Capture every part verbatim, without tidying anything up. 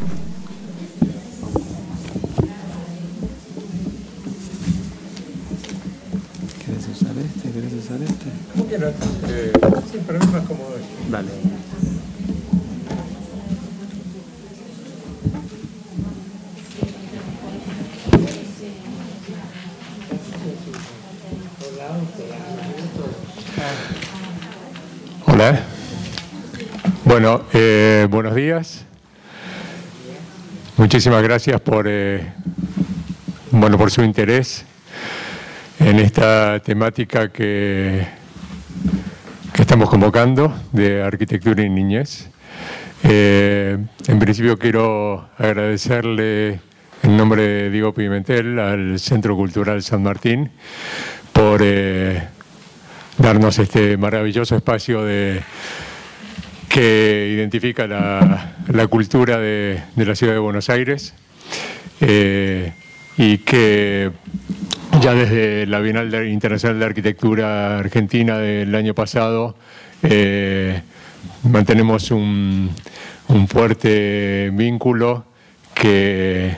¿Querés usar este? ¿Querés usar este? ¿Cómo quieras? Eh, sí, para mí es más cómodo. Dale. Hola. Bueno, eh, buenos días. Muchísimas gracias por, eh, bueno, por su interés en esta temática que, que estamos convocando de arquitectura y niñez. Eh, en principio quiero agradecerle en nombre de Diego Pimentel al Centro Cultural San Martín por eh, darnos este maravilloso espacio de, que identifica la, la cultura de, de la ciudad de Buenos Aires eh, y que ya desde la Bienal de, Internacional de Arquitectura Argentina del año pasado eh, mantenemos un, un fuerte vínculo que,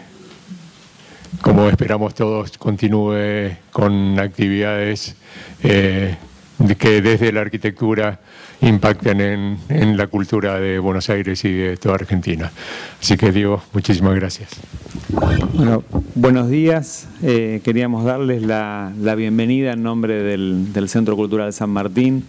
como esperamos todos, continúe con actividades eh, que desde la arquitectura impacten en, en la cultura de Buenos Aires y de toda Argentina. Así que, Diego, muchísimas gracias. Bueno, buenos días. Eh, queríamos darles la, la bienvenida en nombre del, del Centro Cultural San Martín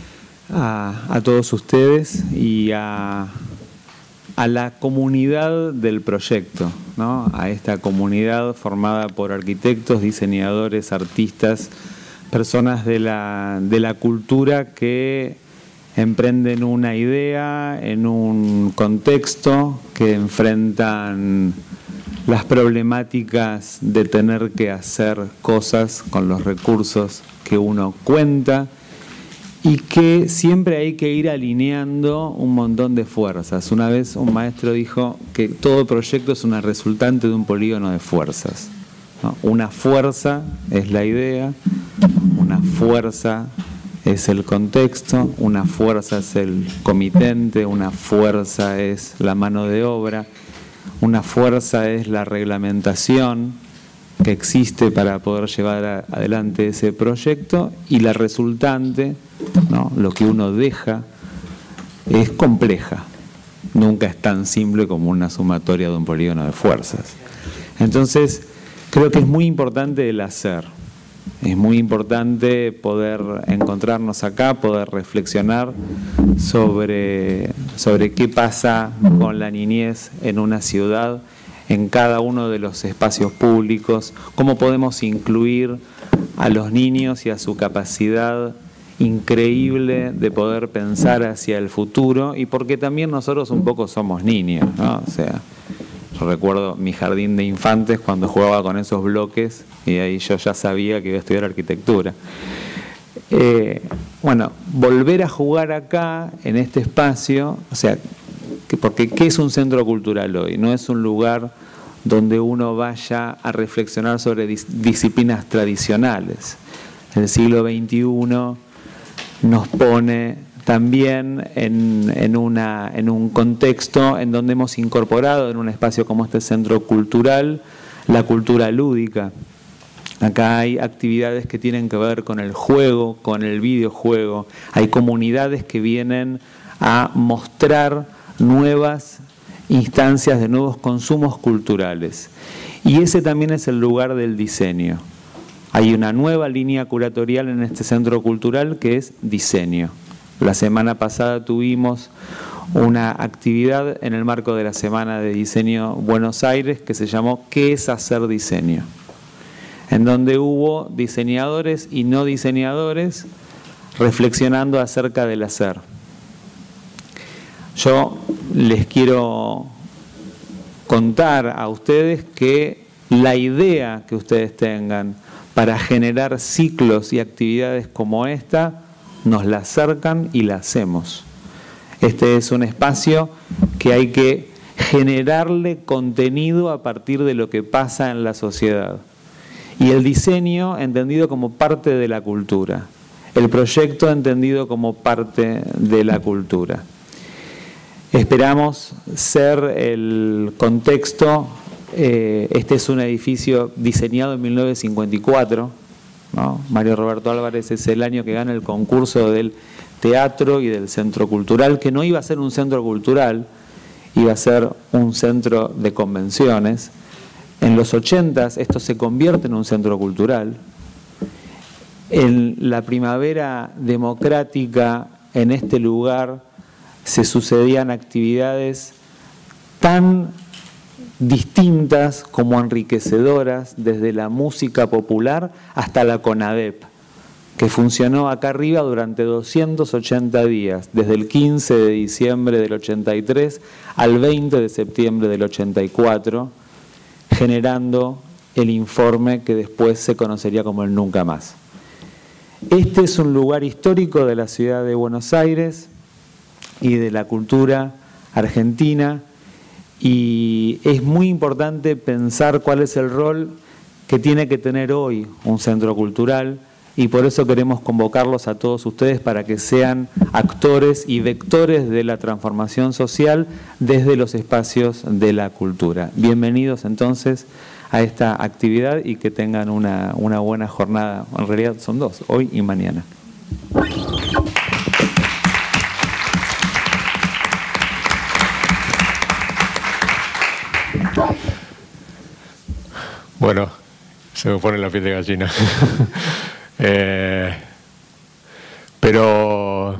a, a todos ustedes y a, a la comunidad del proyecto, ¿no? A esta comunidad formada por arquitectos, diseñadores, artistas, personas de la, de la cultura que emprenden una idea en un contexto, que enfrentan las problemáticas de tener que hacer cosas con los recursos que uno cuenta y que siempre hay que ir alineando un montón de fuerzas. Una vez un maestro dijo que todo proyecto es una resultante de un polígono de fuerzas, ¿no? Una fuerza es la idea, una fuerza es el contexto, una fuerza es el comitente, una fuerza es la mano de obra, una fuerza es la reglamentación que existe para poder llevar a, adelante ese proyecto, y la resultante, ¿no? Lo que uno deja, es compleja. Nunca es tan simple como una sumatoria de un polígono de fuerzas. Entonces, creo que es muy importante el hacer. Es muy importante poder encontrarnos acá, poder reflexionar sobre, sobre qué pasa con la niñez en una ciudad, en cada uno de los espacios públicos, cómo podemos incluir a los niños y a su capacidad increíble de poder pensar hacia el futuro, y porque también nosotros un poco somos niños, ¿no? O sea, yo recuerdo mi jardín de infantes cuando jugaba con esos bloques y ahí yo ya sabía que iba a estudiar arquitectura. Eh, bueno, volver a jugar acá, en este espacio, o sea, que porque ¿qué es un centro cultural hoy? No es un lugar donde uno vaya a reflexionar sobre dis- disciplinas tradicionales. El siglo veintiuno nos pone también en, en, una, en un contexto en donde hemos incorporado en un espacio como este centro cultural la cultura lúdica. Acá hay actividades que tienen que ver con el juego, con el videojuego. Hay comunidades que vienen a mostrar nuevas instancias de nuevos consumos culturales. Y ese también es el lugar del diseño. Hay una nueva línea curatorial en este centro cultural que es diseño. La semana pasada tuvimos una actividad en el marco de la Semana de Diseño Buenos Aires que se llamó ¿Qué es hacer diseño?, en donde hubo diseñadores y no diseñadores reflexionando acerca del hacer. Yo les quiero contar a ustedes que la idea que ustedes tengan para generar ciclos y actividades como esta, nos la acercan y la hacemos. Este es un espacio que hay que generarle contenido a partir de lo que pasa en la sociedad. Y el diseño entendido como parte de la cultura. El proyecto entendido como parte de la cultura. Esperamos ser el contexto. Eh, este es un edificio diseñado en mil novecientos cincuenta y cuatro, ¿no? Mario Roberto Álvarez es el año que gana el concurso del teatro y del centro cultural, que no iba a ser un centro cultural, iba a ser un centro de convenciones. En los ochentas esto se convierte en un centro cultural. En la primavera democrática, en este lugar, se sucedían actividades tan distintas como enriquecedoras, desde la música popular hasta la CONADEP, que funcionó acá arriba durante doscientos ochenta días, desde el quince de diciembre del ochenta y tres al veinte de septiembre del ochenta y cuatro, generando el informe que después se conocería como el Nunca Más. Este es un lugar histórico de la ciudad de Buenos Aires y de la cultura argentina, y es muy importante pensar cuál es el rol que tiene que tener hoy un centro cultural, y por eso queremos convocarlos a todos ustedes para que sean actores y vectores de la transformación social desde los espacios de la cultura. Bienvenidos entonces a esta actividad y que tengan una, una buena jornada. En realidad son dos, hoy y mañana. Bueno, se me pone la piel de gallina. eh, pero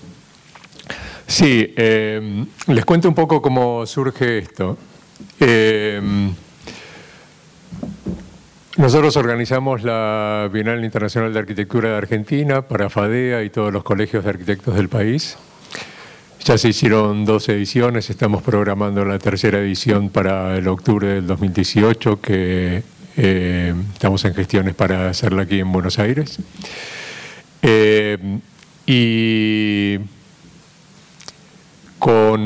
sí, eh, les cuento un poco cómo surge esto. Eh, nosotros organizamos la Bienal Internacional de Arquitectura de Argentina para FADEA y todos los colegios de arquitectos del país. Ya se hicieron dos ediciones, estamos programando la tercera edición para el octubre del dos mil dieciocho, que eh, estamos en gestiones para hacerla aquí en Buenos Aires. Eh, y con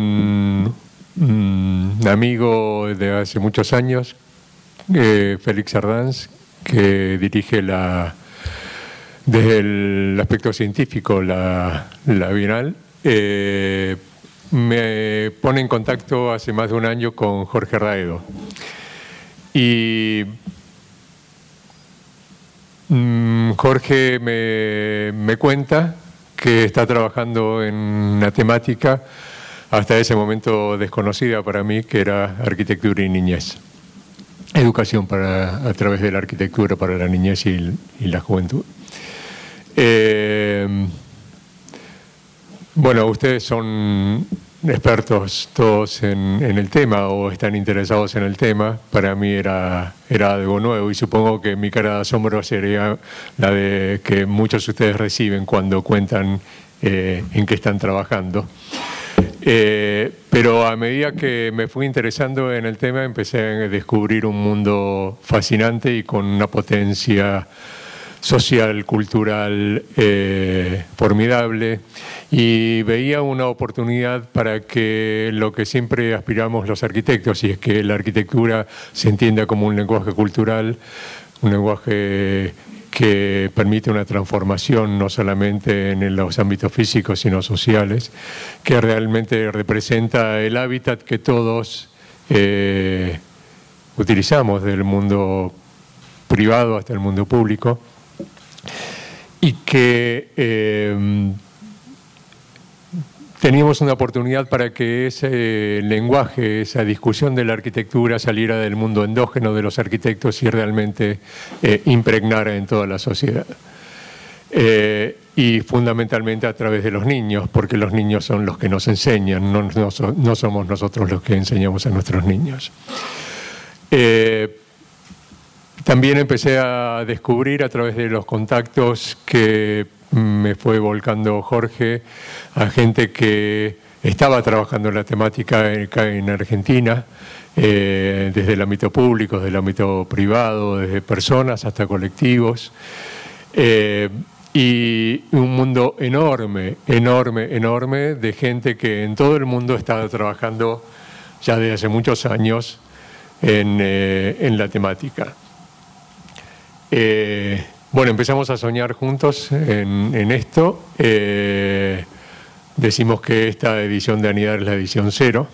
un amigo de hace muchos años, eh, Félix Ardanz, que dirige la, desde el aspecto científico la, la Bienal, Eh, me pone en contacto hace más de un año con Jorge Raedo. Y mmm, Jorge me, me cuenta que está trabajando en una temática hasta ese momento desconocida para mí, que era arquitectura y niñez. Educación para, a través de la arquitectura para la niñez y, y la juventud. Eh, Bueno, ustedes son expertos todos en, en el tema o están interesados en el tema. Para mí era, era algo nuevo y supongo que mi cara de asombro sería la de que muchos de ustedes reciben cuando cuentan eh, en qué están trabajando. Eh, pero a medida que me fui interesando en el tema empecé a descubrir un mundo fascinante y con una potencia social, cultural, eh, formidable, y veía una oportunidad para que lo que siempre aspiramos los arquitectos, y es que la arquitectura se entienda como un lenguaje cultural, un lenguaje que permite una transformación no solamente en los ámbitos físicos sino sociales, que realmente representa el hábitat que todos eh, utilizamos, del mundo privado hasta el mundo público, y que eh, teníamos una oportunidad para que ese lenguaje, esa discusión de la arquitectura saliera del mundo endógeno de los arquitectos y realmente eh, impregnara en toda la sociedad. Eh, y fundamentalmente a través de los niños, porque los niños son los que nos enseñan, no, no, no somos nosotros los que enseñamos a nuestros niños. Eh, También empecé a descubrir a través de los contactos que me fue volcando Jorge a gente que estaba trabajando en la temática acá en Argentina, eh, desde el ámbito público, desde el ámbito privado, desde personas hasta colectivos, eh, y un mundo enorme, enorme, enorme de gente que en todo el mundo estaba trabajando ya desde hace muchos años en, eh, en la temática. Eh, bueno, empezamos a soñar juntos en, en esto, eh, decimos que esta edición de Anidar es la edición cero.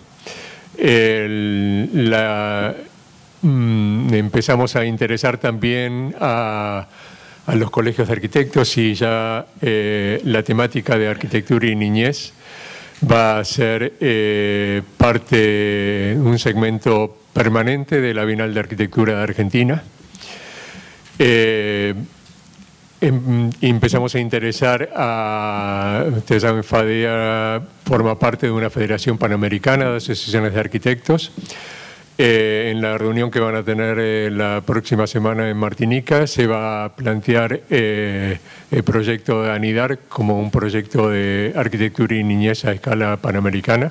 El, la, mm, empezamos a interesar también a, a los colegios de arquitectos y ya eh, la temática de arquitectura y niñez va a ser eh, parte de un segmento permanente de la Bienal de Arquitectura de Argentina. Eh, em, empezamos a interesar a, ustedes saben, FADEA forma parte de una federación panamericana de asociaciones de arquitectos. Eh, en la reunión que van a tener eh, la próxima semana en Martinica se va a plantear eh, el proyecto de Anidar como un proyecto de arquitectura y niñez a escala panamericana.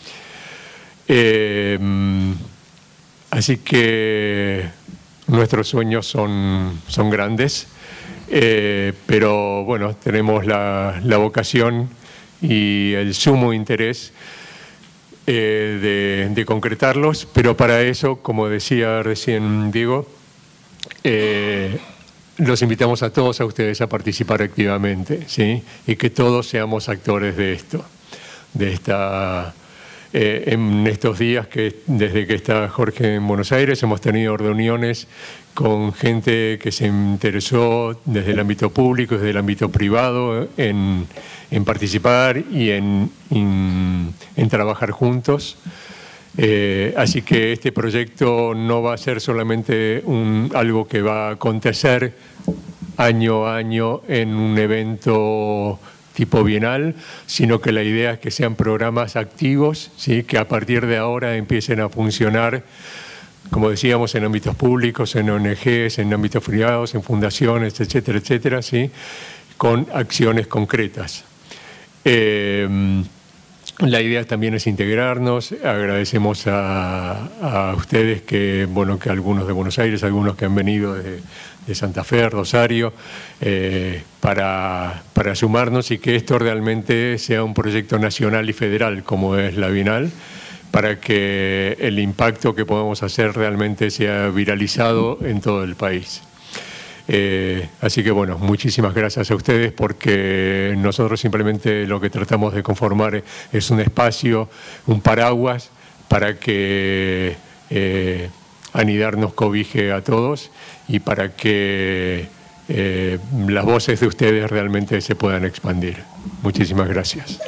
Eh, así que nuestros sueños son, son grandes, eh, pero bueno, tenemos la, la vocación y el sumo interés Eh, de, de concretarlos, pero para eso, como decía recién Diego, eh, los invitamos a todos a ustedes a participar activamente, ¿sí? Y que todos seamos actores de esto, de esta, eh, en estos días que desde que está Jorge en Buenos Aires hemos tenido reuniones con gente que se interesó desde el ámbito público, desde el ámbito privado, en, en participar y en, en, en trabajar juntos. Eh, así que este proyecto no va a ser solamente un, algo que va a acontecer año a año en un evento tipo bienal, sino que la idea es que sean programas activos, ¿sí? Que a partir de ahora empiecen a funcionar, como decíamos, en ámbitos públicos, en O N Ges, en ámbitos privados, en fundaciones, etcétera, etcétera, ¿sí? Con acciones concretas. Eh, la idea también es integrarnos. Agradecemos a, a ustedes que, bueno, que algunos de Buenos Aires, algunos que han venido de, de Santa Fe, Rosario, eh, para, para sumarnos y que esto realmente sea un proyecto nacional y federal, como es la Bienal, para que el impacto que podamos hacer realmente sea viralizado en todo el país. Eh, así que bueno, muchísimas gracias a ustedes, porque nosotros simplemente lo que tratamos de conformar es un espacio, un paraguas para que eh, Anidar nos cobije a todos y para que eh, las voces de ustedes realmente se puedan expandir. Muchísimas gracias.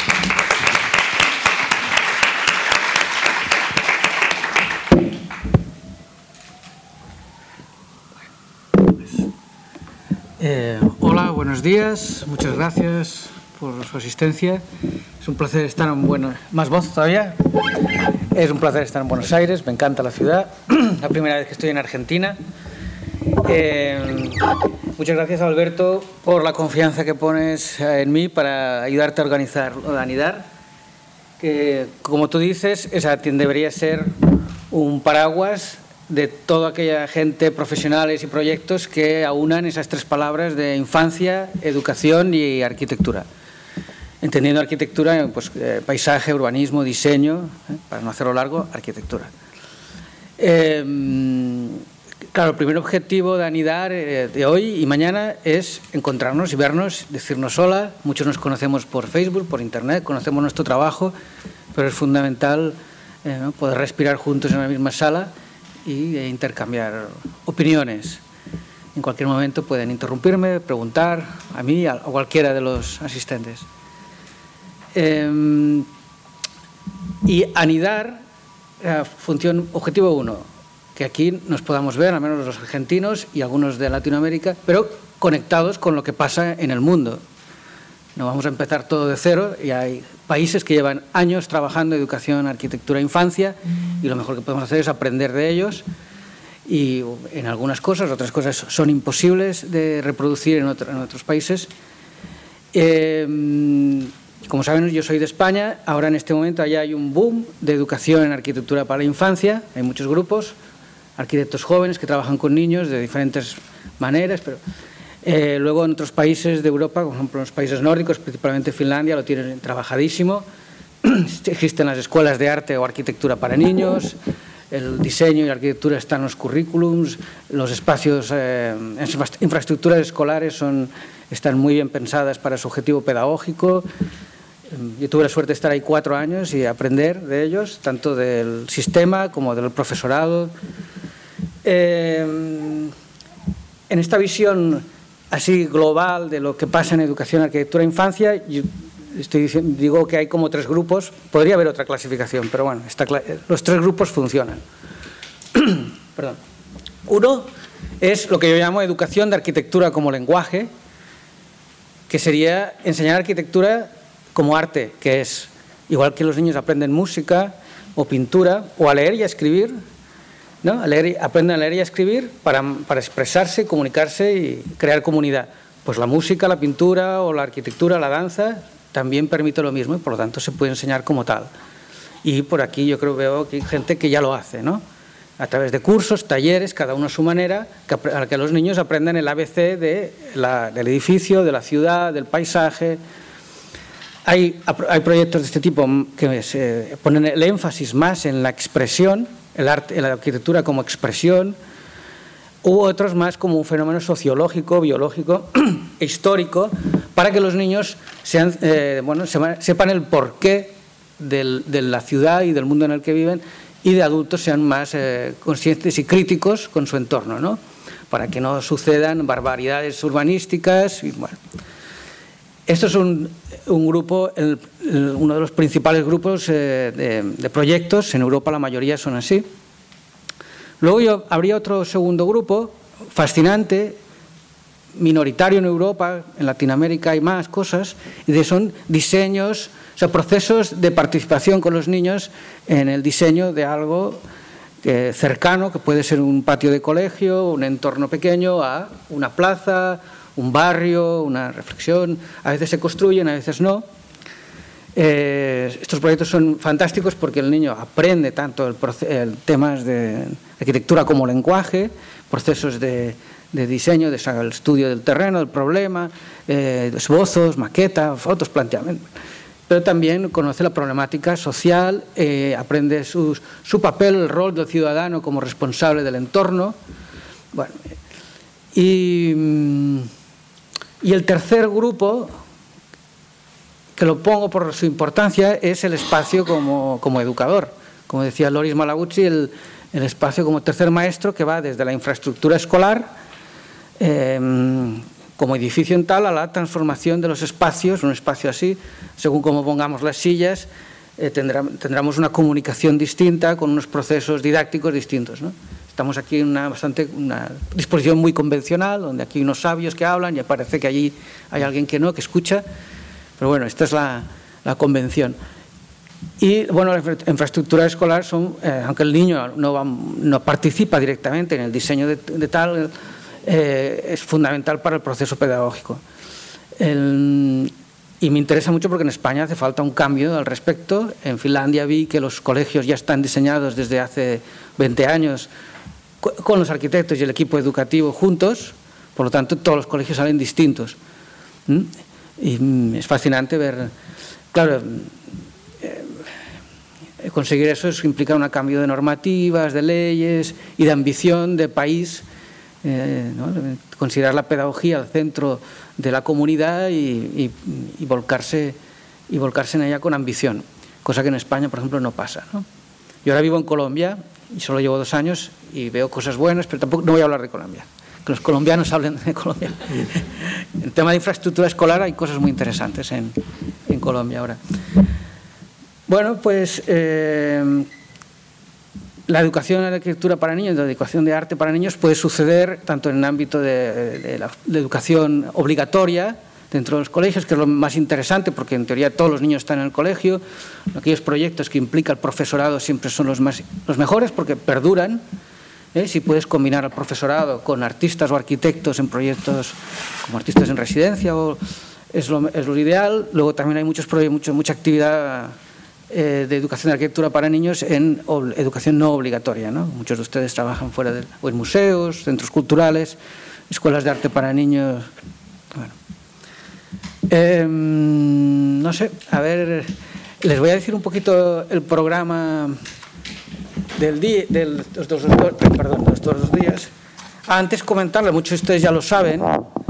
Eh, hola, buenos días, muchas gracias por su asistencia. Es un placer estar en Buenos Aires. ¿Más voz todavía? Es un placer estar en Buenos Aires, me encanta la ciudad, la primera vez que estoy en Argentina. Eh, muchas gracias, Alberto, por la confianza que pones en mí para ayudarte a organizar lo de Anidar, que, como tú dices, esa debería ser un paraguas de toda aquella gente, profesionales y proyectos que aunan esas tres palabras de infancia, educación y arquitectura. Entendiendo arquitectura, pues eh, paisaje, urbanismo, diseño, eh, para no hacerlo largo, arquitectura. Eh, claro, el primer objetivo de Anidar eh, de hoy y mañana es encontrarnos y vernos, decirnos hola. Muchos nos conocemos por Facebook, por Internet, conocemos nuestro trabajo, pero es fundamental eh, ¿no? poder respirar juntos en la misma sala y intercambiar opiniones. En cualquier momento pueden interrumpirme, preguntar a mí o a cualquiera de los asistentes. Eh, y Anidar, eh, función, objetivo uno, que aquí nos podamos ver, al menos los argentinos y algunos de Latinoamérica, pero conectados con lo que pasa en el mundo. No vamos a empezar todo de cero, y hay países que llevan años trabajando en educación, arquitectura, infancia, y lo mejor que podemos hacer es aprender de ellos. Y en algunas cosas, otras cosas son imposibles de reproducir en, otro, en otros países. Eh, como saben, yo soy de España. Ahora en este momento allá hay un boom de educación en arquitectura para la infancia. Hay muchos grupos, arquitectos jóvenes que trabajan con niños de diferentes maneras, pero Eh, luego en otros países de Europa, por ejemplo en los países nórdicos, principalmente Finlandia, lo tienen trabajadísimo. Existen las escuelas de arte o arquitectura para niños, el diseño y la arquitectura están en los currículums, los espacios, eh, infraestructuras escolares son, están muy bien pensadas para su objetivo pedagógico. Yo tuve la suerte de estar ahí cuatro años y aprender de ellos, tanto del sistema como del profesorado. Eh, en esta visión así global de lo que pasa en educación, arquitectura e infancia, yo estoy diciendo, digo que hay como tres grupos. Podría haber otra clasificación, pero bueno, está, los tres grupos funcionan. Perdón. Uno es lo que yo llamo educación de arquitectura como lenguaje, que sería enseñar arquitectura como arte, que es igual que los niños aprenden música o pintura o a leer y a escribir, ¿no? A leer, aprenden a leer y a escribir para, para expresarse, comunicarse y crear comunidad. Pues la música, la pintura o la arquitectura, la danza también permite lo mismo y por lo tanto se puede enseñar como tal. Y por aquí yo creo que veo que hay gente que ya lo hace, ¿no? A través de cursos, talleres, cada uno a su manera, que, a que los niños aprendan el A B C de la, del edificio, de la ciudad, del paisaje. Hay, hay proyectos de este tipo que se ponen el énfasis más en la expresión, el arte, en la arquitectura como expresión, u otros más como un fenómeno sociológico, biológico e histórico, para que los niños sean, eh, bueno, sepan el porqué del, de la ciudad y del mundo en el que viven, y de adultos sean más eh, conscientes y críticos con su entorno, ¿no? Para que no sucedan barbaridades urbanísticas. Y, bueno. Esto es un, un grupo, el, el, uno de los principales grupos eh, de, de proyectos. En Europa la mayoría son así. Luego yo, habría otro segundo grupo, fascinante, minoritario en Europa, en Latinoamérica hay más cosas, y de son diseños, o sea, procesos de participación con los niños en el diseño de algo eh, cercano, que puede ser un patio de colegio, un entorno pequeño, a una plaza, un barrio, una reflexión. A veces se construyen, a veces no. Eh, estos proyectos son fantásticos porque el niño aprende tanto el, el temas de arquitectura como lenguaje, procesos de, de diseño, de el estudio del terreno, del problema, eh, esbozos, maquetas, fotos, planteamientos. Pero también conoce la problemática social, eh, aprende sus, su papel, el rol del ciudadano como responsable del entorno. Bueno, y, y el tercer grupo, que lo pongo por su importancia, es el espacio como, como educador. Como decía Loris Malaguzzi, el, el espacio como tercer maestro, que va desde la infraestructura escolar, eh, como edificio en tal, a la transformación de los espacios, un espacio así, según cómo pongamos las sillas, eh, tendrá, tendremos una comunicación distinta, con unos procesos didácticos distintos, ¿no? Estamos aquí en una, bastante, una disposición muy convencional, donde aquí hay unos sabios que hablan y parece que allí hay alguien que no, que escucha. Pero bueno, esta es la, la convención. Y bueno, la infraestructura escolar son, eh, aunque el niño no, va, no participa directamente en el diseño de, de tal, eh, es fundamental para el proceso pedagógico. El, y me interesa mucho porque en España hace falta un cambio al respecto. En Finlandia vi que los colegios ya están diseñados desde hace veinte años con los arquitectos y el equipo educativo juntos, por lo tanto todos los colegios salen distintos. ¿Mm? Y es fascinante ver, claro, eh, conseguir eso es implicar un cambio de normativas, de leyes y de ambición de país, eh, ¿no? Considerar la pedagogía al centro de la comunidad y, y, y, volcarse, y volcarse en ella con ambición, cosa que en España, por ejemplo, no pasa, ¿no? Yo ahora vivo en Colombia y solo llevo dos años y veo cosas buenas, pero tampoco no voy a hablar de Colombia. Que los colombianos hablen de Colombia. En el tema de infraestructura escolar hay cosas muy interesantes en, en Colombia ahora. Bueno, pues eh, la educación en arquitectura para niños, la educación de arte para niños puede suceder tanto en el ámbito de, de la de educación obligatoria dentro de los colegios, que es lo más interesante porque en teoría todos los niños están en el colegio. Aquellos proyectos que implica el profesorado siempre son los, más, los mejores porque perduran. ¿Eh? Si puedes combinar al profesorado con artistas o arquitectos en proyectos como artistas en residencia, o, es, lo, es lo ideal. Luego también hay muchos mucho, mucha actividad eh, de educación de arquitectura para niños en o, educación no obligatoria, ¿no? Muchos de ustedes trabajan fuera de, o en museos, centros culturales, escuelas de arte para niños. Bueno. Eh, no sé, a ver, les voy a decir un poquito el programa del día, del, de los dos, perdón, de los dos días. Antes comentarle, muchos de ustedes ya lo saben,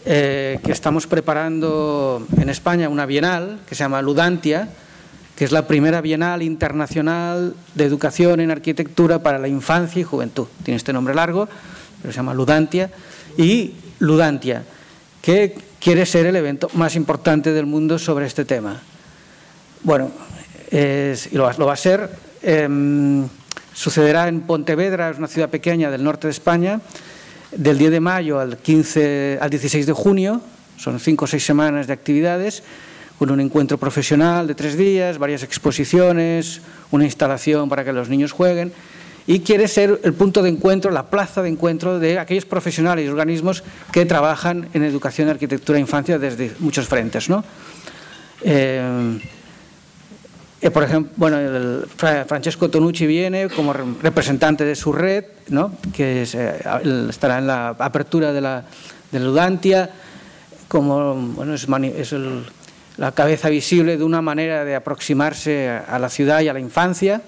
eh, que estamos preparando en España una bienal que se llama Ludantia, que es la primera bienal internacional de educación en arquitectura para la infancia y juventud. Tiene este nombre largo, pero se llama Ludantia. Y Ludantia, que quiere ser el evento más importante del mundo sobre este tema. Bueno, es, y lo, lo va a ser, eh, sucederá en Pontevedra, es una ciudad pequeña del norte de España, del diez de mayo al, quince, al dieciséis de junio, son cinco o seis semanas de actividades, con un encuentro profesional de tres días, varias exposiciones, una instalación para que los niños jueguen, y quiere ser el punto de encuentro, la plaza de encuentro de aquellos profesionales y organismos que trabajan en educación, arquitectura e infancia desde muchos frentes, ¿no? Eh, eh, por ejemplo, bueno, el, Francesco Tonucci viene como representante de su red, ¿no? Que es, eh, estará en la apertura de la, de Ludantia, como, bueno, es, es el... la cabeza visible de una manera de aproximarse a la ciudad y a la infancia,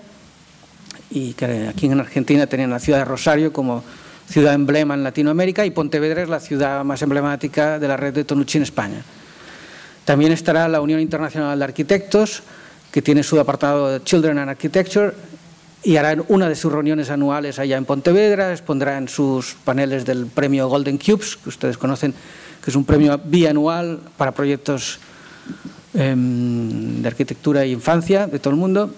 y que aquí en Argentina tenían la ciudad de Rosario como ciudad emblema en Latinoamérica, y Pontevedra es la ciudad más emblemática de la red de Tonucci en España. También estará la Unión Internacional de Arquitectos, que tiene su apartado de Children and Architecture, y hará una de sus reuniones anuales allá en Pontevedra, expondrá en sus paneles del premio Golden Cubes, que ustedes conocen, que es un premio bianual para proyectos eh, de arquitectura e infancia de todo el mundo.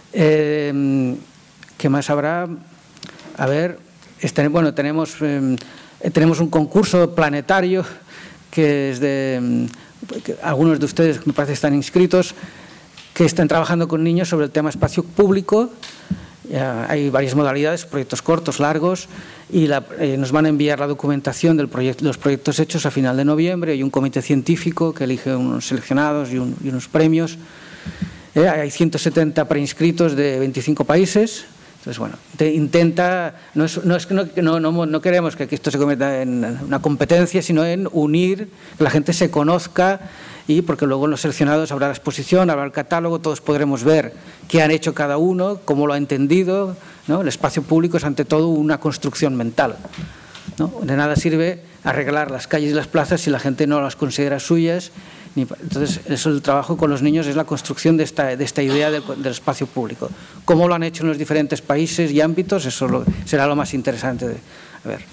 Eh, ¿Qué más habrá? A ver, este, bueno, tenemos, eh, tenemos un concurso planetario que es de, que algunos de ustedes me parece están inscritos, que están trabajando con niños sobre el tema espacio público. Ya hay varias modalidades, proyectos cortos, largos, y la, eh, nos van a enviar la documentación de los proyectos hechos a final de noviembre. Hay un comité científico que elige unos seleccionados y, un, y unos premios. Eh, hay ciento setenta preinscritos de veinticinco países. Entonces, bueno, te intenta, no es, no es que no, no, no, no queremos que esto se convierta en una competencia, sino en unir, que la gente se conozca, y porque luego en los seleccionados habrá la exposición, habrá el catálogo, todos podremos ver qué han hecho cada uno, cómo lo ha entendido, ¿no? El espacio público es ante todo una construcción mental, ¿no? De nada sirve arreglar las calles y las plazas si la gente no las considera suyas. Entonces, eso, el trabajo con los niños es la construcción de esta, de esta idea del, del espacio público. Cómo lo han hecho en los diferentes países y ámbitos, eso lo, será lo más interesante de a ver.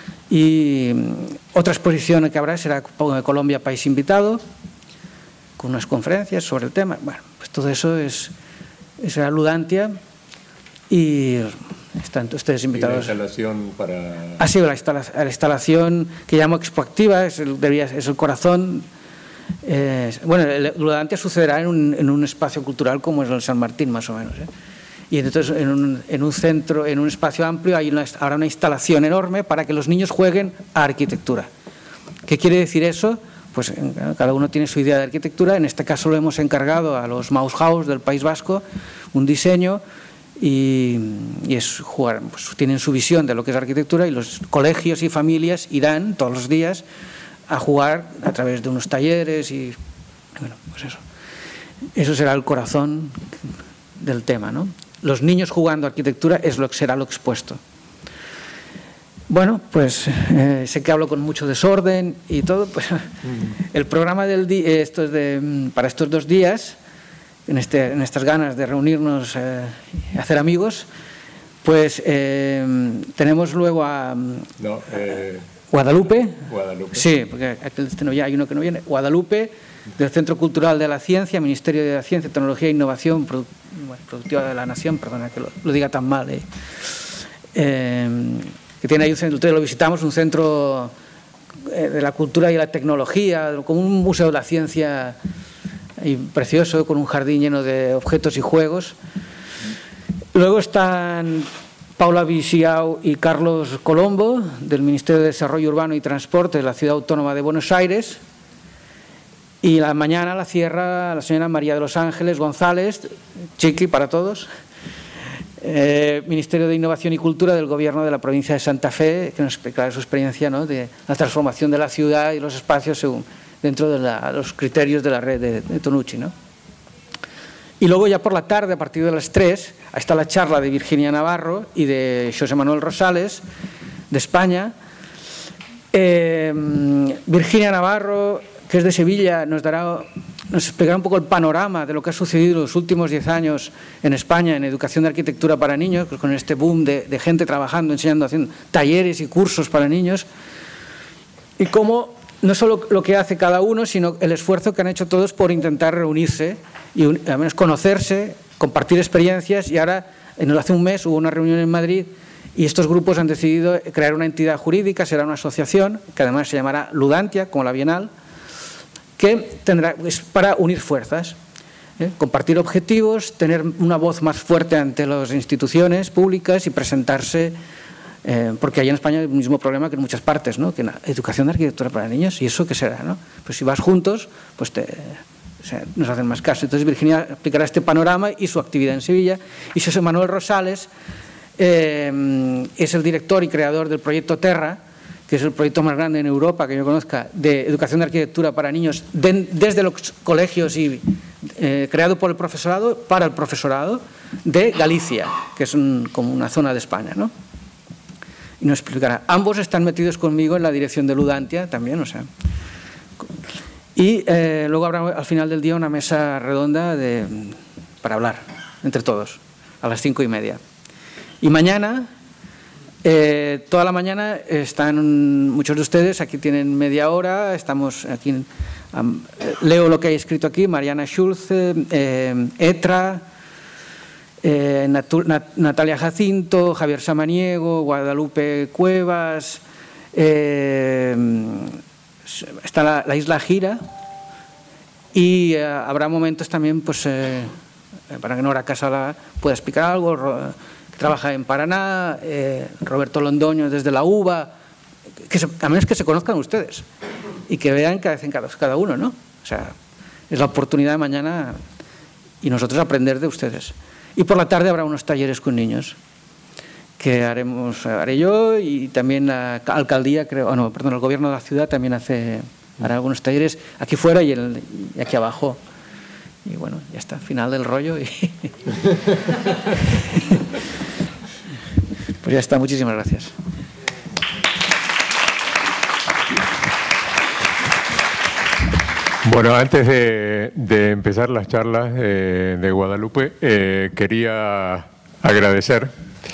Y otra exposición que habrá será Colombia, país invitado, con unas conferencias sobre el tema. Bueno, pues todo eso es, es la Ludantia, y están ustedes invitados. ¿Y la instalación para...? Ah, sí, la, instala, la instalación que llamo Expoactiva, es el, es el corazón. Eh, bueno, el Ludantia sucederá en un, en un espacio cultural como es el San Martín, más o menos, ¿eh? Y entonces en un, en un centro, en un espacio amplio, hay una, habrá una instalación enorme para que los niños jueguen a arquitectura. ¿Qué quiere decir eso? Pues cada uno tiene su idea de arquitectura. En este caso lo hemos encargado a los Maus House del País Vasco, un diseño, y, y es jugar, pues tienen su visión de lo que es arquitectura, y los colegios y familias irán todos los días a jugar a través de unos talleres, y bueno, pues eso. Eso será el corazón del tema, ¿no? Los niños jugando arquitectura es lo que será lo expuesto. Bueno, pues eh, sé que hablo con mucho desorden y todo, pues el programa del día, esto es de, para estos dos días, en, este, en estas ganas de reunirnos eh, y hacer amigos, pues eh, tenemos luego a... No, eh... Guadalupe. Guadalupe. Sí, porque aquí no, ya hay uno que no viene. Guadalupe, del Centro Cultural de la Ciencia, Ministerio de la Ciencia, Tecnología e Innovación Produ bueno, Productiva de la Nación, perdona que lo, lo diga tan mal. Eh. Eh, que tiene ahí un centro, ustedes lo visitamos, un centro eh, de la cultura y la tecnología, como un museo de la ciencia y precioso, con un jardín lleno de objetos y juegos. Luego están Paula Visiau y Carlos Colombo, del Ministerio de Desarrollo Urbano y Transporte de la Ciudad Autónoma de Buenos Aires. Y la mañana la cierra la señora María de los Ángeles González, Chiqui para todos, eh, Ministerio de Innovación y Cultura del Gobierno de la provincia de Santa Fe, que nos explicará su experiencia, ¿no?, de la transformación de la ciudad y los espacios según, dentro de la, los criterios de la red de, de Tonucci, ¿no? Y luego ya por la tarde, a partir de las tres, está la charla de Virginia Navarro y de José Manuel Rosales, de España, Eh, Virginia Navarro, que es de Sevilla, nos dará, nos explicará un poco el panorama de lo que ha sucedido en los últimos diez años en España en educación de arquitectura para niños, pues con este boom de, de gente trabajando, enseñando, haciendo talleres y cursos para niños, y cómo no solo lo que hace cada uno, sino el esfuerzo que han hecho todos por intentar reunirse y al menos conocerse, compartir experiencias. Y ahora, hace un mes hubo una reunión en Madrid y estos grupos han decidido crear una entidad jurídica, será una asociación que además se llamará Ludantia, como la Bienal, que tendrá, es para unir fuerzas, ¿eh? Compartir objetivos, tener una voz más fuerte ante las instituciones públicas y presentarse, eh, porque hay en España el mismo problema que en muchas partes, ¿no? Que la educación de arquitectura para niños, ¿y eso qué será, no? Pues si vas juntos, pues te, o sea, nos hacen más caso. Entonces Virginia explicará este panorama y su actividad en Sevilla, y José Manuel Rosales eh, es el director y creador del proyecto Terra, que es el proyecto más grande en Europa que yo conozca de educación de arquitectura para niños de, desde los colegios y eh, creado por el profesorado para el profesorado de Galicia, que es un, como una zona de España, ¿no? Y nos explicará. Ambos están metidos conmigo en la dirección de Ludantia también, o sea. Y eh, luego habrá al final del día una mesa redonda de, para hablar entre todos a las cinco y media. Y mañana, eh, toda la mañana están muchos de ustedes, aquí tienen media hora, estamos aquí, um, leo lo que hay escrito aquí, Mariana Schulze, eh, Etra, eh, Natu, Nat, Natalia Jacinto, Javier Samaniego, Guadalupe Cuevas, eh, está la, la isla Gira, y eh, habrá momentos también, pues, eh, para que Nora Casala pueda explicar algo, trabaja en Paraná, eh, Roberto Londoño desde la U B A, que se, a menos que se conozcan ustedes y que vean qué hacen cada, cada uno, ¿no? O sea, es la oportunidad de mañana y nosotros aprender de ustedes. Y por la tarde habrá unos talleres con niños que haremos, haré yo, y también la alcaldía, creo, oh no, perdón, el gobierno de la ciudad también hace, hará algunos talleres aquí fuera y, el, y aquí abajo. Y bueno, ya está, final del rollo. Y pues ya está, muchísimas gracias. Bueno, antes de, de empezar las charlas eh, de Guadalupe, eh, quería agradecer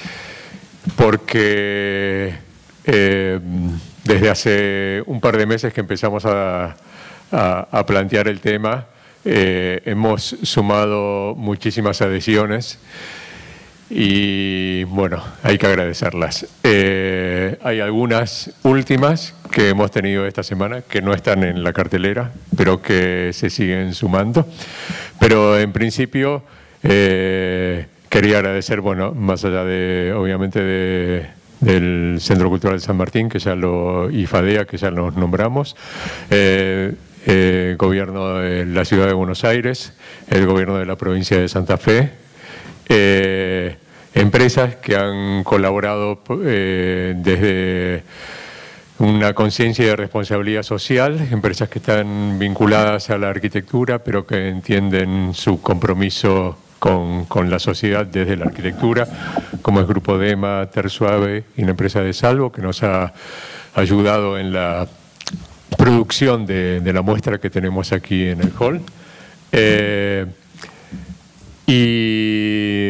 porque eh, desde hace un par de meses que empezamos a, a, a plantear el tema, eh, hemos sumado muchísimas adhesiones. Y bueno, hay que agradecerlas. Eh, hay algunas últimas que hemos tenido esta semana que no están en la cartelera, pero que se siguen sumando. Pero en principio eh, quería agradecer, bueno, más allá de, obviamente, de, del Centro Cultural San Martín, que ya lo, y FADEA, que ya los nombramos, eh, el gobierno de la Ciudad de Buenos Aires, el gobierno de la provincia de Santa Fe, Eh, empresas que han colaborado eh, desde una conciencia de responsabilidad social, empresas que están vinculadas a la arquitectura, pero que entienden su compromiso con, con la sociedad desde la arquitectura, como es Grupo Dema, Tersuave y la empresa de Salvo, que nos ha ayudado en la producción de, de la muestra que tenemos aquí en el hall. Eh, Y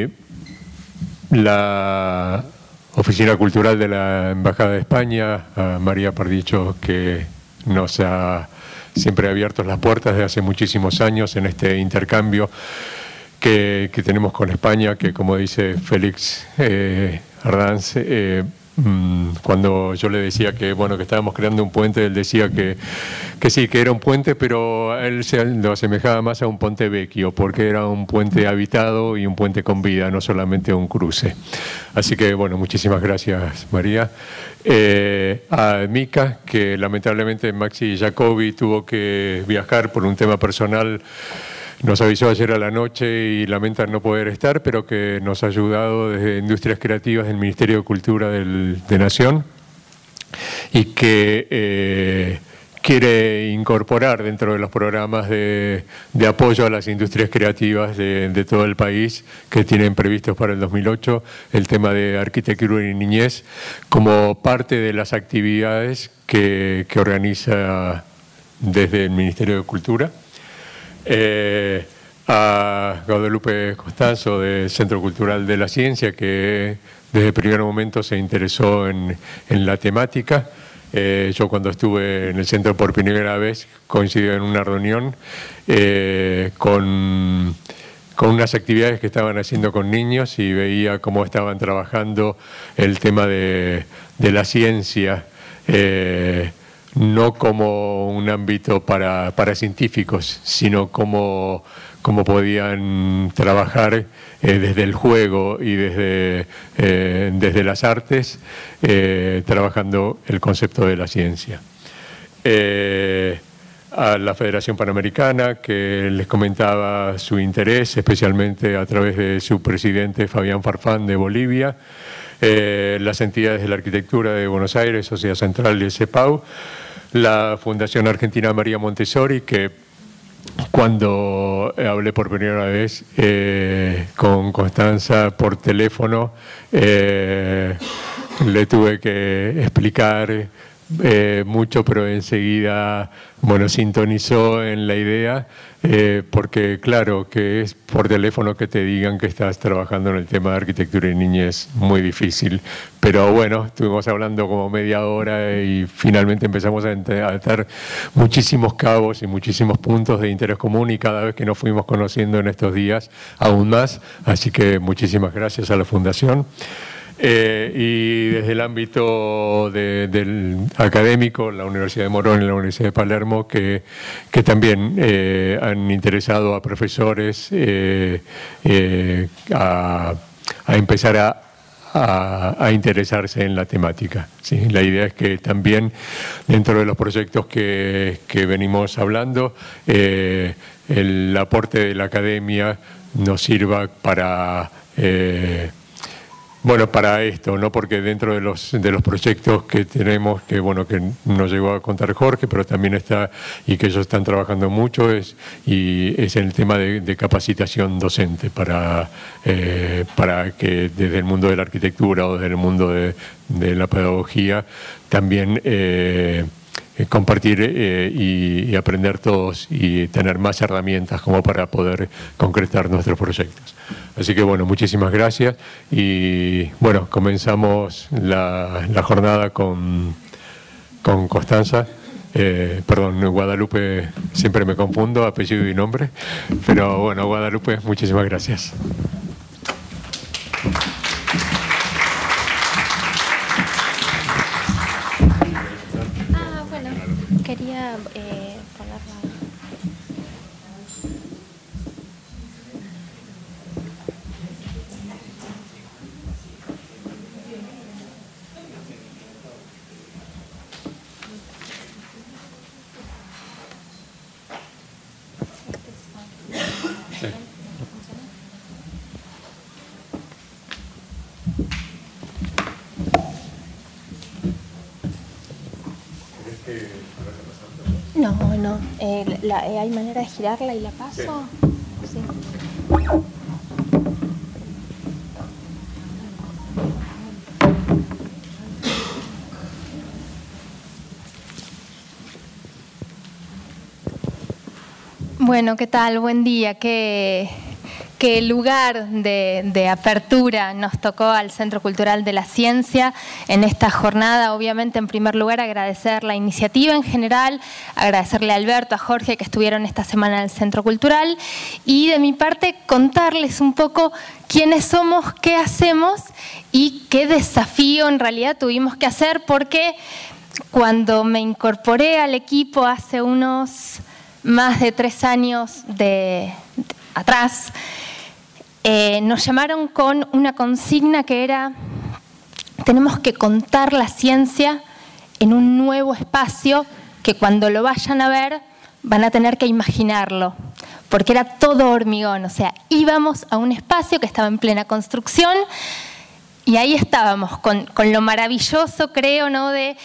la Oficina Cultural de la Embajada de España, a María Pardicho, que nos ha siempre abierto las puertas desde hace muchísimos años en este intercambio que, que tenemos con España, que como dice Félix eh, Ardanz, eh, cuando yo le decía que bueno que estábamos creando un puente, él decía que, que sí, que era un puente, pero a él se lo asemejaba más a un ponte vecchio, porque era un puente habitado y un puente con vida, no solamente un cruce. Así que bueno, muchísimas gracias, María. Eh, a Mica, que lamentablemente Maxi Jacobi tuvo que viajar por un tema personal. Nos avisó ayer a la noche y lamenta no poder estar, pero que nos ha ayudado desde Industrias Creativas del Ministerio de Cultura del, de Nación, y que, eh, quiere incorporar dentro de los programas de, de apoyo a las industrias creativas de, de todo el país que tienen previstos para el dos mil ocho, el tema de arquitectura y niñez, como parte de las actividades que, que organiza desde el Ministerio de Cultura. Eh, a Guadalupe Costanzo del Centro Cultural de la Ciencia, que desde el primer momento se interesó en, en la temática. Eh, yo cuando estuve en el centro por primera vez coincidí en una reunión eh, con, con unas actividades que estaban haciendo con niños y veía cómo estaban trabajando el tema de, de la ciencia, eh, no como un ámbito para, para científicos, sino como, como podían trabajar eh, desde el juego y desde, eh, desde las artes, eh, trabajando el concepto de la ciencia. Eh, a la Federación Panamericana, que les comentaba su interés, especialmente a través de su presidente Fabián Farfán de Bolivia, eh, las entidades de la arquitectura de Buenos Aires, Sociedad Central y el CEPAU, la Fundación Argentina María Montessori, que cuando hablé por primera vez eh, con Constanza por teléfono, eh, le tuve que explicar eh, mucho, pero enseguida, bueno, sintonizó en la idea, eh, porque claro, que es por teléfono que te digan que estás trabajando en el tema de arquitectura y niñez, muy difícil. Pero bueno, estuvimos hablando como media hora y finalmente empezamos a atar muchísimos cabos y muchísimos puntos de interés común, y cada vez que nos fuimos conociendo en estos días aún más. Así que muchísimas gracias a la Fundación. Eh, y desde el ámbito de, del académico, la Universidad de Morón y la Universidad de Palermo, que, que también eh, han interesado a profesores eh, eh, a, a empezar a A, a interesarse en la temática. ¿Sí? La idea es que también dentro de los proyectos que, que venimos hablando, eh, el aporte de la academia nos sirva para... Eh, Bueno, para esto, ¿no? Porque dentro de los, de los proyectos que tenemos, que bueno, que nos llegó a contar Jorge, pero también está, y que ellos están trabajando mucho, es, y es el tema de, de capacitación docente para, eh, para que desde el mundo de la arquitectura o desde el mundo de, de la pedagogía también eh, compartir eh, y, y aprender todos y tener más herramientas como para poder concretar nuestros proyectos. Así que bueno, muchísimas gracias y bueno, comenzamos la, la jornada con, con Constanza. Eh, perdón, Guadalupe, siempre me confundo, apellido y nombre, pero bueno, Guadalupe, muchísimas gracias. Ah, bueno, quería eh, ponerla. No, no. Eh, la, eh, ¿Hay manera de girarla y la paso? Sí. Bueno, ¿qué tal? Buen día. ¿Qué, qué lugar de, de apertura nos tocó al Centro Cultural de la Ciencia en esta jornada? Obviamente, en primer lugar, agradecer la iniciativa en general, agradecerle a Alberto, a Jorge, que estuvieron esta semana en el Centro Cultural, y de mi parte contarles un poco quiénes somos, qué hacemos y qué desafío en realidad tuvimos que hacer, porque cuando me incorporé al equipo hace unos más de tres años de, de atrás, eh, nos llamaron con una consigna que era: tenemos que contar la ciencia en un nuevo espacio que cuando lo vayan a ver van a tener que imaginarlo, porque era todo hormigón. O sea, íbamos a un espacio que estaba en plena construcción y ahí estábamos con, con lo maravilloso, creo, ¿no?, de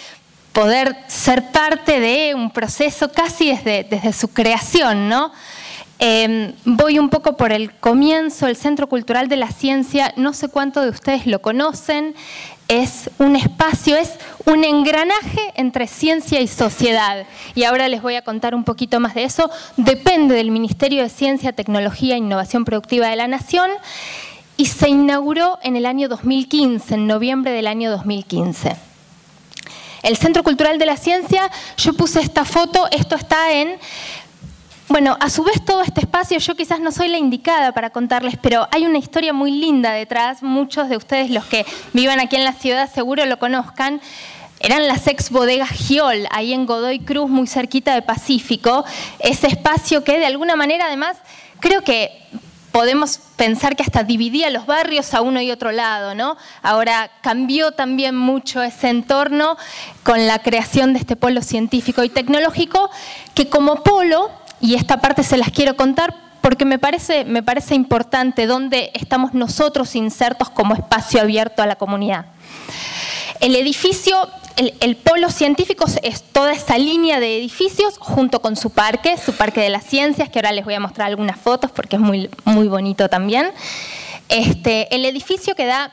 poder ser parte de un proceso casi desde, desde su creación, ¿no? Eh, voy un poco por el comienzo. El Centro Cultural de la Ciencia, no sé cuántos de ustedes lo conocen, es un espacio, es un engranaje entre ciencia y sociedad. Y ahora les voy a contar un poquito más de eso. Depende del Ministerio de Ciencia, Tecnología e Innovación Productiva de la Nación y se inauguró en el año dos mil quince, en noviembre del año dos mil quince. El Centro Cultural de la Ciencia, yo puse esta foto, esto está en... Bueno, a su vez todo este espacio, yo quizás no soy la indicada para contarles, pero hay una historia muy linda detrás. Muchos de ustedes, los que vivan aquí en la ciudad, seguro lo conozcan. Eran las ex bodegas Giol, ahí en Godoy Cruz, muy cerquita de Pacífico. Ese espacio que de alguna manera, además, creo que podemos pensar que hasta dividía los barrios a uno y otro lado, ¿no? Ahora cambió también mucho ese entorno con la creación de este polo científico y tecnológico, que como polo, y esta parte se las quiero contar porque me parece, me parece importante dónde estamos nosotros insertos como espacio abierto a la comunidad. El edificio, el, el polo científico es toda esa línea de edificios junto con su parque, su parque de las ciencias, que ahora les voy a mostrar algunas fotos porque es muy, muy bonito también. Este, el edificio que da,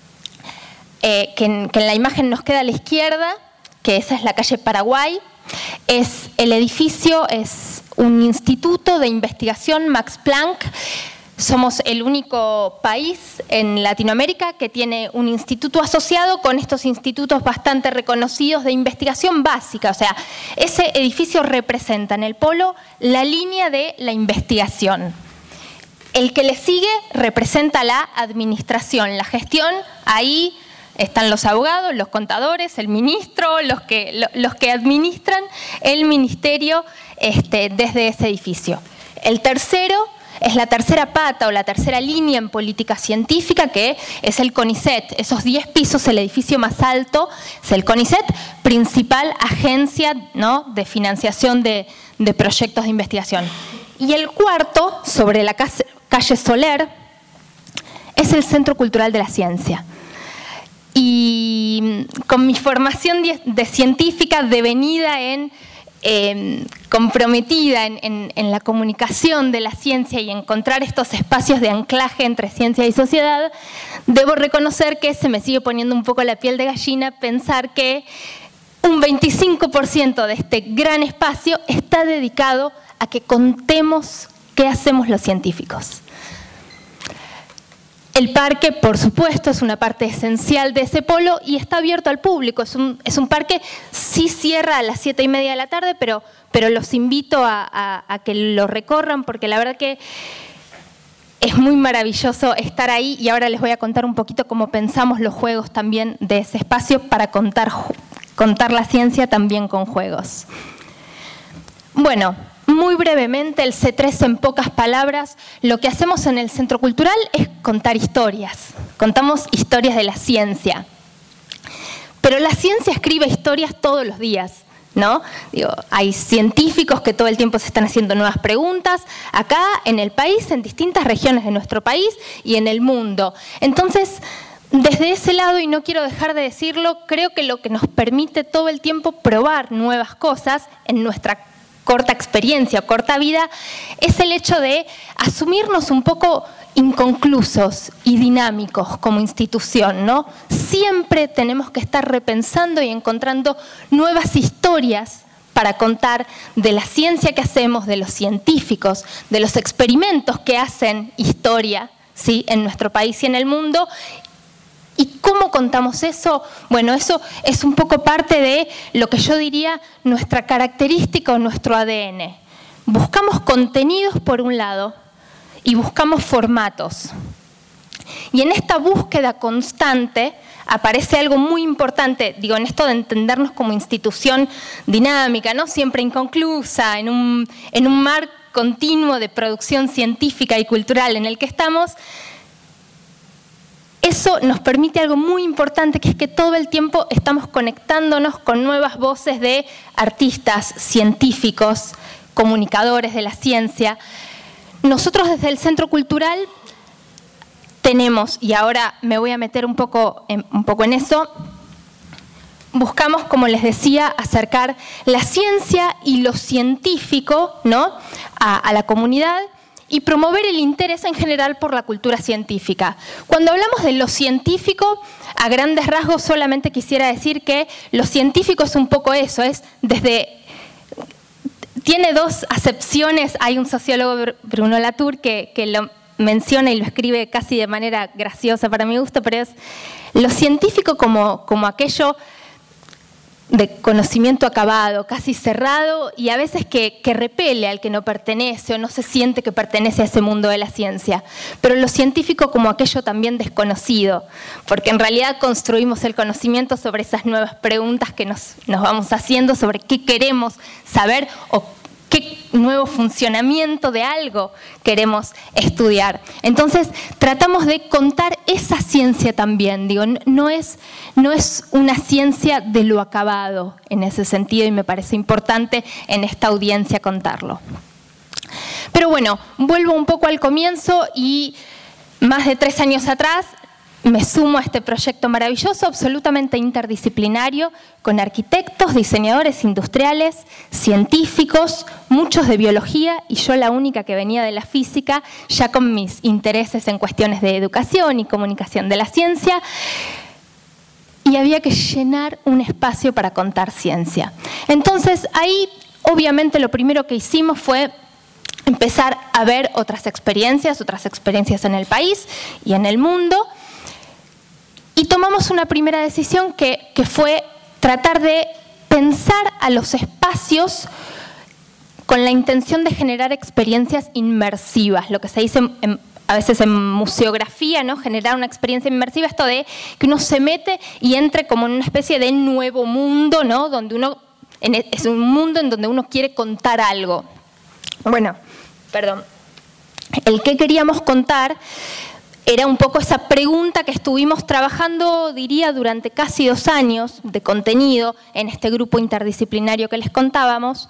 eh, que, en, que en la imagen nos queda a la izquierda, que esa es la calle Paraguay, es el edificio, es un instituto de investigación Max Planck. Somos el único país en Latinoamérica que tiene un instituto asociado con estos institutos bastante reconocidos de investigación básica. O sea, ese edificio representa en el polo la línea de la investigación. El que le sigue representa la administración, la gestión. Ahí están los abogados, los contadores, el ministro, los que, los que administran el ministerio este, desde ese edificio. El tercero es la tercera pata o la tercera línea en política científica, que es el CONICET. Esos diez pisos, el edificio más alto es el CONICET, principal agencia, ¿no?, de financiación de, de proyectos de investigación. Y el cuarto, sobre la calle Soler, es el Centro Cultural de la Ciencia. Y con mi formación de, de científica devenida en, eh, comprometida en, en, en la comunicación de la ciencia y encontrar estos espacios de anclaje entre ciencia y sociedad, debo reconocer que se me sigue poniendo un poco la piel de gallina pensar que un veinticinco por ciento de este gran espacio está dedicado a que contemos qué hacemos los científicos. El parque, por supuesto, es una parte esencial de ese polo y está abierto al público. Es un, es un parque, sí cierra a las siete y media de la tarde, pero, pero los invito a, a, a que lo recorran porque la verdad que es muy maravilloso estar ahí y ahora les voy a contar un poquito cómo pensamos los juegos también de ese espacio para contar, contar la ciencia también con juegos. Bueno, muy brevemente, el C tres en pocas palabras, lo que hacemos en el Centro Cultural es contar historias. Contamos historias de la ciencia. Pero la ciencia escribe historias todos los días, ¿no? Digo, hay científicos que todo el tiempo se están haciendo nuevas preguntas, acá en el país, en distintas regiones de nuestro país y en el mundo. Entonces, desde ese lado, y no quiero dejar de decirlo, creo que lo que nos permite todo el tiempo probar nuevas cosas en nuestra corta experiencia, corta vida, es el hecho de asumirnos un poco inconclusos y dinámicos como institución, ¿no? Siempre tenemos que estar repensando y encontrando nuevas historias para contar de la ciencia que hacemos, de los científicos, de los experimentos que hacen historia, ¿sí?, en nuestro país y en el mundo. ¿Y cómo contamos eso? Bueno, eso es un poco parte de lo que yo diría nuestra característica o nuestro A D N. Buscamos contenidos por un lado y buscamos formatos. Y en esta búsqueda constante aparece algo muy importante, digo, en esto de entendernos como institución dinámica, ¿no?, siempre inconclusa, en un, en un mar continuo de producción científica y cultural en el que estamos. Eso nos permite algo muy importante, que es que todo el tiempo estamos conectándonos con nuevas voces de artistas, científicos, comunicadores de la ciencia. Nosotros desde el Centro Cultural tenemos, y ahora me voy a meter un poco en, un poco en eso, buscamos, como les decía, acercar la ciencia y lo científico, ¿no?, a, a la comunidad y promover el interés en general por la cultura científica. Cuando hablamos de lo científico, a grandes rasgos solamente quisiera decir que lo científico es un poco eso, es desde... Tiene dos acepciones, hay un sociólogo, Bruno Latour, que, que lo menciona y lo escribe casi de manera graciosa para mi gusto, pero es lo científico como, como aquello de conocimiento acabado, casi cerrado, y a veces que, que repele al que no pertenece o no se siente que pertenece a ese mundo de la ciencia. Pero lo científico como aquello también desconocido, porque en realidad construimos el conocimiento sobre esas nuevas preguntas que nos, nos vamos haciendo sobre qué queremos saber o qué nuevo funcionamiento de algo queremos estudiar. Entonces, tratamos de contar esa ciencia también. Digo, no es, no es una ciencia de lo acabado en ese sentido y me parece importante en esta audiencia contarlo. Pero bueno, vuelvo un poco al comienzo y más de tres años atrás me sumo a este proyecto maravilloso, absolutamente interdisciplinario, con arquitectos, diseñadores industriales, científicos, muchos de biología y yo la única que venía de la física, ya con mis intereses en cuestiones de educación y comunicación de la ciencia. Y había que llenar un espacio para contar ciencia. Entonces, ahí, obviamente, lo primero que hicimos fue empezar a ver otras experiencias, otras experiencias en el país y en el mundo. Y tomamos una primera decisión que, que fue tratar de pensar a los espacios con la intención de generar experiencias inmersivas, lo que se dice en, en, a veces en museografía, ¿no?, generar una experiencia inmersiva, esto de que uno se mete y entre como en una especie de nuevo mundo, ¿no?, donde uno, en, es un mundo en donde uno quiere contar algo. Bueno, perdón, el que queríamos contar era un poco esa pregunta que estuvimos trabajando, diría, durante casi dos años de contenido en este grupo interdisciplinario que les contábamos.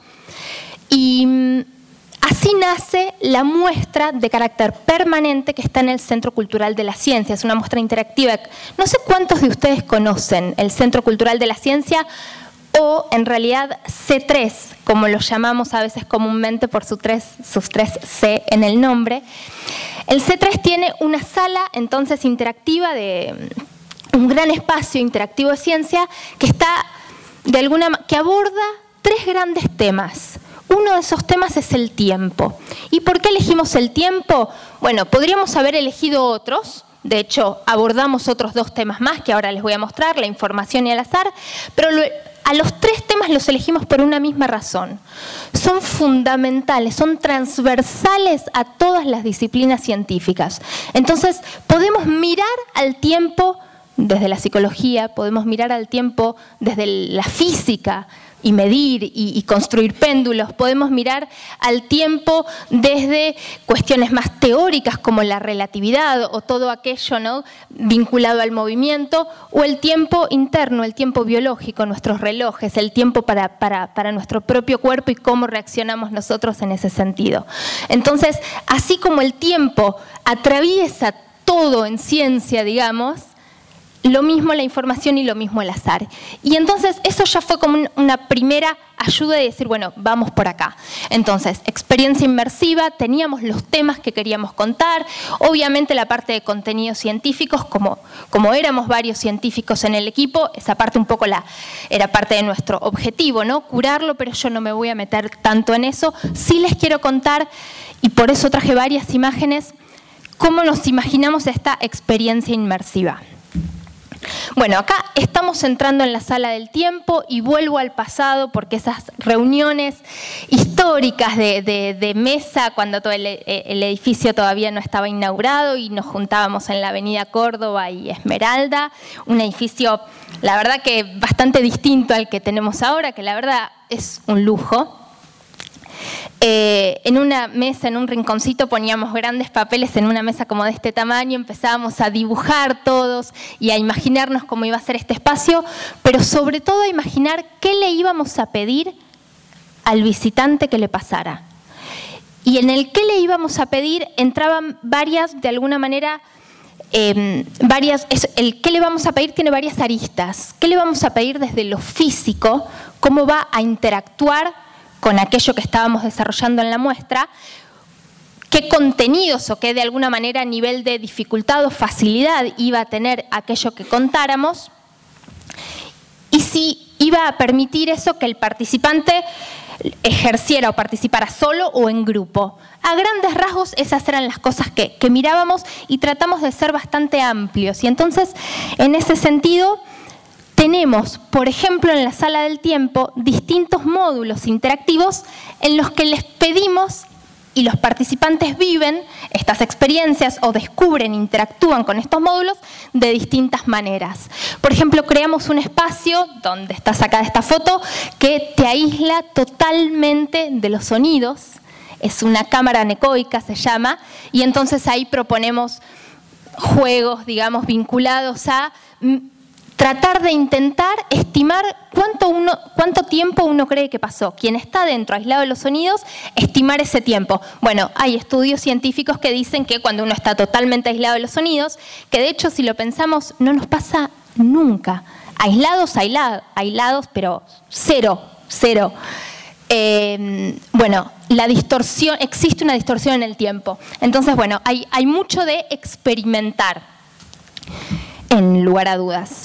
Y así nace la muestra de carácter permanente que está en el Centro Cultural de la Ciencia. Es una muestra interactiva. No sé cuántos de ustedes conocen el Centro Cultural de la Ciencia o en realidad C tres, como lo llamamos a veces comúnmente por sus tres, sus tres C en el nombre. El C tres tiene una sala entonces interactiva, de un gran espacio interactivo de ciencia que está de alguna que aborda tres grandes temas. Uno de esos temas es el tiempo. ¿Y por qué elegimos el tiempo? Bueno, podríamos haber elegido otros. De hecho, abordamos otros dos temas más que ahora les voy a mostrar, la información y el azar, pero lo, a los tres temas los elegimos por una misma razón. Son fundamentales, son transversales a todas las disciplinas científicas. Entonces, podemos mirar al tiempo desde la psicología, podemos mirar al tiempo desde la física y medir y, y construir péndulos, podemos mirar al tiempo desde cuestiones más teóricas como la relatividad o todo aquello, ¿no?, vinculado al movimiento, o el tiempo interno, el tiempo biológico, nuestros relojes, el tiempo para, para, para nuestro propio cuerpo y cómo reaccionamos nosotros en ese sentido. Entonces, así como el tiempo atraviesa todo en ciencia, digamos, lo mismo la información y lo mismo el azar. Y entonces eso ya fue como una primera ayuda de decir, bueno, vamos por acá. Entonces, experiencia inmersiva, teníamos los temas que queríamos contar, obviamente la parte de contenidos científicos, como, como éramos varios científicos en el equipo, esa parte un poco la, era parte de nuestro objetivo, ¿no?, curarlo, pero yo no me voy a meter tanto en eso. Sí les quiero contar, y por eso traje varias imágenes, cómo nos imaginamos esta experiencia inmersiva. Bueno, acá estamos entrando en la sala del tiempo y vuelvo al pasado porque esas reuniones históricas de, de, de mesa, cuando todo el, el edificio todavía no estaba inaugurado y nos juntábamos en la avenida Córdoba y Esmeralda, un edificio, la verdad que bastante distinto al que tenemos ahora, que la verdad es un lujo. Eh, en una mesa, en un rinconcito, poníamos grandes papeles en una mesa como de este tamaño, empezábamos a dibujar todos y a imaginarnos cómo iba a ser este espacio, pero sobre todo a imaginar qué le íbamos a pedir al visitante que le pasara. Y en el qué le íbamos a pedir entraban varias, de alguna manera, eh, varias, es, el qué le vamos a pedir tiene varias aristas. ¿Qué le vamos a pedir desde lo físico? ¿Cómo va a interactuar con aquello que estábamos desarrollando en la muestra? ¿Qué contenidos o qué de alguna manera nivel de dificultad o facilidad iba a tener aquello que contáramos? Y si iba a permitir eso que el participante ejerciera o participara solo o en grupo. A grandes rasgos esas eran las cosas que, que mirábamos y tratamos de ser bastante amplios. Y entonces, en ese sentido, tenemos, por ejemplo, en la sala del tiempo, distintos módulos interactivos en los que les pedimos y los participantes viven estas experiencias o descubren, interactúan con estos módulos de distintas maneras. Por ejemplo, creamos un espacio, donde está sacada esta foto, que te aísla totalmente de los sonidos. Es una cámara anecoica, se llama, y entonces ahí proponemos juegos, digamos, vinculados a tratar de intentar estimar cuánto, uno, cuánto tiempo uno cree que pasó. Quien está dentro, aislado de los sonidos, estimar ese tiempo. Bueno, hay estudios científicos que dicen que cuando uno está totalmente aislado de los sonidos, que de hecho si lo pensamos no nos pasa nunca. Aislados, aislados, aislados pero cero, cero. Eh, bueno, la distorsión, existe una distorsión en el tiempo. Entonces, bueno, hay, hay mucho de experimentar, en lugar a dudas.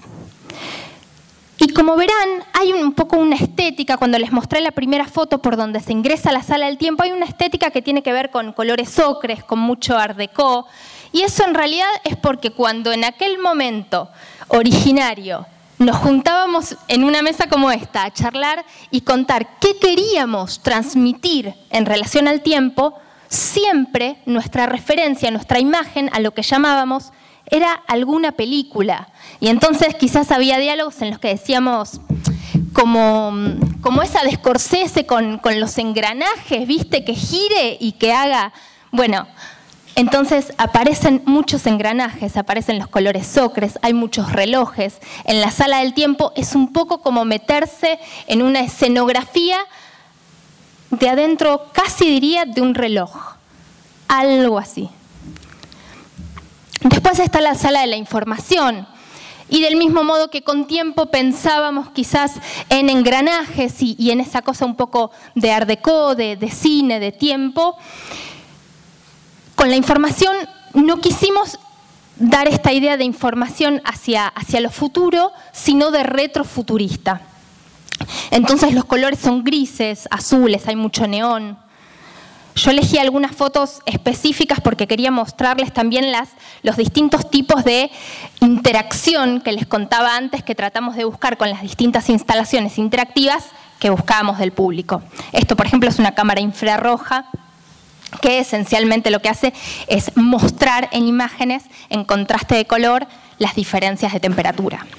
Y como verán, hay un poco una estética, cuando les mostré la primera foto por donde se ingresa a la sala del tiempo, hay una estética que tiene que ver con colores ocres, con mucho art déco, y eso en realidad es porque cuando en aquel momento originario nos juntábamos en una mesa como esta a charlar y contar qué queríamos transmitir en relación al tiempo, siempre nuestra referencia, nuestra imagen a lo que llamábamos era alguna película. Y entonces quizás había diálogos en los que decíamos, como, como esa de Scorsese con, con los engranajes, ¿viste? Que gire y que haga... Bueno, entonces aparecen muchos engranajes, aparecen los colores ocres, hay muchos relojes. En la sala del tiempo es un poco como meterse en una escenografía de adentro, casi diría, de un reloj. Algo así. Después está la sala de la información. Y del mismo modo que con tiempo pensábamos quizás en engranajes y, y en esa cosa un poco de art déco, de, de cine, de tiempo, con la información no quisimos dar esta idea de información hacia, hacia lo futuro, sino de retrofuturista. Entonces los colores son grises, azules, hay mucho neón. Yo elegí algunas fotos específicas porque quería mostrarles también las, los distintos tipos de interacción que les contaba antes que tratamos de buscar con las distintas instalaciones interactivas que buscábamos del público. Esto, por ejemplo, es una cámara infrarroja que esencialmente lo que hace es mostrar en imágenes, en contraste de color, las diferencias de temperatura.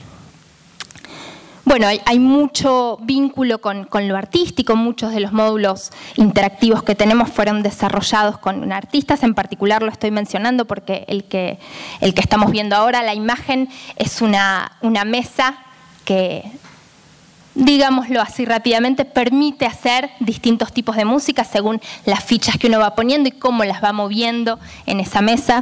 Bueno, hay, hay mucho vínculo con, con lo artístico, muchos de los módulos interactivos que tenemos fueron desarrollados con artistas, en particular lo estoy mencionando porque el que, el que estamos viendo ahora, la imagen, es una, una mesa que, digámoslo así rápidamente, permite hacer distintos tipos de música según las fichas que uno va poniendo y cómo las va moviendo en esa mesa.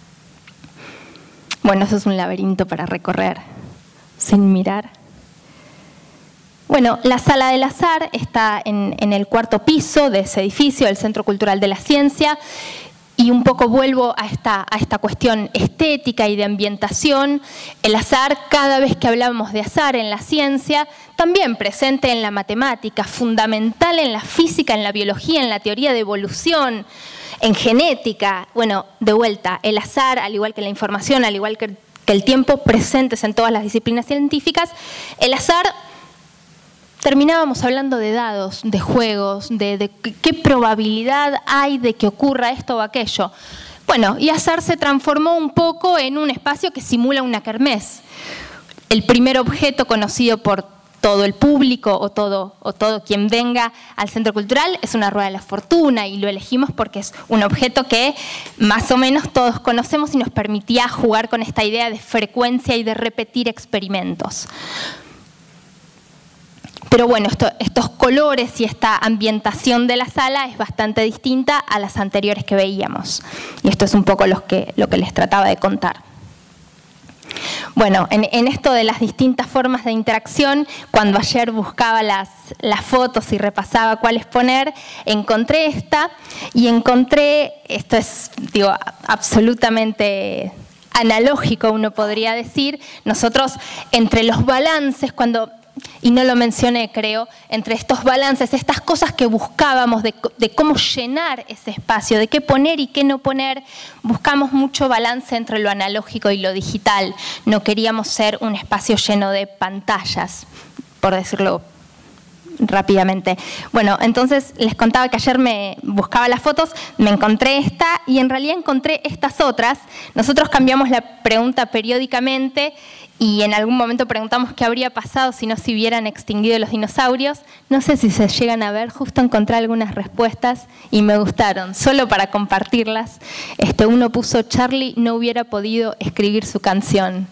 Bueno, eso es un laberinto para recorrer sin mirar. Bueno, la Sala del Azar está en, en el cuarto piso de ese edificio, del Centro Cultural de la Ciencia, y un poco vuelvo a esta, a esta cuestión estética y de ambientación. El azar, cada vez que hablamos de azar en la ciencia, también presente en la matemática, fundamental en la física, en la biología, en la teoría de evolución, en genética. Bueno, de vuelta, el azar, al igual que la información, al igual que, que el tiempo, presentes en todas las disciplinas científicas. El azar... Terminábamos hablando de dados, de juegos, de, de qué probabilidad hay de que ocurra esto o aquello. Bueno, y azar se transformó un poco en un espacio que simula una kermés. El primer objeto conocido por todo el público o todo, o todo quien venga al centro cultural es una rueda de la fortuna, y lo elegimos porque es un objeto que más o menos todos conocemos y nos permitía jugar con esta idea de frecuencia y de repetir experimentos. Pero bueno, esto, estos colores y esta ambientación de la sala es bastante distinta a las anteriores que veíamos. Y esto es un poco los que, lo que les trataba de contar. Bueno, en, en esto de las distintas formas de interacción, cuando ayer buscaba las, las fotos y repasaba cuáles poner, encontré esta y encontré, esto es, digo, absolutamente analógico, uno podría decir, nosotros entre los balances, cuando... y no lo mencioné, creo, entre estos balances, estas cosas que buscábamos de, de cómo llenar ese espacio, de qué poner y qué no poner, buscamos mucho balance entre lo analógico y lo digital. No queríamos ser un espacio lleno de pantallas, por decirlo rápidamente. Bueno, entonces les contaba que ayer me buscaba las fotos, me encontré esta y en realidad encontré estas otras. Nosotros cambiamos la pregunta periódicamente y en algún momento preguntamos qué habría pasado si no se hubieran extinguido los dinosaurios. No sé si se llegan a ver, justo encontré algunas respuestas y me gustaron, solo para compartirlas. Este, uno puso, Charlie no hubiera podido escribir su canción.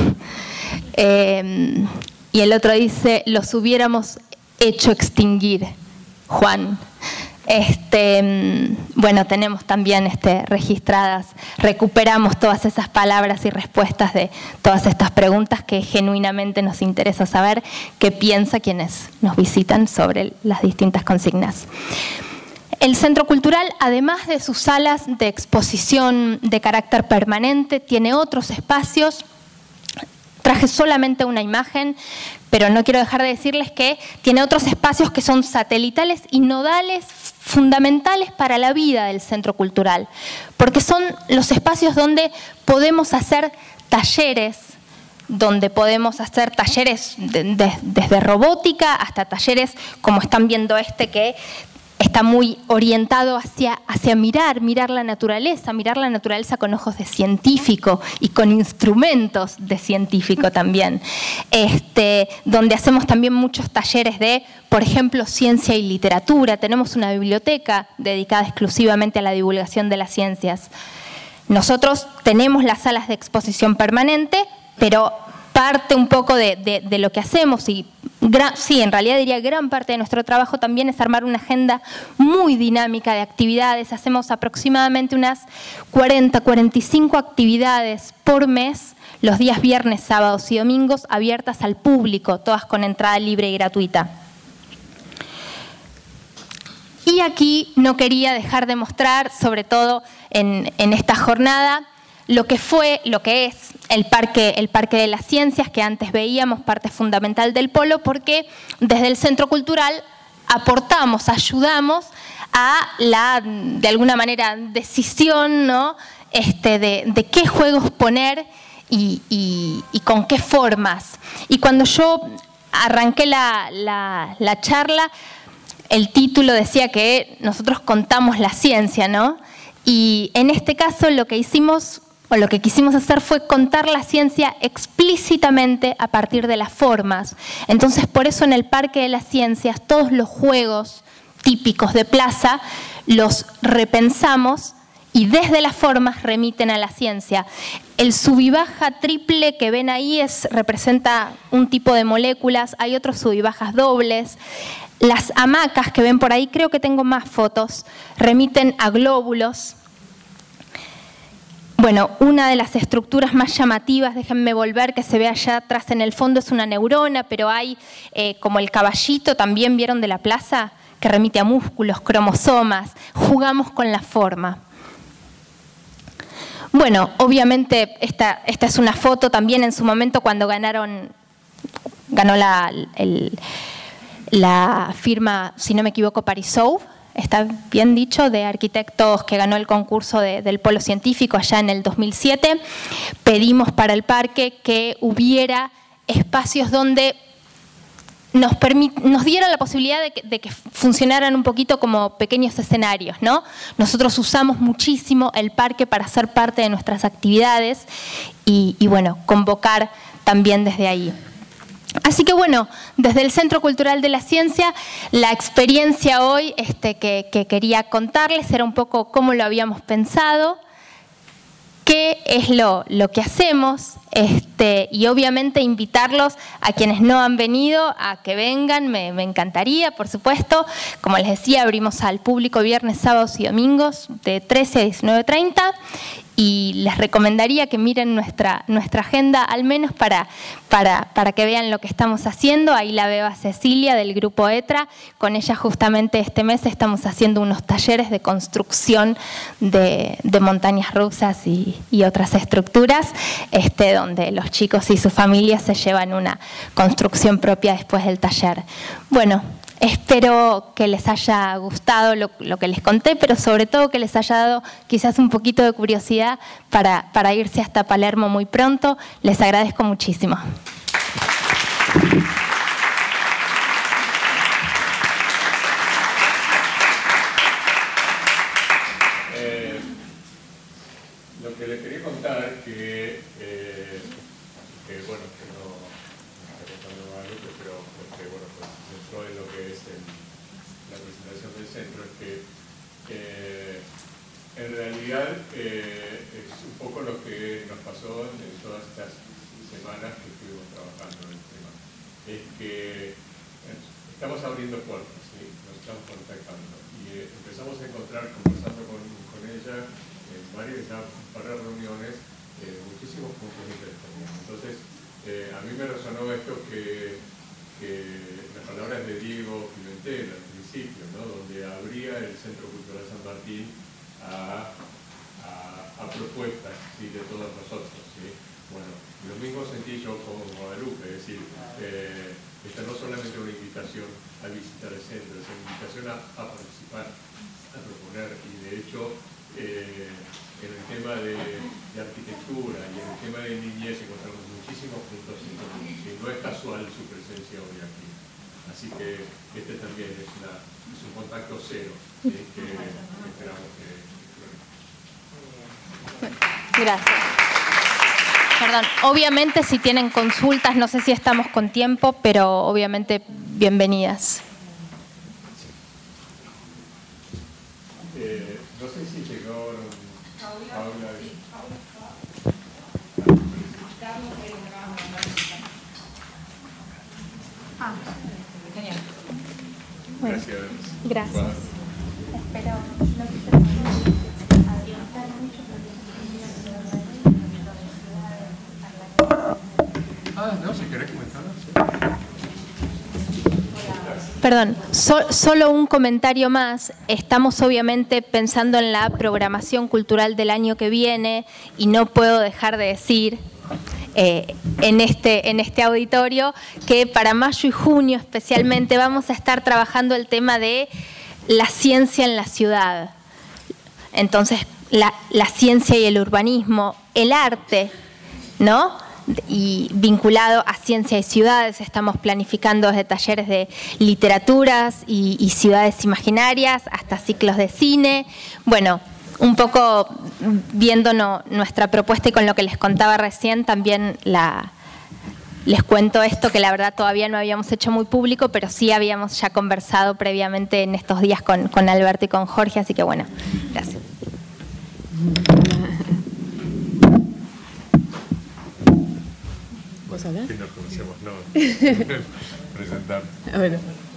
eh, y el otro dice, los hubiéramos hecho extinguir, Juan. Este, bueno, tenemos también este, registradas, recuperamos todas esas palabras y respuestas de todas estas preguntas que genuinamente nos interesa saber qué piensa quienes nos visitan sobre las distintas consignas. El Centro Cultural, además de sus salas de exposición de carácter permanente, tiene otros espacios. Traje solamente una imagen, pero no quiero dejar de decirles que tiene otros espacios que son satelitales y nodales fundamentales para la vida del Centro Cultural, porque son los espacios donde podemos hacer talleres, donde podemos hacer talleres de, de, desde robótica hasta talleres como están viendo este, que está muy orientado hacia, hacia mirar, mirar la naturaleza, mirar la naturaleza con ojos de científico y con instrumentos de científico también. Este, donde hacemos también muchos talleres de, por ejemplo, ciencia y literatura. Tenemos una biblioteca dedicada exclusivamente a la divulgación de las ciencias. Nosotros tenemos las salas de exposición permanente, pero parte un poco de, de, de lo que hacemos y gran, sí, en realidad diría gran parte de nuestro trabajo también es armar una agenda muy dinámica de actividades. Hacemos aproximadamente unas cuarenta, cuarenta y cinco actividades por mes, los días viernes, sábados y domingos, abiertas al público, todas con entrada libre y gratuita. Y aquí no quería dejar de mostrar, sobre todo en, en esta jornada, lo que fue, lo que es el Parque, el Parque de las Ciencias, que antes veíamos, parte fundamental del polo, porque desde el Centro Cultural aportamos, ayudamos a la, de alguna manera, decisión, ¿no? este, de, de qué juegos poner y, y, y con qué formas. Y cuando yo arranqué la, la, la charla, el título decía que nosotros contamos la ciencia, ¿no? Y en este caso lo que hicimos, o lo que quisimos hacer fue contar la ciencia explícitamente a partir de las formas. Entonces, por eso en el Parque de las Ciencias, todos los juegos típicos de plaza los repensamos y desde las formas remiten a la ciencia. El sub y baja triple que ven ahí es, representa un tipo de moléculas, hay otros sub y bajas dobles. Las hamacas que ven por ahí, creo que tengo más fotos, remiten a glóbulos. Bueno, una de las estructuras más llamativas, déjenme volver, que se ve allá atrás en el fondo, es una neurona, pero hay eh, como el caballito, también vieron de la plaza, que remite a músculos, cromosomas. Jugamos con la forma. Bueno, obviamente esta, esta es una foto también en su momento cuando ganaron, ganó la, el, la firma, si no me equivoco, Parisou. Está bien dicho, de arquitectos que ganó el concurso de, del Polo Científico allá en el dos mil siete. Pedimos para el parque que hubiera espacios donde nos, nos diera la posibilidad de que, de que funcionaran un poquito como pequeños escenarios, ¿no? Nosotros usamos muchísimo el parque para ser parte de nuestras actividades y, y bueno, convocar también desde ahí. Así que bueno, desde el Centro Cultural de la Ciencia, la experiencia hoy este, que, que quería contarles era un poco cómo lo habíamos pensado, qué es lo, lo que hacemos. Este, y obviamente invitarlos a quienes no han venido a que vengan, me, me encantaría, por supuesto. Como les decía, abrimos al público viernes, sábados y domingos de trece a diecinueve treinta. Y les recomendaría que miren nuestra, nuestra agenda, al menos para, para, para que vean lo que estamos haciendo. Ahí la veo a Cecilia del Grupo ETRA. Con ella justamente este mes estamos haciendo unos talleres de construcción de, de montañas rusas y, y otras estructuras, este, donde los chicos y sus familias se llevan una construcción propia después del taller. Bueno, espero que les haya gustado lo, lo que les conté, pero sobre todo que les haya dado quizás un poquito de curiosidad para, para irse hasta Palermo muy pronto. Les agradezco muchísimo. Eh, lo que les quería contar que, eh, que bueno, que no está contando Guadalupe, pero porque, bueno, pues se centró en lo que es el, la presentación del centro, es que eh, en realidad eh, es un poco lo que nos pasó en todas estas semanas que estuvimos trabajando en el tema. Es que estamos abriendo puertas, ¿sí? Nos estamos contactando y eh, empezamos a encontrar, conversando con, con ella, en varias, ya varias reuniones, eh, muchísimos puntos de interés también. Entonces, eh, a mí me resonó esto que, que las palabras de Diego Pimentel al principio, ¿no? Donde abría el Centro Cultural San Martín a, a, a propuestas, ¿sí? De todos nosotros, ¿sí? Bueno, lo mismo sentí yo con Guadalupe, es decir, eh, esta no solamente una invitación a visitar el centro, es una invitación a, a participar, a proponer, y de hecho, eh, en el tema de, de arquitectura y en el tema de niñez encontramos muchísimos puntos en común, y no es casual su presencia hoy aquí. Así que este también es, una, es un contacto cero, ¿sí? que, que esperamos que... Gracias. Perdón, obviamente si tienen consultas, no sé si estamos con tiempo, pero obviamente bienvenidas. Eh, no sé si llegó Paula. Ah, genial. Gracias. Gracias. Bueno. Espero. Ah, no, si querés comentarlo. Perdón, so, solo un comentario más. Estamos obviamente pensando en la programación cultural del año que viene y no puedo dejar de decir eh, en, este, en este auditorio que para mayo y junio especialmente vamos a estar trabajando el tema de la ciencia en la ciudad. Entonces, la, la ciencia y el urbanismo, el arte, ¿no? Y vinculado a ciencia y ciudades, estamos planificando desde talleres de literaturas y, y ciudades imaginarias hasta ciclos de cine. Bueno, un poco viendo no, nuestra propuesta y con lo que les contaba recién, también la, les cuento esto que la verdad todavía no habíamos hecho muy público, pero sí habíamos ya conversado previamente en estos días con, con Alberto y con Jorge, así que bueno, gracias. ¿Vos hablas? Que nos conocemos, no. Presentar. Bueno.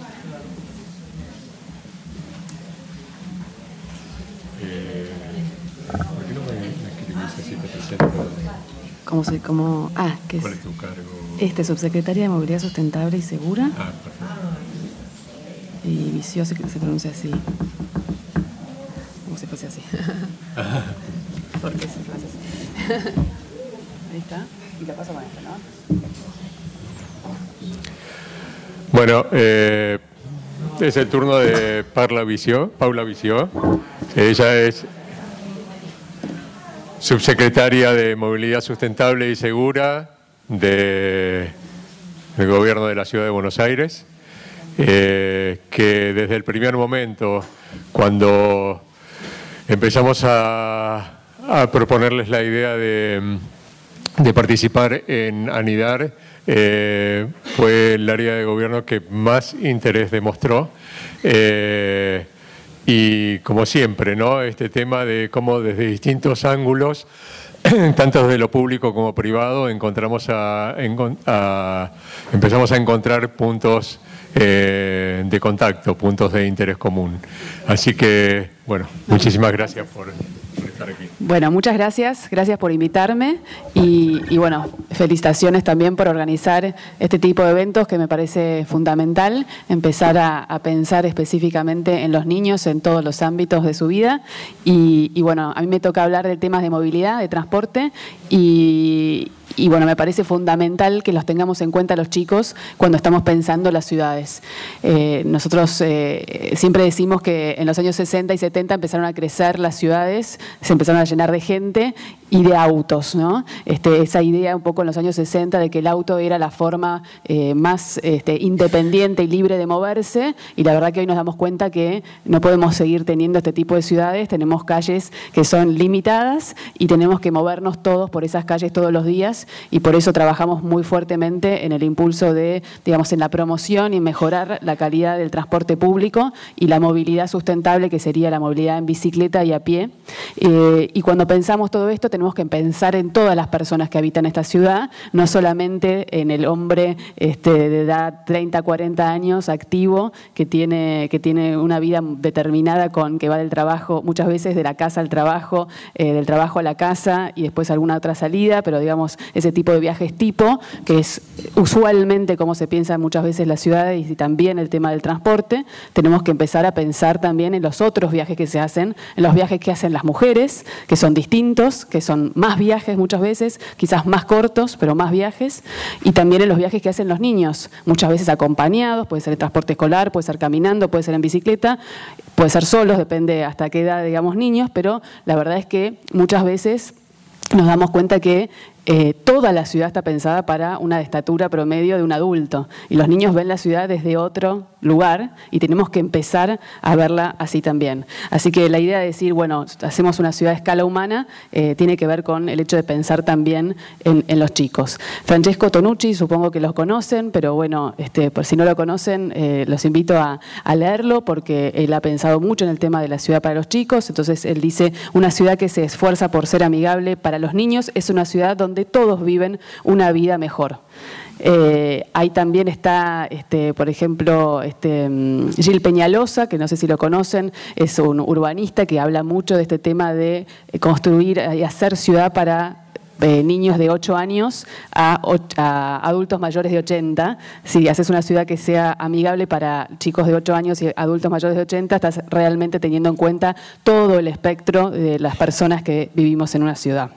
Eh, ¿Por qué no me escribís así te presento? ¿Cómo se, cómo, ah, ¿qué es? ¿Cuál es tu cargo? Este, subsecretaria de Movilidad Sustentable y Segura. Ah, perfecto. Y Vicio se, se pronuncia así. Como si fuese así. Porque se pronuncia así. Ahí está. Y la paso con esto, ¿no? Bueno, eh, es el turno de Paula Vició, Paula Vició. Ella es subsecretaria de Movilidad Sustentable y Segura de, del Gobierno de la Ciudad de Buenos Aires, eh, que desde el primer momento, cuando empezamos a, a proponerles la idea de, de participar en Anidar, eh, fue el área de gobierno que más interés demostró. Eh, y como siempre, ¿no? Este tema de cómo desde distintos ángulos tanto de lo público como privado, encontramos a, a, empezamos a encontrar puntos eh, de contacto, puntos de interés común. Así que, bueno, muchísimas gracias por, por estar aquí. Bueno, muchas gracias, gracias por invitarme y, y bueno, felicitaciones también por organizar este tipo de eventos que me parece fundamental, empezar a, a pensar específicamente en los niños en todos los ámbitos de su vida y, y bueno, a mí me toca hablar de temas de movilidad, de transporte y, y bueno, me parece fundamental que los tengamos en cuenta los chicos cuando estamos pensando las ciudades. Eh, nosotros eh, siempre decimos que en los años sesenta y setenta empezaron a crecer las ciudades, se empezaron a llenar de gente y de autos, ¿no? Este, esa idea un poco en los años sesenta de que el auto era la forma eh, más este, independiente y libre de moverse y la verdad que hoy nos damos cuenta que no podemos seguir teniendo este tipo de ciudades, tenemos calles que son limitadas y tenemos que movernos todos por esas calles todos los días y por eso trabajamos muy fuertemente en el impulso de, digamos, en la promoción y mejorar la calidad del transporte público y la movilidad sustentable que sería la movilidad en bicicleta y a pie. Eh, y cuando pensamos todo esto tenemos que pensar en todas las personas que habitan esta ciudad, no solamente en el hombre este, de edad treinta, cuarenta años activo que tiene, que tiene una vida determinada con que va del trabajo, muchas veces de la casa al trabajo, eh, del trabajo a la casa y después alguna otra salida, pero digamos ese tipo de viajes tipo, que es usualmente como se piensa muchas veces las ciudades y también el tema del transporte, tenemos que empezar a pensar también en los otros viajes que se hacen, en los viajes que hacen las mujeres, que son distintos, que son más viajes muchas veces, quizás más cortos, pero más viajes, y también en los viajes que hacen los niños, muchas veces acompañados, puede ser en transporte escolar, puede ser caminando, puede ser en bicicleta, puede ser solos, depende hasta qué edad, digamos, niños, pero la verdad es que muchas veces nos damos cuenta que Eh, toda la ciudad está pensada para una estatura promedio de un adulto y los niños ven la ciudad desde otro lugar y tenemos que empezar a verla así también. Así que la idea de decir, bueno, hacemos una ciudad a escala humana eh, tiene que ver con el hecho de pensar también en, en los chicos. Francesco Tonucci, supongo que los conocen, pero bueno, este, por si no lo conocen, eh, los invito a, a leerlo porque él ha pensado mucho en el tema de la ciudad para los chicos. Entonces él dice, una ciudad que se esfuerza por ser amigable para los niños es una ciudad donde donde todos viven una vida mejor. Eh, ahí también está, este, por ejemplo, este, Gil Peñalosa, que no sé si lo conocen, es un urbanista que habla mucho de este tema de construir y hacer ciudad para Eh, niños de ocho años a, a adultos mayores de ochenta. Si haces una ciudad que sea amigable para chicos de ocho años y adultos mayores de ochenta, estás realmente teniendo en cuenta todo el espectro de las personas que vivimos en una ciudad.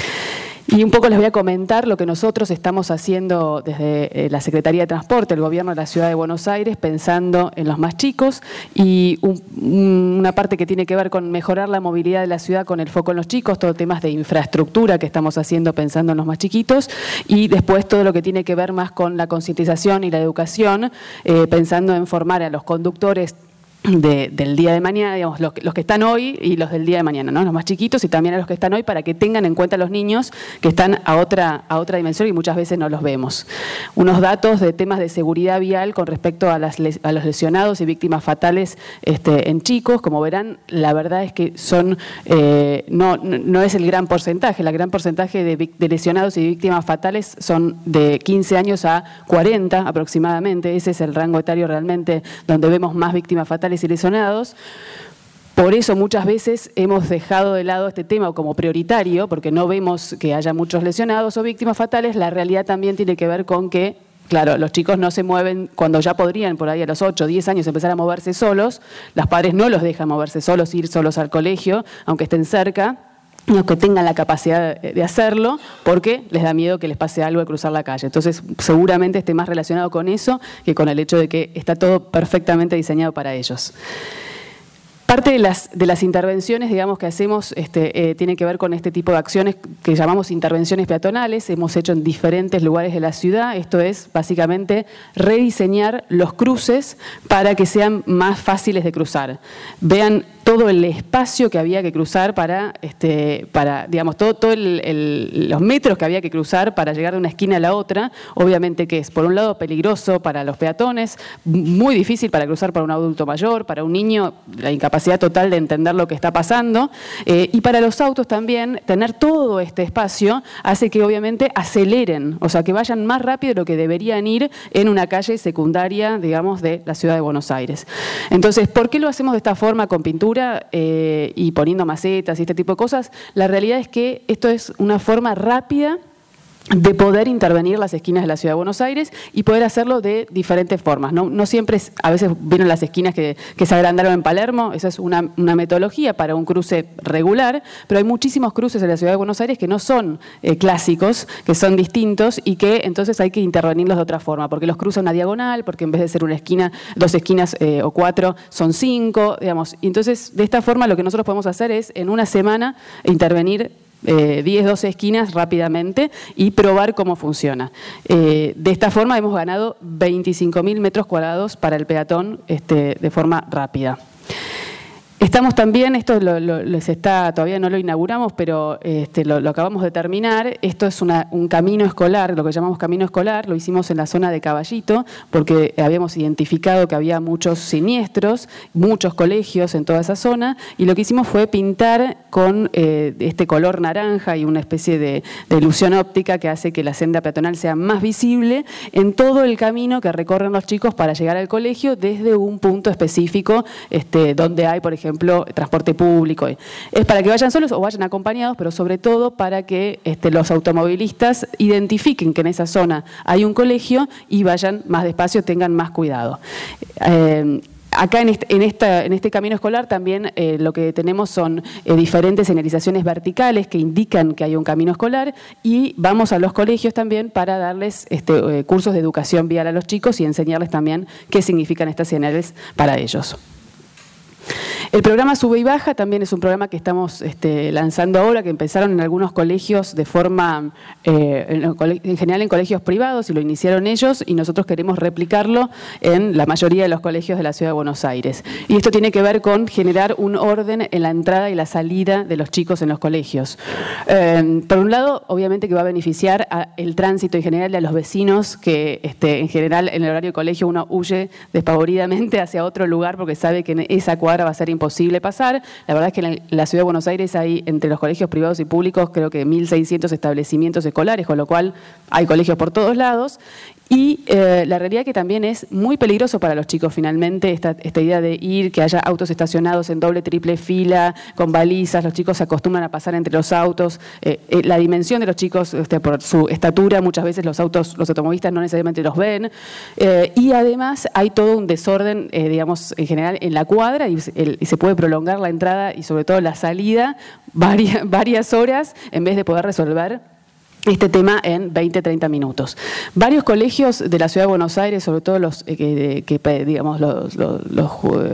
Y un poco les voy a comentar lo que nosotros estamos haciendo desde la Secretaría de Transporte, el Gobierno de la Ciudad de Buenos Aires, pensando en los más chicos y un, una parte que tiene que ver con mejorar la movilidad de la ciudad con el foco en los chicos, todo temas de infraestructura que estamos haciendo pensando en los más chiquitos y después todo lo que tiene que ver más con la concientización y la educación, eh, pensando en formar a los conductores De, del día de mañana, digamos, los, los que están hoy y los del día de mañana, ¿no? Los más chiquitos y también a los que están hoy para que tengan en cuenta a los niños que están a otra, a otra dimensión y muchas veces no los vemos. Unos datos de temas de seguridad vial con respecto a, las, a los lesionados y víctimas fatales este, en chicos, como verán, la verdad es que son eh, no, no es el gran porcentaje, el gran porcentaje de, de lesionados y víctimas fatales son de quince años a cuarenta aproximadamente, ese es el rango etario realmente donde vemos más víctimas fatales y lesionados. Por eso muchas veces hemos dejado de lado este tema como prioritario, porque no vemos que haya muchos lesionados o víctimas fatales. La realidad también tiene que ver con que, claro, los chicos no se mueven cuando ya podrían, por ahí a los ocho, diez años, empezar a moverse solos. Los padres no los dejan moverse solos, ir solos al colegio, aunque estén cerca, no que tengan la capacidad de hacerlo, porque les da miedo que les pase algo al cruzar la calle. Entonces, seguramente esté más relacionado con eso que con el hecho de que está todo perfectamente diseñado para ellos. Parte de las, de las intervenciones, digamos, que hacemos este, eh, tiene que ver con este tipo de acciones que llamamos intervenciones peatonales. Hemos hecho en diferentes lugares de la ciudad. Esto es, básicamente, rediseñar los cruces para que sean más fáciles de cruzar. Vean todo el espacio que había que cruzar para, este, para digamos, todo, todo el, el, los metros que había que cruzar para llegar de una esquina a la otra. Obviamente que es, por un lado, peligroso para los peatones, muy difícil para cruzar para un adulto mayor, para un niño, la incapacidad total de entender lo que está pasando, eh, y para los autos también, tener todo este espacio hace que obviamente aceleren, o sea, que vayan más rápido de lo que deberían ir en una calle secundaria, digamos, de la ciudad de Buenos Aires. Entonces, ¿por qué lo hacemos de esta forma con pintura eh, y poniendo macetas y este tipo de cosas? La realidad es que esto es una forma rápida de poder intervenir las esquinas de la Ciudad de Buenos Aires y poder hacerlo de diferentes formas. No, no siempre, es, a veces vieron las esquinas que, que se agrandaron en Palermo, esa es una, una metodología para un cruce regular, pero hay muchísimos cruces en la Ciudad de Buenos Aires que no son eh, clásicos, que son distintos y que entonces hay que intervenirlos de otra forma, porque los cruza una diagonal, porque en vez de ser una esquina, dos esquinas eh, o cuatro, son cinco, digamos. Y entonces, de esta forma, lo que nosotros podemos hacer es, en una semana, intervenir Eh, diez, doce esquinas rápidamente y probar cómo funciona. Eh, de esta forma hemos ganado veinticinco mil metros cuadrados para el peatón este, de forma rápida. Estamos también, esto lo, lo, les está, todavía no lo inauguramos, pero este, lo, lo acabamos de terminar. Esto es una, un camino escolar, lo que llamamos camino escolar, lo hicimos en la zona de Caballito, porque habíamos identificado que había muchos siniestros, muchos colegios en toda esa zona, y lo que hicimos fue pintar con eh, este color naranja y una especie de, de ilusión óptica que hace que la senda peatonal sea más visible en todo el camino que recorren los chicos para llegar al colegio desde un punto específico este, donde hay, por ejemplo, ejemplo, transporte público. Es para que vayan solos o vayan acompañados, pero sobre todo para que este, los automovilistas identifiquen que en esa zona hay un colegio y vayan más despacio, tengan más cuidado. Eh, Acá en este, en, esta, en este camino escolar también eh, lo que tenemos son eh, diferentes señalizaciones verticales que indican que hay un camino escolar y vamos a los colegios también para darles este, eh, cursos de educación vial a los chicos y enseñarles también qué significan estas señales para ellos. El programa Sube y Baja también es un programa que estamos este, lanzando ahora, que empezaron en algunos colegios de forma, eh, en, en general en colegios privados, y lo iniciaron ellos, y nosotros queremos replicarlo en la mayoría de los colegios de la Ciudad de Buenos Aires. Y esto tiene que ver con generar un orden en la entrada y la salida de los chicos en los colegios. Eh, por un lado, obviamente que va a beneficiar al tránsito en general y a los vecinos, que este, en general en el horario de colegio uno huye despavoridamente hacia otro lugar porque sabe que en esa cuadra va a ser imposible pasar. La verdad es que en la Ciudad de Buenos Aires hay, entre los colegios privados y públicos, creo que mil seiscientos establecimientos escolares, con lo cual hay colegios por todos lados. Y eh, la realidad que también es muy peligroso para los chicos finalmente esta, esta idea de ir, que haya autos estacionados en doble, triple fila, con balizas, los chicos se acostumbran a pasar entre los autos, eh, eh, la dimensión de los chicos este, por su estatura, muchas veces los autos, los automovilistas no necesariamente los ven, eh, y además hay todo un desorden, eh, digamos, en general en la cuadra y, el, y se puede prolongar la entrada y sobre todo la salida varias, varias horas en vez de poder resolver este tema en veinte, treinta minutos. Varios colegios de la Ciudad de Buenos Aires, sobre todo los eh, que, que digamos los, los, los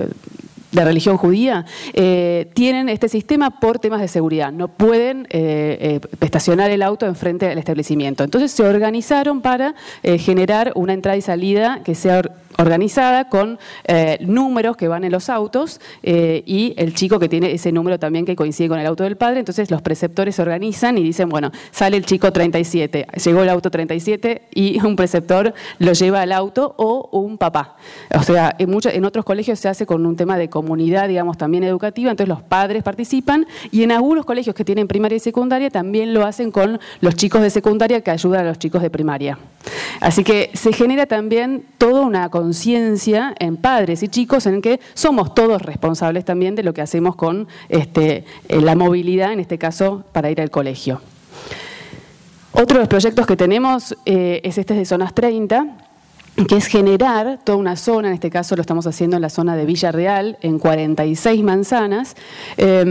de religión judía, eh, tienen este sistema por temas de seguridad. No pueden eh, eh, estacionar el auto enfrente del establecimiento. Entonces se organizaron para eh, generar una entrada y salida que sea organizada con eh, números que van en los autos eh, y el chico que tiene ese número también que coincide con el auto del padre. Entonces los preceptores se organizan y dicen, bueno, sale el chico treinta y siete, llegó el auto treinta y siete y un preceptor lo lleva al auto o un papá. O sea, en, muchos, en otros colegios se hace con un tema de comunidad, digamos, también educativa, entonces los padres participan y en algunos colegios que tienen primaria y secundaria también lo hacen con los chicos de secundaria que ayudan a los chicos de primaria. Así que se genera también toda una conciencia en padres y chicos en que somos todos responsables también de lo que hacemos con este, la movilidad, en este caso, para ir al colegio. Otro de los proyectos que tenemos eh, es este de Zonas treinta, que es generar toda una zona, en este caso lo estamos haciendo en la zona de Villa Real, en cuarenta y seis manzanas, eh,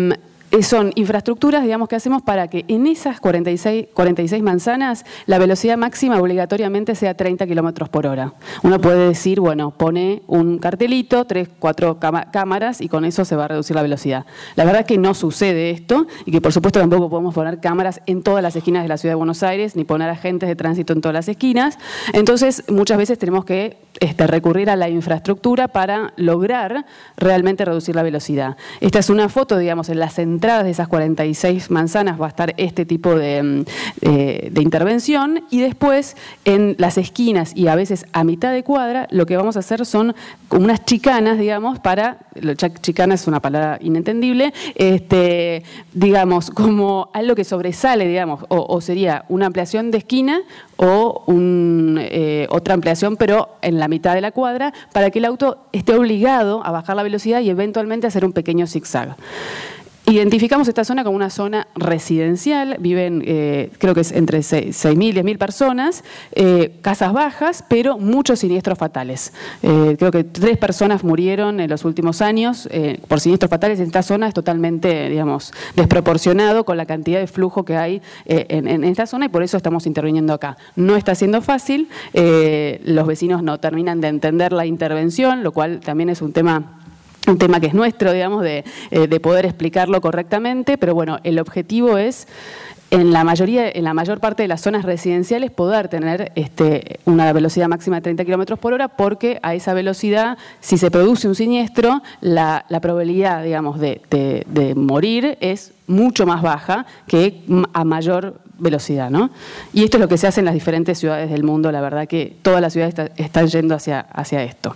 son infraestructuras, digamos, que hacemos para que en esas cuarenta y seis, cuarenta y seis manzanas la velocidad máxima obligatoriamente sea treinta kilómetros por hora. Uno puede decir, bueno, pone un cartelito, tres, cuatro cámaras y con eso se va a reducir la velocidad. La verdad es que no sucede esto y que por supuesto tampoco podemos poner cámaras en todas las esquinas de la Ciudad de Buenos Aires ni poner agentes de tránsito en todas las esquinas. Entonces, muchas veces tenemos que este, recurrir a la infraestructura para lograr realmente reducir la velocidad. Esta es una foto, digamos, en las entradas de esas cuarenta y seis manzanas va a estar este tipo de, eh, de intervención y después en las esquinas y a veces a mitad de cuadra lo que vamos a hacer son unas chicanas, digamos, para, chicana es una palabra inentendible, este, digamos, como algo que sobresale, digamos, o, o sería una ampliación de esquina o un, eh, otra ampliación, pero en la mitad de la cuadra, para que el auto esté obligado a bajar la velocidad y eventualmente hacer un pequeño zigzag. Identificamos esta zona como una zona residencial, viven eh, creo que es entre seis mil y diez mil personas, eh, casas bajas, pero muchos siniestros fatales. Eh, creo que tres personas murieron en los últimos años eh, por siniestros fatales en esta zona, es totalmente, digamos, desproporcionado con la cantidad de flujo que hay eh, en, en esta zona y por eso estamos interviniendo acá. No está siendo fácil, eh, los vecinos no terminan de entender la intervención, lo cual también es un tema... un tema que es nuestro, digamos, de, de poder explicarlo correctamente, pero bueno, el objetivo es, en la mayoría, en la mayor parte de las zonas residenciales, poder tener este, una velocidad máxima de treinta kilómetros por hora, porque a esa velocidad, si se produce un siniestro, la, la probabilidad, digamos, de, de, de morir es mucho más baja que a mayor velocidad, ¿no? Y esto es lo que se hace en las diferentes ciudades del mundo, la verdad que todas las ciudades está, están yendo hacia, hacia esto.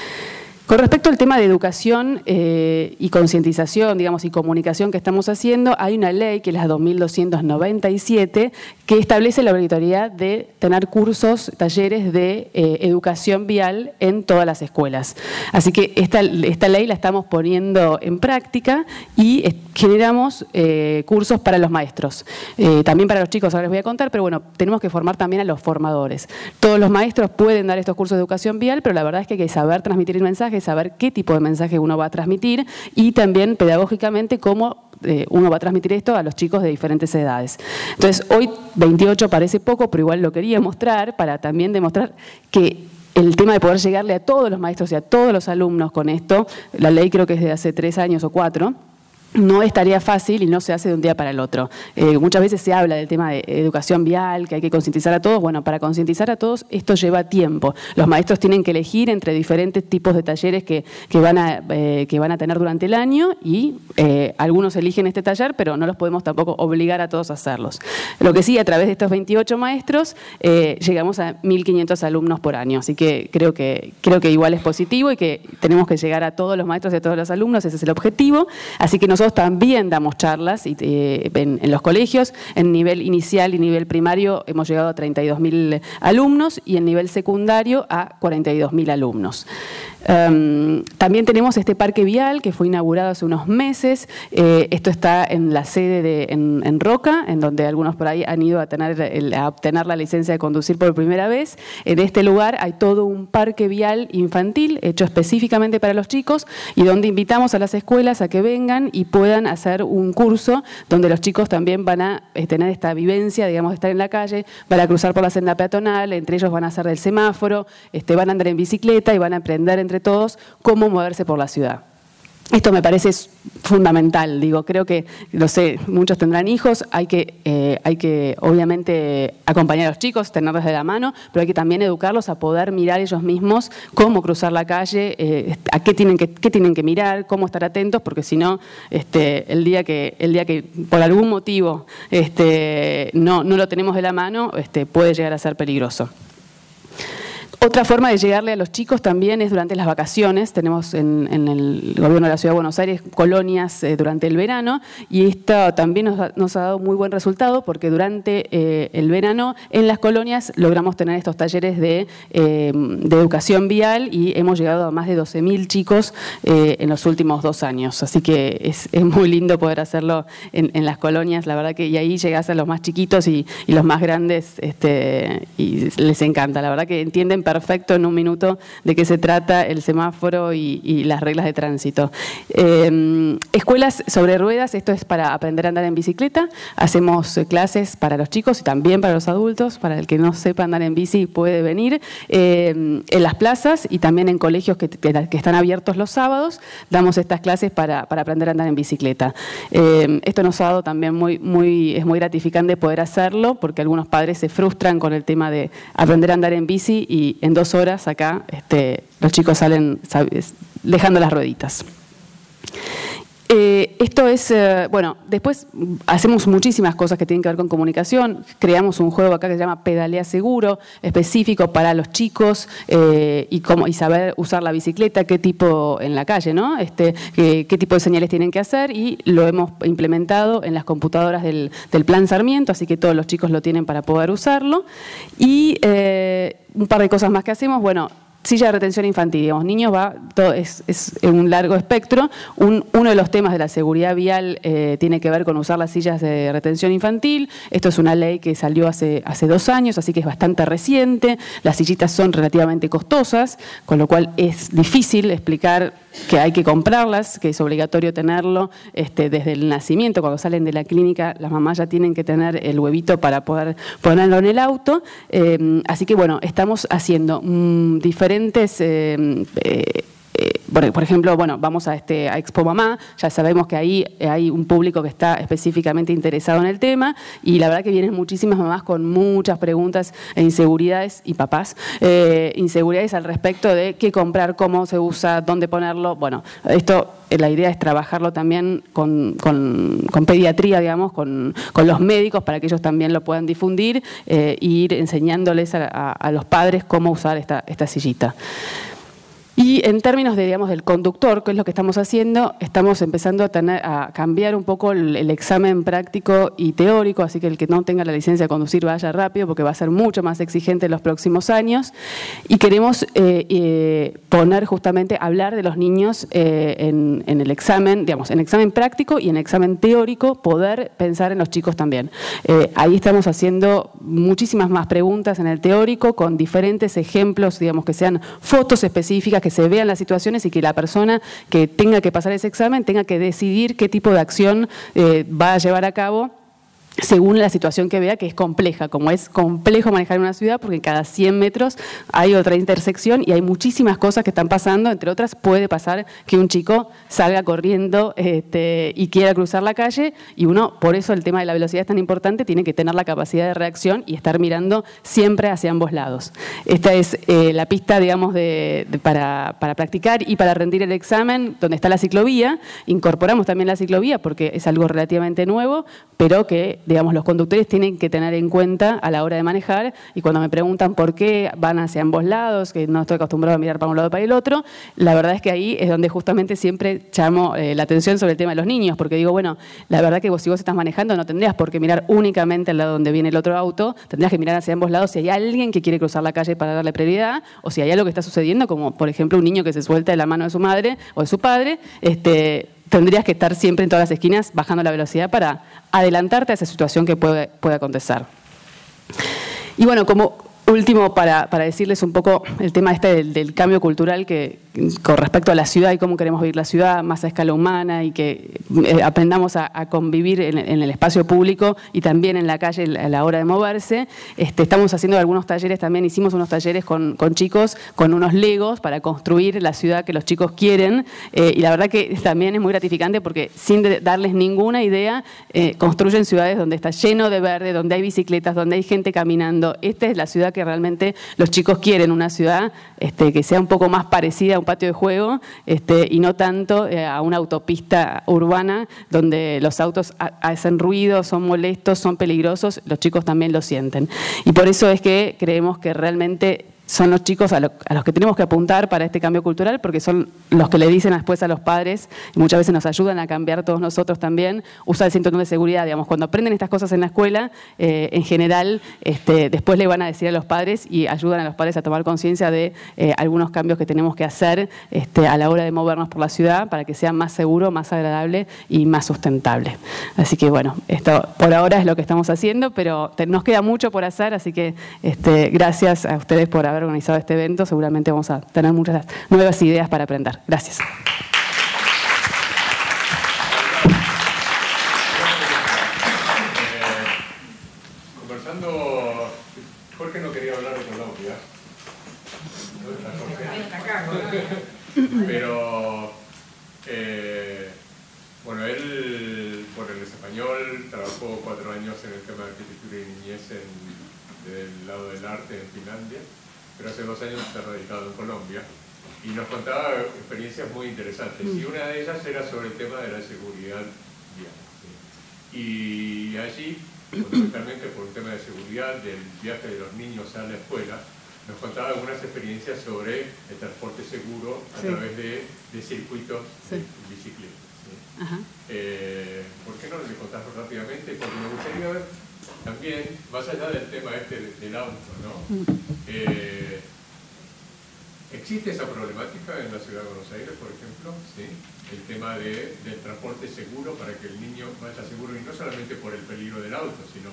Con respecto al tema de educación eh, y concientización, digamos, y comunicación que estamos haciendo, hay una ley que es la dos mil doscientos noventa y siete que establece la obligatoriedad de tener cursos, talleres de eh, educación vial en todas las escuelas. Así que esta, esta ley la estamos poniendo en práctica y eh, generamos eh, cursos para los maestros. Eh, también para los chicos, ahora les voy a contar, pero bueno, tenemos que formar también a los formadores. Todos los maestros pueden dar estos cursos de educación vial, pero la verdad es que hay que saber transmitir el mensaje, saber qué tipo de mensaje uno va a transmitir y también pedagógicamente cómo eh, uno va a transmitir esto a los chicos de diferentes edades. Entonces, hoy veintiocho parece poco, pero igual lo quería mostrar para también demostrar que el tema de poder llegarle a todos los maestros y a todos los alumnos con esto, la ley creo que es de hace tres años o cuatro, no es tarea fácil y no se hace de un día para el otro. Eh, muchas veces se habla del tema de educación vial, que hay que concientizar a todos. Bueno, para concientizar a todos esto lleva tiempo. Los maestros tienen que elegir entre diferentes tipos de talleres que, que, van, a, eh, que van a tener durante el año y eh, algunos eligen este taller, pero no los podemos tampoco obligar a todos a hacerlos. Lo que sí, a través de estos veintiocho maestros, eh, llegamos a mil quinientos alumnos por año. Así que creo, que creo que igual es positivo y que tenemos que llegar a todos los maestros y a todos los alumnos. Ese es el objetivo. Así que nosotros también damos charlas y, eh, en, en los colegios. En nivel inicial y nivel primario hemos llegado a treinta y dos mil alumnos y en nivel secundario a cuarenta y dos mil alumnos. Um, también tenemos este parque vial que fue inaugurado hace unos meses. Eh, esto está en la sede de, en, en Roca, en donde algunos por ahí han ido a, tener el, a obtener la licencia de conducir por primera vez. En este lugar hay todo un parque vial infantil hecho específicamente para los chicos y donde invitamos a las escuelas a que vengan y puedan hacer un curso donde los chicos también van a eh, tener esta vivencia, digamos, de estar en la calle, van a cruzar por la senda peatonal, entre ellos van a hacer del semáforo, este, van a andar en bicicleta y van a aprender entre todos cómo moverse por la ciudad. Esto me parece fundamental, digo, creo que, no sé, muchos tendrán hijos, hay que, eh, hay que obviamente acompañar a los chicos, tenerlos de la mano, pero hay que también educarlos a poder mirar ellos mismos cómo cruzar la calle, eh, a qué tienen que, qué tienen que mirar, cómo estar atentos, porque si no, este, el día que, el día que por algún motivo este, no, no lo tenemos de la mano, este, puede llegar a ser peligroso. Otra forma de llegarle a los chicos también es durante las vacaciones. Tenemos en, en el gobierno de la Ciudad de Buenos Aires colonias eh, durante el verano y esto también nos ha, nos ha dado muy buen resultado porque durante eh, el verano en las colonias logramos tener estos talleres de, eh, de educación vial y hemos llegado a más de doce mil chicos eh, en los últimos dos años. Así que es, es muy lindo poder hacerlo en, en las colonias, la verdad que y ahí llegás a los más chiquitos y, y los más grandes este, y les encanta, la verdad que entienden perfecto en un minuto de qué se trata el semáforo y, y las reglas de tránsito. Eh, escuelas sobre ruedas, esto es para aprender a andar en bicicleta. Hacemos eh, clases para los chicos y también para los adultos. Para el que no sepa andar en bici puede venir. Eh, en las plazas y también en colegios que, que, que están abiertos los sábados, damos estas clases para, para aprender a andar en bicicleta. Eh, esto nos ha dado también muy, muy, es muy gratificante poder hacerlo, porque algunos padres se frustran con el tema de aprender a andar en bici y en dos horas acá este, los chicos salen ¿sabes? Dejando las rueditas. Eh, esto es, eh, bueno, después hacemos muchísimas cosas que tienen que ver con comunicación. Creamos un juego acá que se llama Pedalea Seguro, específico para los chicos eh, y, cómo, y saber usar la bicicleta, qué tipo en la calle, ¿no? Este, eh, qué tipo de señales tienen que hacer, y lo hemos implementado en las computadoras del, del Plan Sarmiento, así que todos los chicos lo tienen para poder usarlo. Y eh, un par de cosas más que hacemos, bueno, silla de retención infantil, digamos, niños va, todo es, es un largo espectro. Un, uno de los temas de la seguridad vial eh, tiene que ver con usar las sillas de retención infantil. Esto es una ley que salió hace, hace dos años, así que es bastante reciente. Las sillitas son relativamente costosas, con lo cual es difícil explicar que hay que comprarlas, que es obligatorio tenerlo este, desde el nacimiento. Cuando salen de la clínica, las mamás ya tienen que tener el huevito para poder ponerlo en el auto. Eh, así que, bueno, estamos haciendo mmm, diferentes... Eh, eh, Por ejemplo, bueno, vamos a, este, a Expo Mamá, ya sabemos que ahí hay un público que está específicamente interesado en el tema, y la verdad que vienen muchísimas mamás con muchas preguntas e inseguridades, y papás, eh, inseguridades al respecto de qué comprar, cómo se usa, dónde ponerlo. Bueno, esto, la idea es trabajarlo también con, con, con pediatría, digamos, con, con los médicos, para que ellos también lo puedan difundir e eh, ir enseñándoles a, a, a los padres cómo usar esta, esta sillita. Y en términos de, digamos, del conductor, que es lo que estamos haciendo, estamos empezando a, tener, a cambiar un poco el, el examen práctico y teórico, así que el que no tenga la licencia de conducir vaya rápido, porque va a ser mucho más exigente en los próximos años. Y queremos eh, eh, poner justamente, hablar de los niños eh, en, en el examen, digamos, en examen práctico y en examen teórico, poder pensar en los chicos también. Eh, ahí estamos haciendo muchísimas más preguntas en el teórico, con diferentes ejemplos, digamos, que sean fotos específicas, que se vean las situaciones y que la persona que tenga que pasar ese examen tenga que decidir qué tipo de acción eh, va a llevar a cabo según la situación que vea, que es compleja, como es complejo manejar una ciudad, porque cada cien metros hay otra intersección y hay muchísimas cosas que están pasando. Entre otras, puede pasar que un chico salga corriendo este, y quiera cruzar la calle, y uno, por eso el tema de la velocidad es tan importante, tiene que tener la capacidad de reacción y estar mirando siempre hacia ambos lados. Esta es eh, la pista, digamos, de, de, para, para practicar y para rendir el examen, donde está la ciclovía. Incorporamos también la ciclovía porque es algo relativamente nuevo, pero que, digamos, los conductores tienen que tener en cuenta a la hora de manejar. Y cuando me preguntan por qué van hacia ambos lados, que no estoy acostumbrado a mirar para un lado o para el otro, la verdad es que ahí es donde justamente siempre llamo eh, la atención sobre el tema de los niños, porque digo, bueno, la verdad que vos, si vos estás manejando, no tendrías por qué mirar únicamente al lado donde viene el otro auto, tendrías que mirar hacia ambos lados si hay alguien que quiere cruzar la calle para darle prioridad, o si hay algo que está sucediendo, como por ejemplo un niño que se suelta de la mano de su madre o de su padre. este Tendrías que estar siempre en todas las esquinas bajando la velocidad para adelantarte a esa situación que puede, puede acontecer. Y bueno, como último, para, para decirles un poco el tema este del, del cambio cultural que, con respecto a la ciudad y cómo queremos vivir la ciudad más a escala humana, y que eh, aprendamos a, a convivir en, en el espacio público y también en la calle a la hora de moverse. Este, estamos haciendo algunos talleres también, hicimos unos talleres con, con chicos, con unos legos para construir la ciudad que los chicos quieren, eh, y la verdad que también es muy gratificante porque sin de, darles ninguna idea, eh, construyen ciudades donde está lleno de verde, donde hay bicicletas, donde hay gente caminando. Esta es la ciudad que realmente los chicos quieren, una ciudad este, que sea un poco más parecida a un patio de juego, este, y no tanto eh, a una autopista urbana donde los autos ha, hacen ruido, son molestos, son peligrosos. Los chicos también lo sienten. Y por eso es que creemos que realmente son los chicos a, lo, a los que tenemos que apuntar para este cambio cultural, porque son los que le dicen después a los padres, y muchas veces nos ayudan a cambiar todos nosotros también, usar el cinturón de seguridad. Digamos, cuando aprenden estas cosas en la escuela, eh, en general, este, después le van a decir a los padres y ayudan a los padres a tomar conciencia de eh, algunos cambios que tenemos que hacer este, a la hora de movernos por la ciudad para que sea más seguro, más agradable y más sustentable. Así que bueno, esto por ahora es lo que estamos haciendo, pero te, nos queda mucho por hacer, así que este, gracias a ustedes por haber haber organizado este evento. Seguramente vamos a tener muchas nuevas ideas para aprender. Gracias. Conversando, Jorge no quería hablar de Colombia. Pero, eh, bueno, él, bueno, él es español, trabajó cuatro años en el tema de arquitectura y niñez en, del lado del arte en Finlandia, pero hace dos años está radicado en Colombia y nos contaba experiencias muy interesantes. Y una de ellas era sobre el tema de la seguridad vial. ¿Sí? Y allí, fundamentalmente por un tema de seguridad, del viaje de los niños a la escuela, nos contaba algunas experiencias sobre el transporte seguro a sí. través de, de circuitos sí. de bicicleta. ¿Sí? Eh, ¿Por qué no le contás rápidamente? Porque me gustaría ver también, más allá del tema este del auto, ¿no? Eh, ¿Existe esa problemática en la ciudad de Buenos Aires, por ejemplo? ¿Sí? El tema de, del transporte seguro para que el niño vaya seguro, y no solamente por el peligro del auto, sino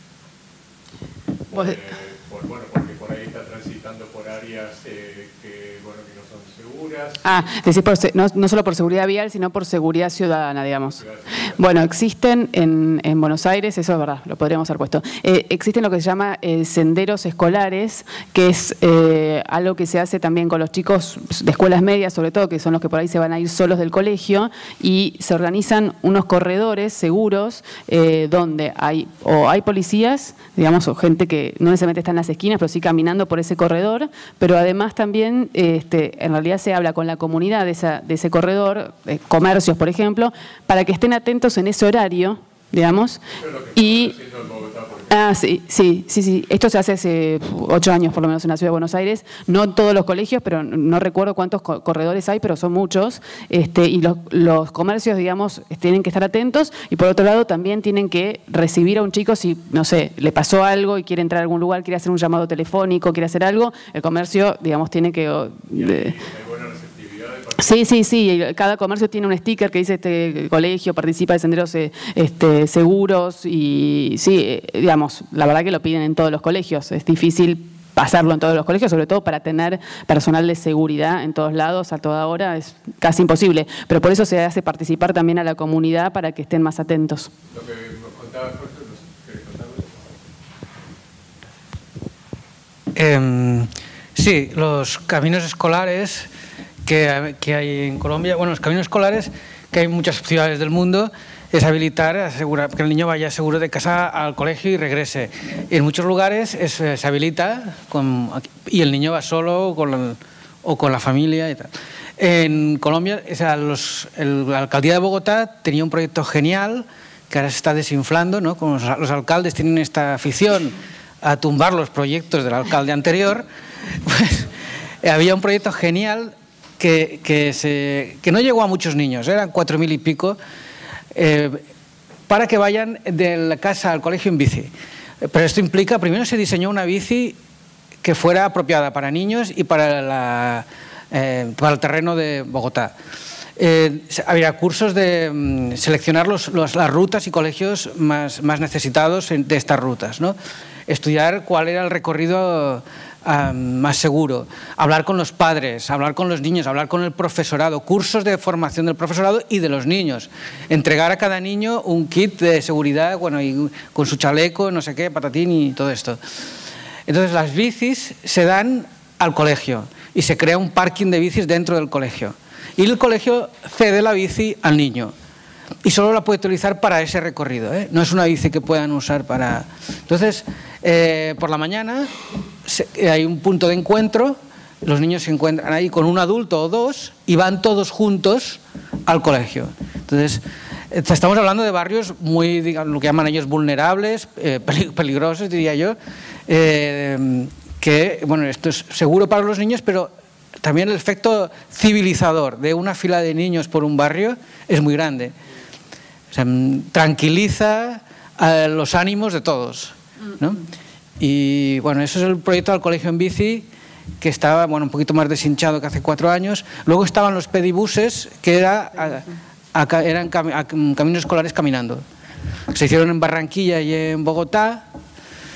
por, eh, por, bueno, porque por ahí está transitando por áreas eh, que, bueno, que no son seguras. Ah, decir, por, no, no solo por seguridad vial, sino por seguridad ciudadana, digamos. Ciudad ciudadana. Bueno, existen en, en Buenos Aires, eso es verdad, lo podríamos haber puesto, eh, existen lo que se llama eh, senderos escolares, que es eh, algo que se hace también con los chicos de escuelas medias, sobre todo, que son los que por ahí se van a ir solos del colegio, y se organizan unos corredores seguros eh, donde hay, o hay policías, digamos, o gente que no necesariamente está en las esquinas, pero sí caminando por ese corredor, pero además también este, en realidad se habla con la comunidad de, esa, de ese corredor, eh, comercios por ejemplo, para que estén atentos en ese horario, digamos, y... Ah, sí, sí, sí, sí. Esto se hace hace ocho años por lo menos en la Ciudad de Buenos Aires, no en todos los colegios, pero no recuerdo cuántos corredores hay, pero son muchos, este, y los, los comercios, digamos, tienen que estar atentos, y por otro lado también tienen que recibir a un chico si, no sé, le pasó algo y quiere entrar a algún lugar, quiere hacer un llamado telefónico, quiere hacer algo, el comercio, digamos, tiene que... De, Sí, sí, sí. Cada comercio tiene un sticker que dice este colegio participa de senderos este, seguros y sí, digamos, la verdad que lo piden en todos los colegios. Es difícil hacerlo en todos los colegios, sobre todo para tener personal de seguridad en todos lados a toda hora, es casi imposible. Pero por eso se hace participar también a la comunidad para que estén más atentos. Lo que nos contaba Jorge, ¿querés contarlo? Eh, sí, los caminos escolares Que, que hay en Colombia, bueno, los caminos escolares que hay en muchas ciudades del mundo, es habilitar, asegurar que el niño vaya seguro de casa al colegio y regrese. Y en muchos lugares es, se habilita con, y el niño va solo o con, el, o con la familia y tal. En Colombia, o sea, los, el, la alcaldía de Bogotá tenía un proyecto genial que ahora se está desinflando, ¿no? Como los, los alcaldes tienen esta afición a tumbar los proyectos del alcalde anterior, pues había un proyecto genial Que, que, se, que no llegó a muchos niños, eran cuatro mil y pico, eh, para que vayan de la casa al colegio en bici. Pero esto implica, primero se diseñó una bici que fuera apropiada para niños y para, la, eh, para el terreno de Bogotá. Eh, había cursos de um, seleccionar los, los, las rutas y colegios más, más necesitados de estas rutas, ¿no? Estudiar cuál era el recorrido Uh, más seguro, hablar con los padres, hablar con los niños, hablar con el profesorado, cursos de formación del profesorado y de los niños, entregar a cada niño un kit de seguridad, bueno, y con su chaleco, no sé qué, patatín y todo esto. Entonces las bicis se dan al colegio y se crea un parking de bicis dentro del colegio y el colegio cede la bici al niño y solo la puede utilizar para ese recorrido, ¿eh? No es una bici que puedan usar para... Entonces, eh, por la mañana se, hay un punto de encuentro, los niños se encuentran ahí con un adulto o dos y van todos juntos al colegio. Entonces, estamos hablando de barrios muy, digamos, lo que llaman ellos vulnerables, eh, peligrosos, diría yo, eh, que, bueno, esto es seguro para los niños, pero también el efecto civilizador de una fila de niños por un barrio es muy grande. O sea, tranquiliza a los ánimos de todos, ¿no? Y bueno, eso es el proyecto del colegio en bici, que estaba, bueno, un poquito más deshinchado que hace cuatro años. Luego estaban los pedibuses, que era, a, a, eran cam, a, caminos escolares caminando. Se hicieron en Barranquilla y en Bogotá.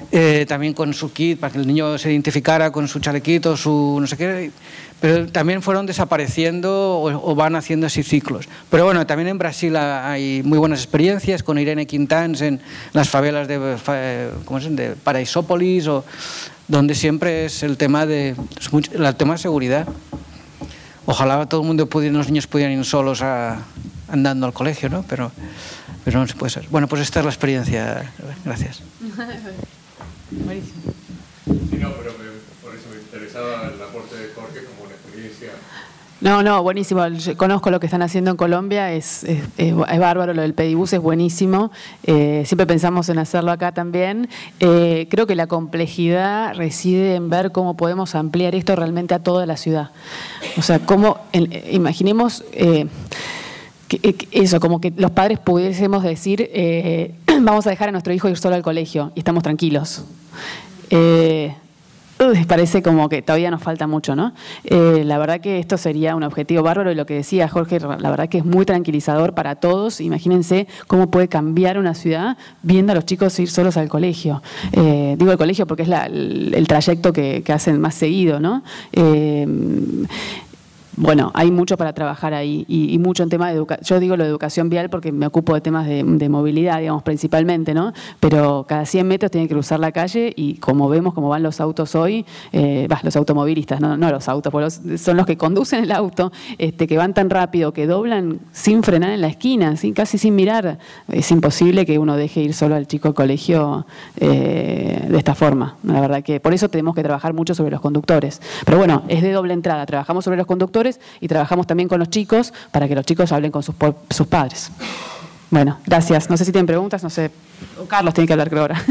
eh, también con su kit, para que el niño se identificara con su chalequito, su no sé qué, pero también fueron desapareciendo o, o van haciendo así ciclos. Pero bueno, también en Brasil hay muy buenas experiencias con Irene Quintans en las favelas de, ¿cómo es? de Paraisópolis, o, donde siempre es el tema de, el tema de seguridad. Ojalá todo el mundo pudiera, los niños pudieran ir solos a, andando al colegio, ¿no? Pero, pero no se puede ser. Bueno, pues esta es la experiencia. Gracias. Buenísimo. Sí, no, pero me, por eso me interesaba el aporte de Jorge como una experiencia. No, no, buenísimo. Yo conozco lo que están haciendo en Colombia, es, es, es, es bárbaro, lo del Pedibus es buenísimo. Eh, siempre pensamos en hacerlo acá también. Eh, creo que la complejidad reside en ver cómo podemos ampliar esto realmente a toda la ciudad. O sea, cómo, en, imaginemos... Eh, Que, que eso, como que los padres pudiésemos decir, eh, vamos a dejar a nuestro hijo ir solo al colegio y estamos tranquilos. Eh, uh, parece como que todavía nos falta mucho, ¿no? Eh, la verdad que esto sería un objetivo bárbaro y lo que decía Jorge, la verdad que es muy tranquilizador para todos. Imagínense cómo puede cambiar una ciudad viendo a los chicos ir solos al colegio. Eh, digo el colegio porque es la, el, el trayecto que, que hacen más seguido, ¿no? Eh, Bueno, hay mucho para trabajar ahí y, y mucho en tema de educación. Yo digo lo de educación vial porque me ocupo de temas de, de movilidad, digamos, principalmente, ¿no? Pero cada cien metros tienen que cruzar la calle y como vemos cómo van los autos hoy, eh, bah, los automovilistas, no, no los autos, porque los, son los que conducen el auto, este, que van tan rápido, que doblan sin frenar en la esquina, sin, casi sin mirar. Es imposible que uno deje ir solo al chico al colegio eh, de esta forma. La verdad que por eso tenemos que trabajar mucho sobre los conductores. Pero bueno, es de doble entrada. Trabajamos sobre los conductores y trabajamos también con los chicos para que los chicos hablen con sus, sus padres. Bueno, gracias. No sé si tienen preguntas, no sé. Carlos tiene que hablar, creo, ahora.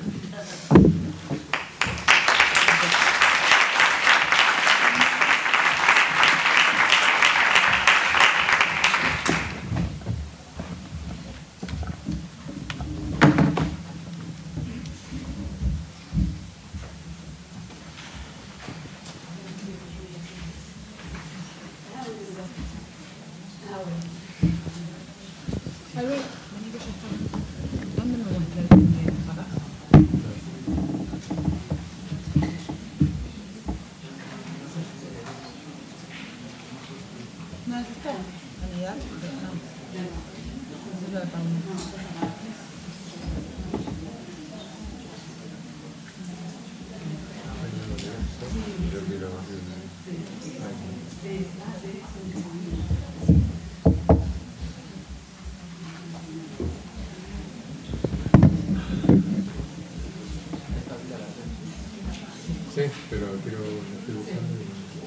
Sí, pero quiero estoy buscando.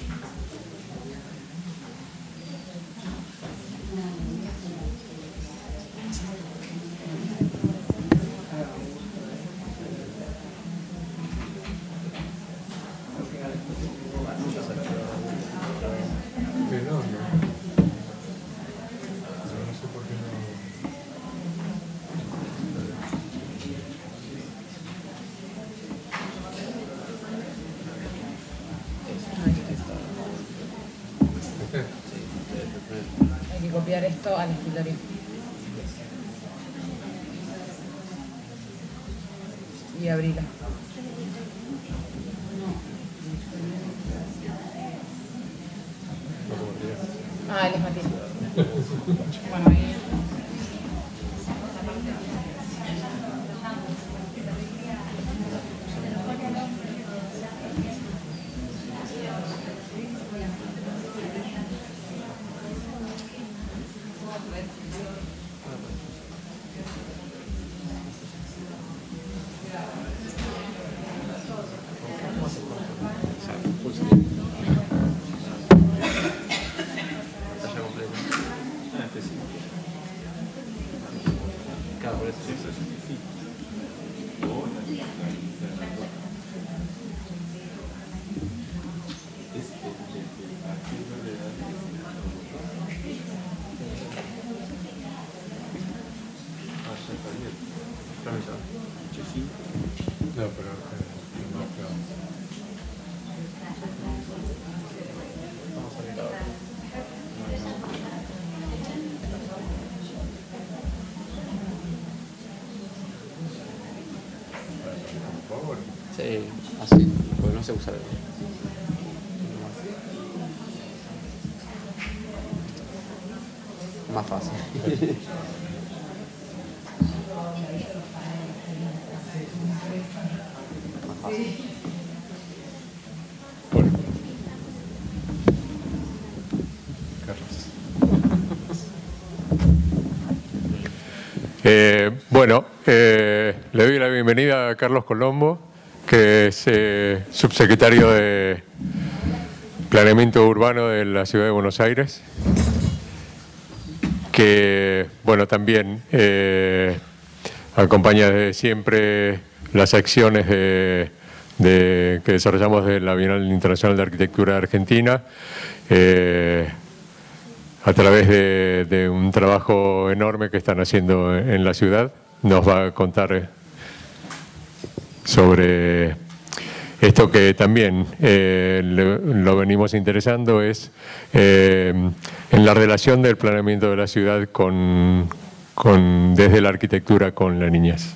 Que no, no. Pero no sé por qué no. Hay que copiar esto al escritorio. Y abrirla. Ah, él es Matías. Bueno, ahí. Sí, así, porque no sé usar el... Más fácil. Más fácil. Bueno. Eh, bueno, eh, le doy la bienvenida a Carlos Colombo, que es eh, subsecretario de Planeamiento Urbano de la Ciudad de Buenos Aires, que bueno, también eh, acompaña desde siempre las acciones de, de, que desarrollamos de la Bienal Internacional de Arquitectura de Argentina, eh, a través de, de un trabajo enorme que están haciendo en la ciudad. Nos va a contar sobre esto que también eh, le, lo venimos interesando, es eh, en la relación del planeamiento de la ciudad con, con, desde la arquitectura con la niñez.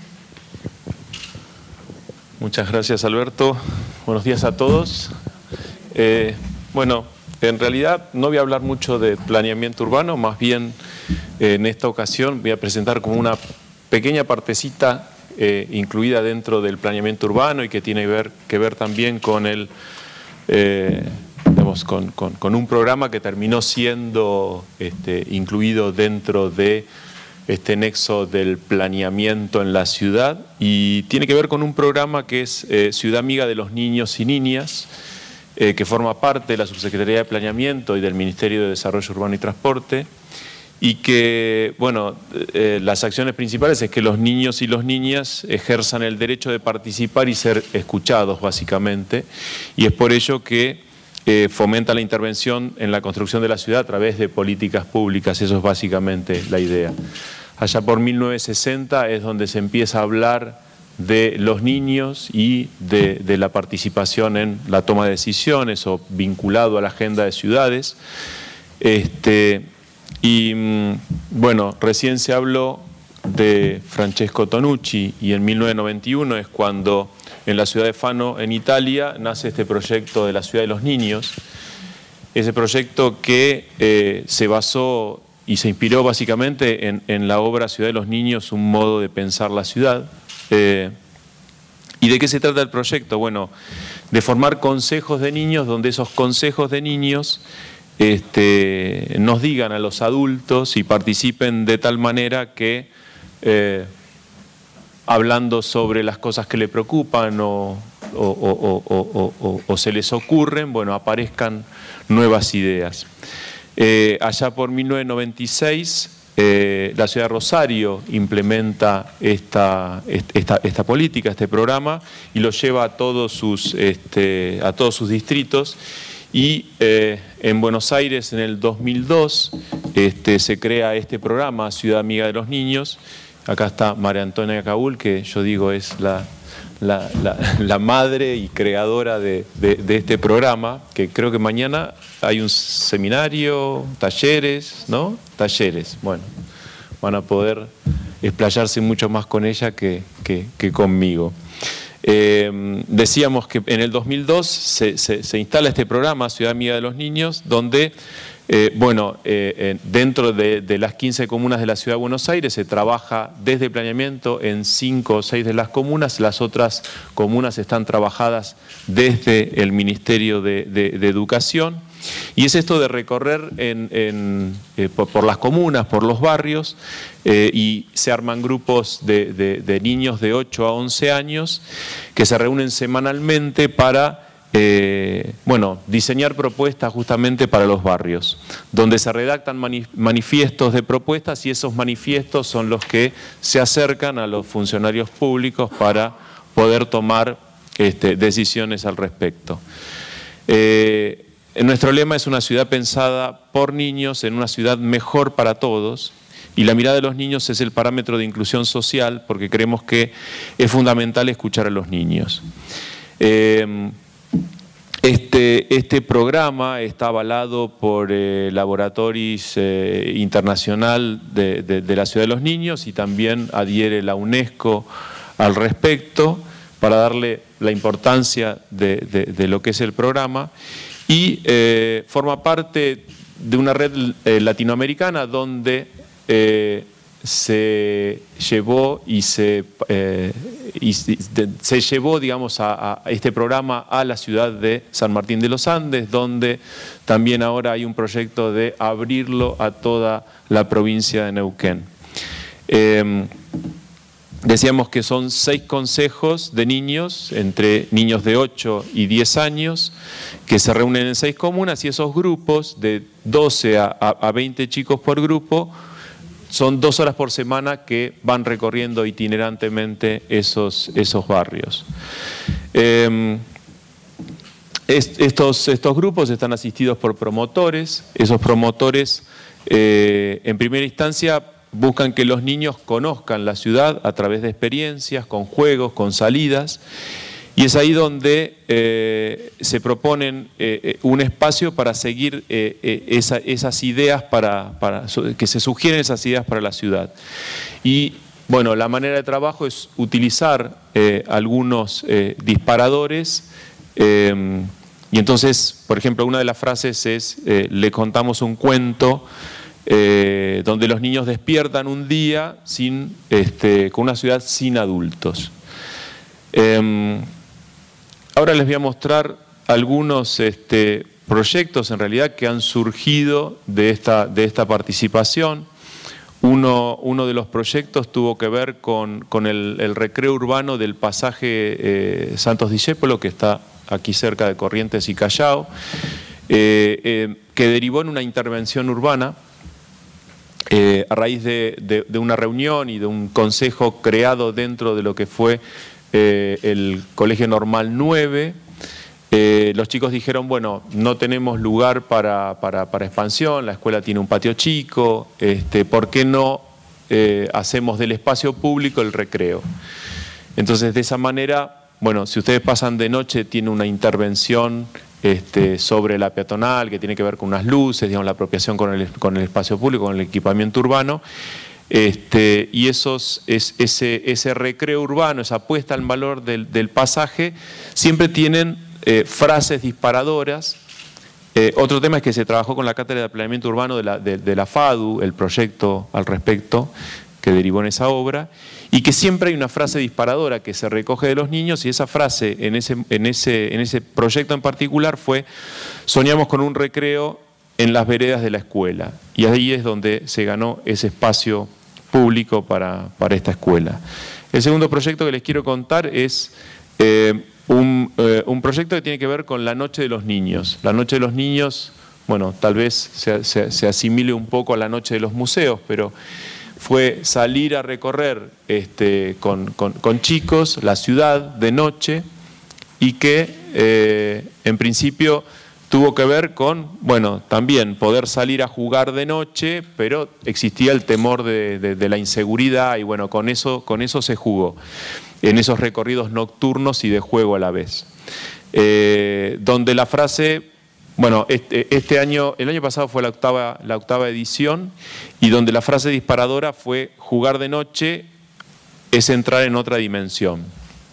Muchas gracias, Alberto. Buenos días a todos. Eh, bueno, en realidad no voy a hablar mucho de planeamiento urbano, más bien eh, en esta ocasión voy a presentar como una pequeña partecita eh, incluida dentro del planeamiento urbano y que tiene que ver, que ver también con, el, eh, digamos, con, con, con un programa que terminó siendo este, incluido dentro de este nexo del planeamiento en la ciudad, y tiene que ver con un programa que es eh, Ciudad Amiga de los Niños y Niñas, eh, que forma parte de la Subsecretaría de Planeamiento y del Ministerio de Desarrollo Urbano y Transporte, y que, bueno, eh, las acciones principales es que los niños y las niñas ejerzan el derecho de participar y ser escuchados, básicamente, y es por ello que eh, fomenta la intervención en la construcción de la ciudad a través de políticas públicas. Eso es básicamente la idea. Allá por mil novecientos sesenta es donde se empieza a hablar de los niños y de, de la participación en la toma de decisiones o vinculado a la agenda de ciudades. Este, y bueno, recién se habló de Francesco Tonucci, y en mil novecientos noventa y uno es cuando en la ciudad de Fano, en Italia, nace este proyecto de la Ciudad de los Niños. Ese proyecto que eh, se basó y se inspiró básicamente en, en la obra Ciudad de los Niños, un modo de pensar la ciudad. Eh, ¿Y de qué se trata el proyecto? Bueno, de formar consejos de niños, donde esos consejos de niños este, nos digan a los adultos y participen de tal manera que, eh, hablando sobre las cosas que le preocupan o, o, o, o, o, o se les ocurren, bueno, aparezcan nuevas ideas. Eh, allá por mil novecientos noventa y seis, eh, la ciudad de Rosario implementa esta, esta, esta política, este programa, y lo lleva a todos sus, este, a todos sus distritos. Y eh, en Buenos Aires, en el dos mil dos, este, se crea este programa, Ciudad Amiga de los Niños. Acá está María Antonia Caúl, que yo digo es la... La, la, la madre y creadora de, de, de este programa, que creo que mañana hay un seminario, talleres, ¿no? Talleres, bueno, van a poder explayarse mucho más con ella que, que, que conmigo. Eh, decíamos que en el dos mil dos se, se, se instala este programa, Ciudad Amiga de los Niños, donde Eh, bueno, eh, eh, dentro de, de las quince comunas de la Ciudad de Buenos Aires se trabaja desde planeamiento en cinco o seis de las comunas. Las otras comunas están trabajadas desde el Ministerio de, de, de Educación. Y es esto de recorrer en, en, eh, por, por las comunas, por los barrios, eh, y se arman grupos de, de, de niños de ocho a once años que se reúnen semanalmente para Eh, bueno, diseñar propuestas justamente para los barrios, donde se redactan mani manifiestos de propuestas, y esos manifiestos son los que se acercan a los funcionarios públicos para poder tomar este, decisiones al respecto. Eh, nuestro lema es una ciudad pensada por niños, en una ciudad mejor para todos, y la mirada de los niños es el parámetro de inclusión social, porque creemos que es fundamental escuchar a los niños. Eh, Este, este programa está avalado por eh, Laboratoris eh, Internacional de, de, de la Ciudad de los Niños, y también adhiere la UNESCO al respecto, para darle la importancia de, de, de lo que es el programa, y eh, forma parte de una red eh, latinoamericana donde eh, se llevó y se, eh, y se llevó, digamos, a, a este programa a la ciudad de San Martín de los Andes, donde también ahora hay un proyecto de abrirlo a toda la provincia de Neuquén. Eh, decíamos que son seis consejos de niños, entre niños de ocho y diez años, que se reúnen en seis comunas, y esos grupos de doce a, a veinte chicos por grupo son dos horas por semana que van recorriendo itinerantemente esos, esos barrios. Eh, est, estos, estos grupos están asistidos por promotores. Esos promotores, eh, en primera instancia, buscan que los niños conozcan la ciudad a través de experiencias, con juegos, con salidas. Y es ahí donde eh, se proponen eh, un espacio para seguir eh, eh, esa, esas ideas, para, para, que se sugieren esas ideas para la ciudad. Y bueno, la manera de trabajo es utilizar eh, algunos eh, disparadores. Eh, y entonces, por ejemplo, una de las frases es, eh, le contamos un cuento eh, donde los niños despiertan un día sin, este, con una ciudad sin adultos. Eh, Ahora les voy a mostrar algunos este, proyectos en realidad que han surgido de esta, de esta participación. Uno, uno de los proyectos tuvo que ver con, con el, el recreo urbano del pasaje eh, Santos Discépolo, que está aquí cerca de Corrientes y Callao, eh, eh, que derivó en una intervención urbana eh, a raíz de, de, de una reunión y de un consejo creado dentro de lo que fue Eh, el Colegio Normal nueve. Eh, los chicos dijeron, bueno, no tenemos lugar para, para, para expansión, la escuela tiene un patio chico, este, ¿por qué no eh, hacemos del espacio público el recreo? Entonces, de esa manera, bueno, si ustedes pasan de noche, tiene una intervención este, sobre la peatonal que tiene que ver con unas luces, digamos, la apropiación con el, con el espacio público, con el equipamiento urbano. Este, y esos, es, ese, ese recreo urbano, esa puesta en valor del, del pasaje, siempre tienen eh, frases disparadoras. Eh, otro tema es que se trabajó con la Cátedra de Planeamiento Urbano de la, de, de la FADU, el proyecto al respecto que derivó en esa obra, y que siempre hay una frase disparadora que se recoge de los niños, y esa frase en ese, en ese, en ese proyecto en particular fue: soñamos con un recreo en las veredas de la escuela. Y ahí es donde se ganó ese espacio público para, para esta escuela. El segundo proyecto que les quiero contar es eh, un, eh, un proyecto que tiene que ver con la Noche de los Niños. La Noche de los Niños, bueno, tal vez se, se, se asimile un poco a la Noche de los Museos, pero fue salir a recorrer este, con, con, con chicos la ciudad de noche, y que eh, en principio tuvo que ver con, bueno, también poder salir a jugar de noche, pero existía el temor de, de, de la inseguridad, y bueno, con eso, con eso se jugó, en esos recorridos nocturnos y de juego a la vez. Eh, donde la frase, bueno, este, este año, el año pasado fue la octava, la octava edición, y donde la frase disparadora fue: jugar de noche es entrar en otra dimensión.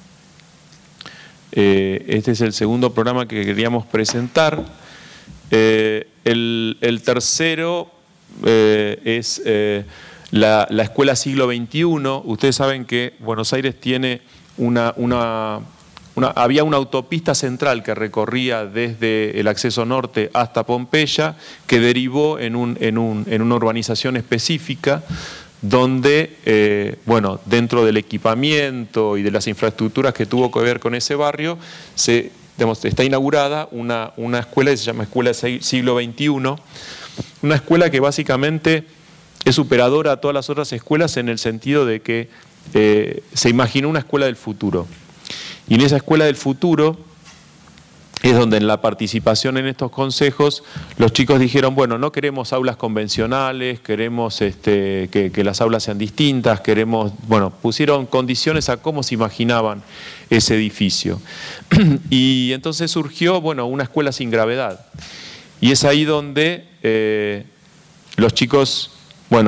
Eh, este es el segundo programa que queríamos presentar. Eh, el, el tercero eh, es eh, la, la Escuela Siglo veintiuno. Ustedes saben que Buenos Aires tiene una, una, una, había una autopista central que recorría desde el acceso norte hasta Pompeya, que derivó en, un, en, un, en una urbanización específica, donde, eh, bueno, dentro del equipamiento y de las infraestructuras que tuvo que ver con ese barrio, se, digamos, está inaugurada una, una escuela que se llama Escuela Siglo veintiuno, una escuela que básicamente es superadora a todas las otras escuelas, en el sentido de que eh, se imaginó una escuela del futuro. Y en esa escuela del futuro es donde, en la participación en estos consejos, los chicos dijeron, bueno, no queremos aulas convencionales, queremos este, que, que las aulas sean distintas, queremos, bueno, pusieron condiciones a cómo se imaginaban ese edificio. Y entonces surgió, bueno, una escuela sin gravedad. Y es ahí donde eh, los chicos, bueno,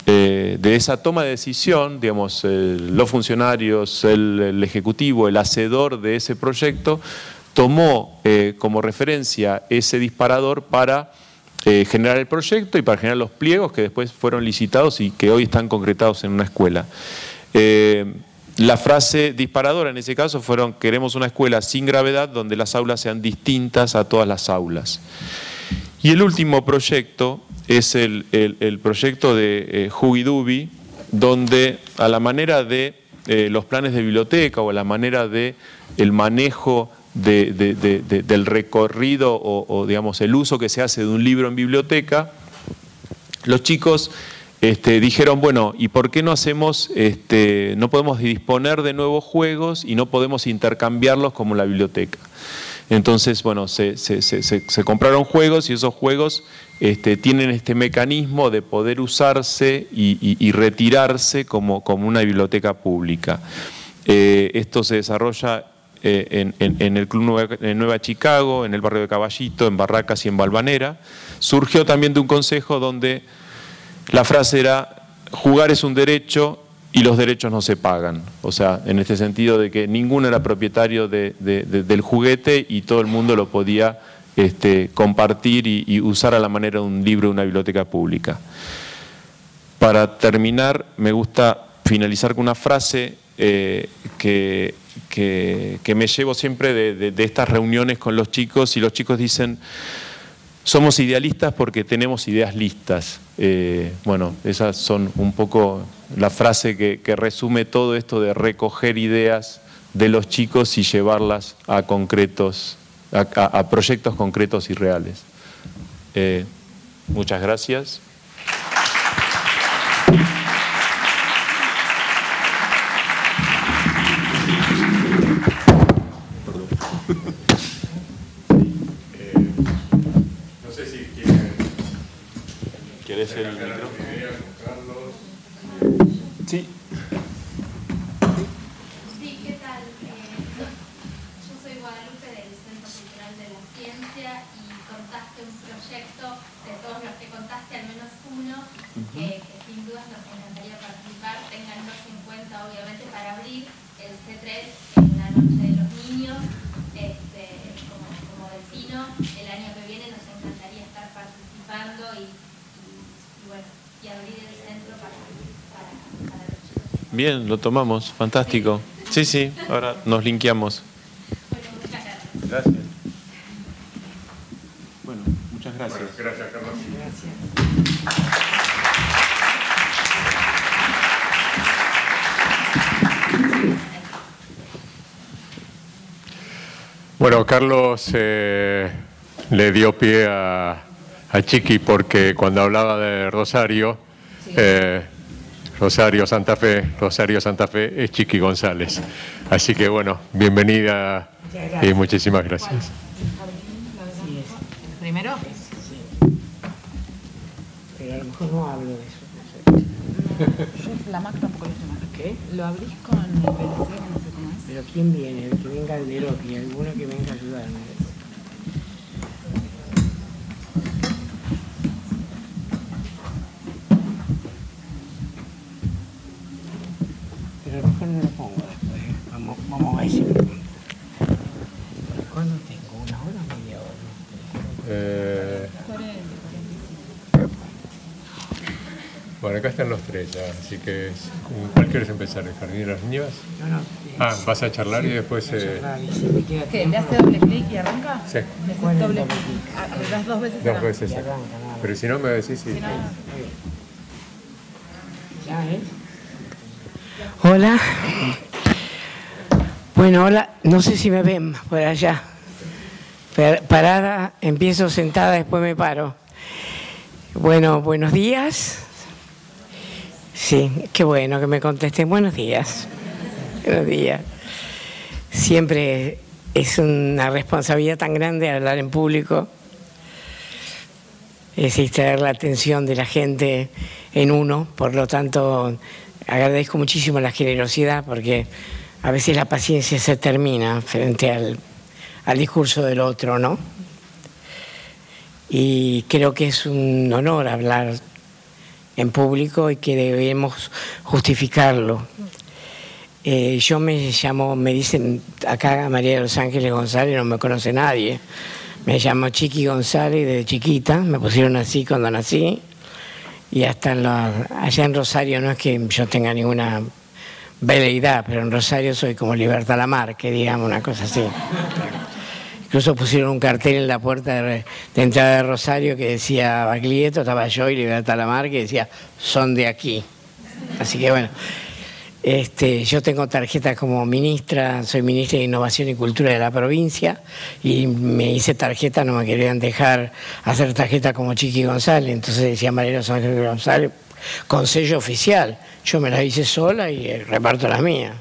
eh, de esa toma de decisión, digamos, eh, los funcionarios, el, el ejecutivo, el hacedor de ese proyecto, tomó eh, como referencia ese disparador para eh, generar el proyecto y para generar los pliegos que después fueron licitados y que hoy están concretados en una escuela. Eh, la frase disparadora en ese caso fueron: queremos una escuela sin gravedad donde las aulas sean distintas a todas las aulas. Y el último proyecto es el, el, el proyecto de eh, Hubidubi, donde a la manera de eh, los planes de biblioteca o a la manera de el manejo de, de, de, de, del recorrido o, o digamos el uso que se hace de un libro en biblioteca, los chicos este, dijeron, bueno, ¿y por qué no hacemos, este, no podemos disponer de nuevos juegos y no podemos intercambiarlos como la biblioteca? Entonces, bueno, se, se, se, se compraron juegos y esos juegos este, tienen este mecanismo de poder usarse y, y, y retirarse como, como una biblioteca pública. Eh, esto se desarrolla eh, en, en, en el Club Nueva, en Nueva Chicago, en el barrio de Caballito, en Barracas y en Valvanera. Surgió también de un consejo donde la frase era: jugar es un derecho y los derechos no se pagan. O sea, en este sentido de que ninguno era propietario de, de, de, del juguete y todo el mundo lo podía este, compartir y, y usar a la manera de un libro de una biblioteca pública. Para terminar, me gusta finalizar con una frase eh, que, que, que me llevo siempre de, de, de estas reuniones con los chicos, y los chicos dicen: somos idealistas porque tenemos ideas listas. Eh, bueno, esas son un poco la frase que, que resume todo esto de recoger ideas de los chicos y llevarlas a concretos, a, a, a proyectos concretos y reales. Eh, muchas gracias. ¿Querés el micrófono? Sí. Sí, ¿qué tal? Eh, yo soy Guadalupe del Centro Cultural de la Ciencia y contaste un proyecto, de todos los que contaste, al menos uno, uh-huh. que, que sin dudas nos encantaría participar. Ténganlos en cuenta, obviamente, para abrir el C tres en la Noche de los Niños. Este, como, como vecino, el año que viene nos encantaría estar participando y Bueno, y abrir el centro para, para, para los chicos. Bien, lo tomamos, fantástico. Sí, sí, ahora nos linkeamos. Bueno, muchas gracias. Gracias. Bueno, muchas gracias. Bueno, gracias, Carlos. Gracias. Bueno, Carlos eh, le dio pie a... a Chiqui, porque cuando hablaba de Rosario, sí. eh, Rosario Santa Fe, Rosario Santa Fe es Chiqui González. Así que bueno, bienvenida y muchísimas gracias. Sí, ¿Primero? Sí. Pero a lo mejor no hablo de eso. No sé. Yo la Mac tampoco lo sé más. ¿Qué? Lo abrís con el P L C, no sé cómo es. Pero ¿quién viene? El que venga el de Loki, alguno que venga a ayudarme. Pero a lo mejor no lo pongo después. Vamos, vamos a ver si me pongo. ¿Cuándo tengo? ¿Una hora o media hora? Eh, bueno, acá están los tres ya, así que ¿cuál quieres empezar? ¿El Jardín de las Niñas? No, no. Ah, vas a charlar y después... Eh... ¿Qué? ¿Le hace doble clic y arranca? Sí. ¿Le haces doble clic? Ah, ¿le das dos veces? Dos veces, sí. Pero si no me decís, sí. Si no... ¿Ya, eh? Hola. Bueno, hola. No sé si me ven por allá. Parada, empiezo sentada, después me paro. Bueno, buenos días. Sí, qué bueno que me contesten. Buenos días. Buenos días. Siempre es una responsabilidad tan grande hablar en público. Es distraer la atención de la gente en uno. Por lo tanto, agradezco muchísimo la generosidad, porque a veces la paciencia se termina frente al, al discurso del otro, ¿no? Y creo que es un honor hablar en público y que debemos justificarlo. Eh, yo me llamo, me dicen acá María de los Ángeles González, no me conoce nadie. Me llamo Chiqui González desde chiquita, me pusieron así cuando nací. Y hasta en la, allá en Rosario no es que yo tenga ninguna veleidad, pero en Rosario soy como Libertad Lamarque, digamos, una cosa así. Incluso pusieron un cartel en la puerta de, de entrada de Rosario que decía Baglietto, estaba yo y Libertad Lamarque, que decía, son de aquí. Así que bueno, este, yo tengo tarjeta como ministra, soy ministra de Innovación y Cultura de la provincia, y me hice tarjeta, no me querían dejar hacer tarjeta como Chiqui González, entonces decía María de los Ángeles González, con sello oficial. Yo me las hice sola y reparto las mías.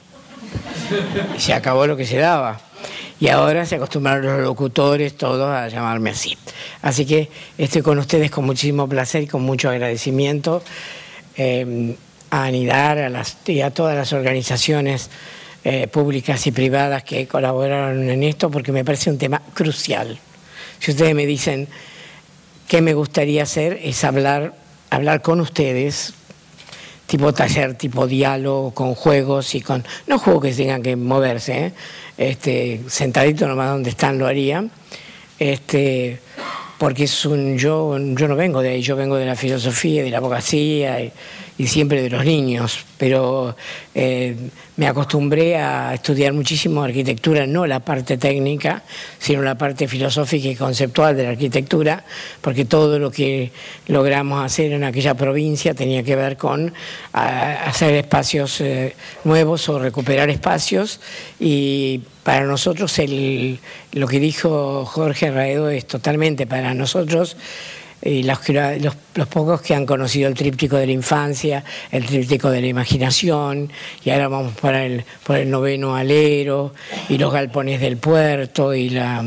Y se acabó lo que se daba. Y ahora se acostumbraron los locutores todos a llamarme así. Así que estoy con ustedes con muchísimo placer y con mucho agradecimiento eh, a ANIDAR, a, las, y a todas las organizaciones eh, públicas y privadas que colaboraron en esto, porque me parece un tema crucial. Si ustedes me dicen qué me gustaría hacer, es hablar, hablar con ustedes, tipo taller, tipo diálogo, con juegos y con... No juegos que tengan que moverse, ¿eh? Este, sentadito nomás donde están lo haría, este, porque es un... Yo, yo no vengo de ahí, yo vengo de la filosofía, de la abogacía y, y siempre de los niños, pero eh, me acostumbré a estudiar muchísimo arquitectura, no la parte técnica, sino la parte filosófica y conceptual de la arquitectura, porque todo lo que logramos hacer en aquella provincia tenía que ver con a, hacer espacios eh, nuevos o recuperar espacios, y para nosotros el, lo que dijo Jorge Raedo es totalmente para nosotros. Y los, los, los pocos que han conocido el tríptico de la infancia, el tríptico de la imaginación, y ahora vamos para el, por el noveno alero, y los galpones del puerto, y la,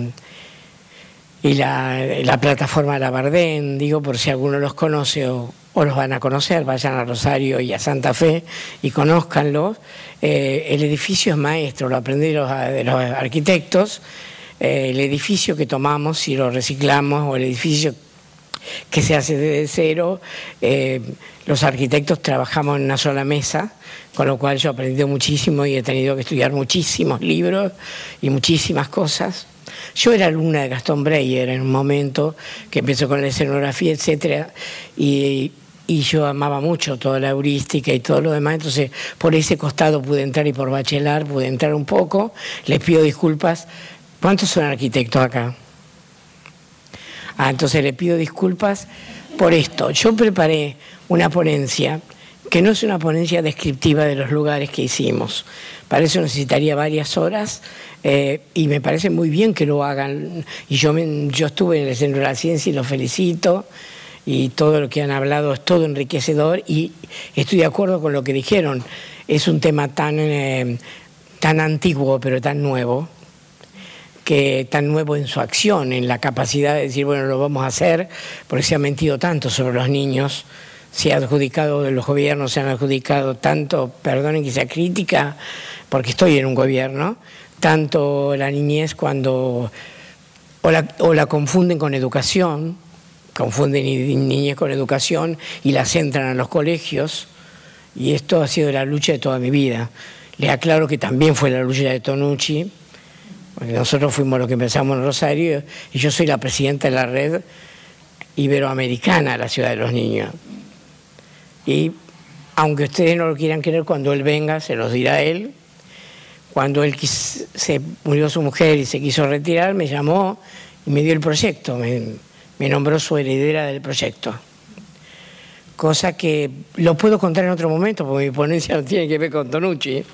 y la, la plataforma de la Bardén, digo, por si alguno los conoce o, o los van a conocer, vayan a Rosario y a Santa Fe y conózcanlos. Eh, el edificio es maestro, lo aprendí de los, de los arquitectos, eh, el edificio que tomamos, si lo reciclamos, o el edificio que se hace desde cero, eh, los arquitectos trabajamos en una sola mesa, con lo cual yo he aprendido muchísimo y he tenido que estudiar muchísimos libros y muchísimas cosas. Yo era alumna de Gastón Breyer en un momento que empezó con la escenografía, etcétera, y, y yo amaba mucho toda la heurística y todo lo demás, entonces por ese costado pude entrar y por Bachelard pude entrar un poco. Les pido disculpas. ¿Cuántos son arquitectos acá? Ah, entonces le pido disculpas por esto. Yo preparé una ponencia que no es una ponencia descriptiva de los lugares que hicimos. Para eso necesitaría varias horas eh, y me parece muy bien que lo hagan. Y yo, me, yo estuve en el Centro de la Ciencia y los felicito, y todo lo que han hablado es todo enriquecedor, y estoy de acuerdo con lo que dijeron. Es un tema tan, eh, tan antiguo pero tan nuevo, que tan nuevo en su acción, en la capacidad de decir, bueno, lo vamos a hacer, porque se ha mentido tanto sobre los niños, se ha adjudicado, los gobiernos se han adjudicado tanto, perdonen que sea crítica, porque estoy en un gobierno, tanto la niñez cuando, o la, o la confunden con educación, confunden niñez con educación y las entran a los colegios, y esto ha sido la lucha de toda mi vida. Les aclaro que también fue la lucha de Tonucci, porque nosotros fuimos los que empezamos en Rosario, y yo soy la presidenta de la red iberoamericana de la Ciudad de los Niños. Y aunque ustedes no lo quieran creer, cuando él venga se los dirá él. Cuando él quis, se murió su mujer y se quiso retirar, me llamó y me dio el proyecto, me, me nombró su heredera del proyecto. Cosa que lo puedo contar en otro momento, porque mi ponencia no tiene que ver con Tonucci,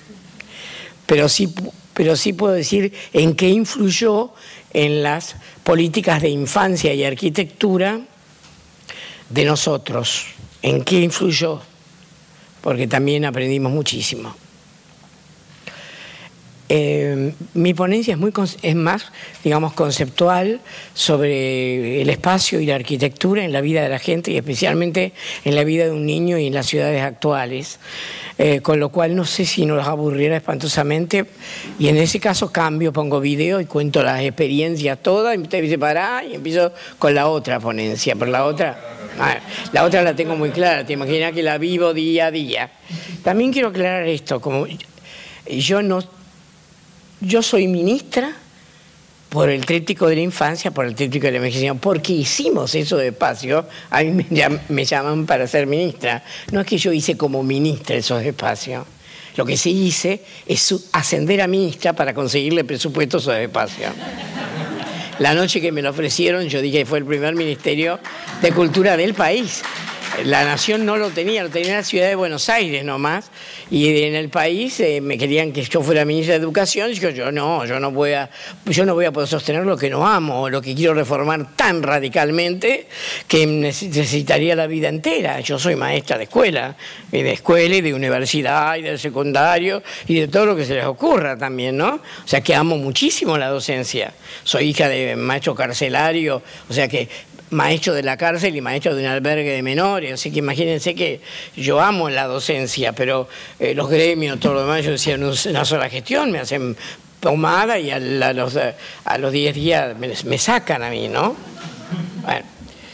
pero sí... pero sí puedo decir en qué influyó en las políticas de infancia y arquitectura de nosotros, en qué influyó, porque también aprendimos muchísimo. Eh, mi ponencia es, muy, es más, digamos, conceptual sobre el espacio y la arquitectura en la vida de la gente, y especialmente en la vida de un niño y en las ciudades actuales. Eh, con lo cual no sé si nos aburriera espantosamente, y en ese caso cambio, pongo video y cuento las experiencias todas, y usted dice pará, y empiezo con la otra ponencia, por la otra... Ah, la otra la tengo muy clara, te imaginas que la vivo día a día. También quiero aclarar esto, como yo no, yo soy ministra por el tríptico de la infancia, por el tríptico de la envejecimiento, porque hicimos eso de espacio, a mí me, llam, me llaman para ser ministra. No es que yo hice como ministra esos espacios. Lo que sí hice es ascender a ministra para conseguirle presupuesto a esos espacios. La noche que me lo ofrecieron, yo dije que fue el primer ministerio de cultura del país. La nación no lo tenía, lo tenía en la ciudad de Buenos Aires nomás, y en el país eh, me querían que yo fuera ministra de Educación, y yo, yo no, yo no voy a, yo no voy a poder sostener lo que no amo, lo que quiero reformar tan radicalmente que necesitaría la vida entera. Yo soy maestra de escuela, y de escuela y de universidad y del secundario y de todo lo que se les ocurra también, ¿no? O sea que amo muchísimo la docencia. Soy hija de maestro carcelario, o sea que maestro de la cárcel y maestro de un albergue de menores, así que imagínense que yo amo la docencia, pero eh, los gremios, todo lo demás, yo decía, una sola gestión, me hacen pomada y a, la, a los a los diez días me, me sacan a mí, ¿no? Bueno,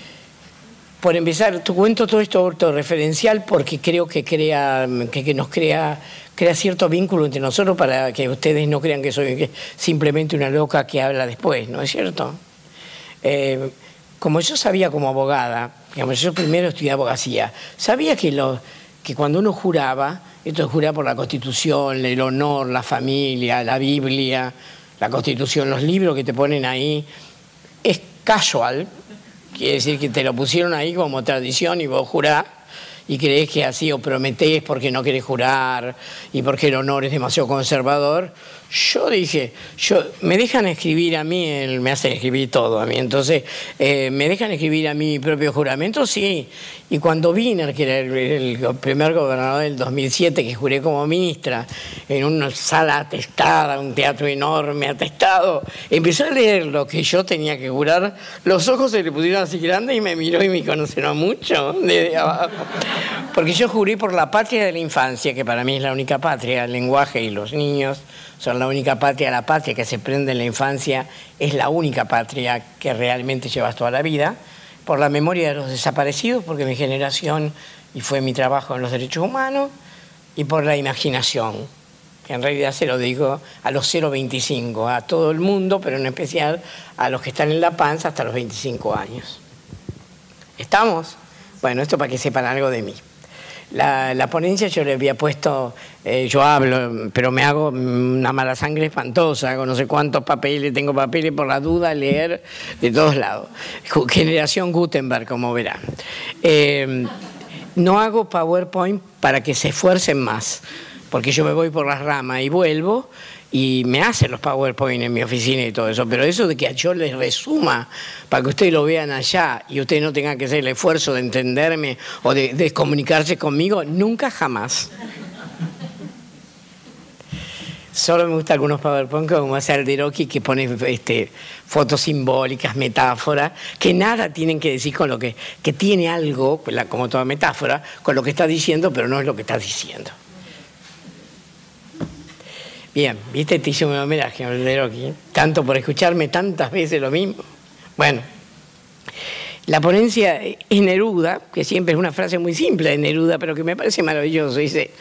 por empezar, te cuento todo esto autorreferencial porque creo que crea, que, que nos crea, crea cierto vínculo entre nosotros para que ustedes no crean que soy simplemente una loca que habla después, ¿no es cierto? Eh, Como yo sabía como abogada, digamos, yo primero estudié abogacía, sabía que, lo, que cuando uno juraba, esto es jurar por la Constitución, el honor, la familia, la Biblia, la Constitución, los libros que te ponen ahí, es casual, quiere decir que te lo pusieron ahí como tradición y vos jurás, y creés que así o prometés porque no querés jurar y porque el honor es demasiado conservador. Yo dije, yo, me dejan escribir a mí, el, me hacen escribir todo a mí, entonces, eh, ¿me dejan escribir a mí mi propio juramento? Sí. Y cuando Wiener, que era el, el primer gobernador del dos mil siete, que juré como ministra, en una sala atestada, un teatro enorme, atestado, empezó a leer lo que yo tenía que jurar, los ojos se le pusieron así grandes y me miró y me conoció mucho desde abajo. Porque yo juré por la patria de la infancia, que para mí es la única patria, el lenguaje y los niños son la única patria, la patria que se prende en la infancia es la única patria que realmente llevas toda la vida, por la memoria de los desaparecidos, porque mi generación y fue mi trabajo en los derechos humanos, y por la imaginación, que en realidad se lo digo a los cero veinticinco, a todo el mundo, pero en especial a los que están en la panza hasta los veinticinco años. ¿Estamos? Bueno, esto para que sepan algo de mí. La, la ponencia yo le había puesto, eh, yo hablo, pero me hago una mala sangre espantosa, hago no sé cuántos papeles, tengo papeles por la duda, leer de todos lados. Generación Gutenberg, como verán. Eh, no hago PowerPoint para que se esfuercen más, porque yo me voy por las ramas y vuelvo, y me hacen los PowerPoint en mi oficina y todo eso, pero eso de que yo les resuma para que ustedes lo vean allá y ustedes no tengan que hacer el esfuerzo de entenderme o de, de comunicarse conmigo, nunca jamás. Solo me gustan algunos PowerPoint como hace Alderoqui, que pone este, fotos simbólicas, metáforas, que nada tienen que decir con lo que, que tiene algo, como toda metáfora, con lo que está diciendo, pero no es lo que está diciendo. Bien, ¿viste? Te hice un homenaje a Alderoqui, tanto por escucharme tantas veces lo mismo. Bueno, la ponencia es Neruda, que siempre es una frase muy simple de Neruda, pero que me parece maravilloso. Dice,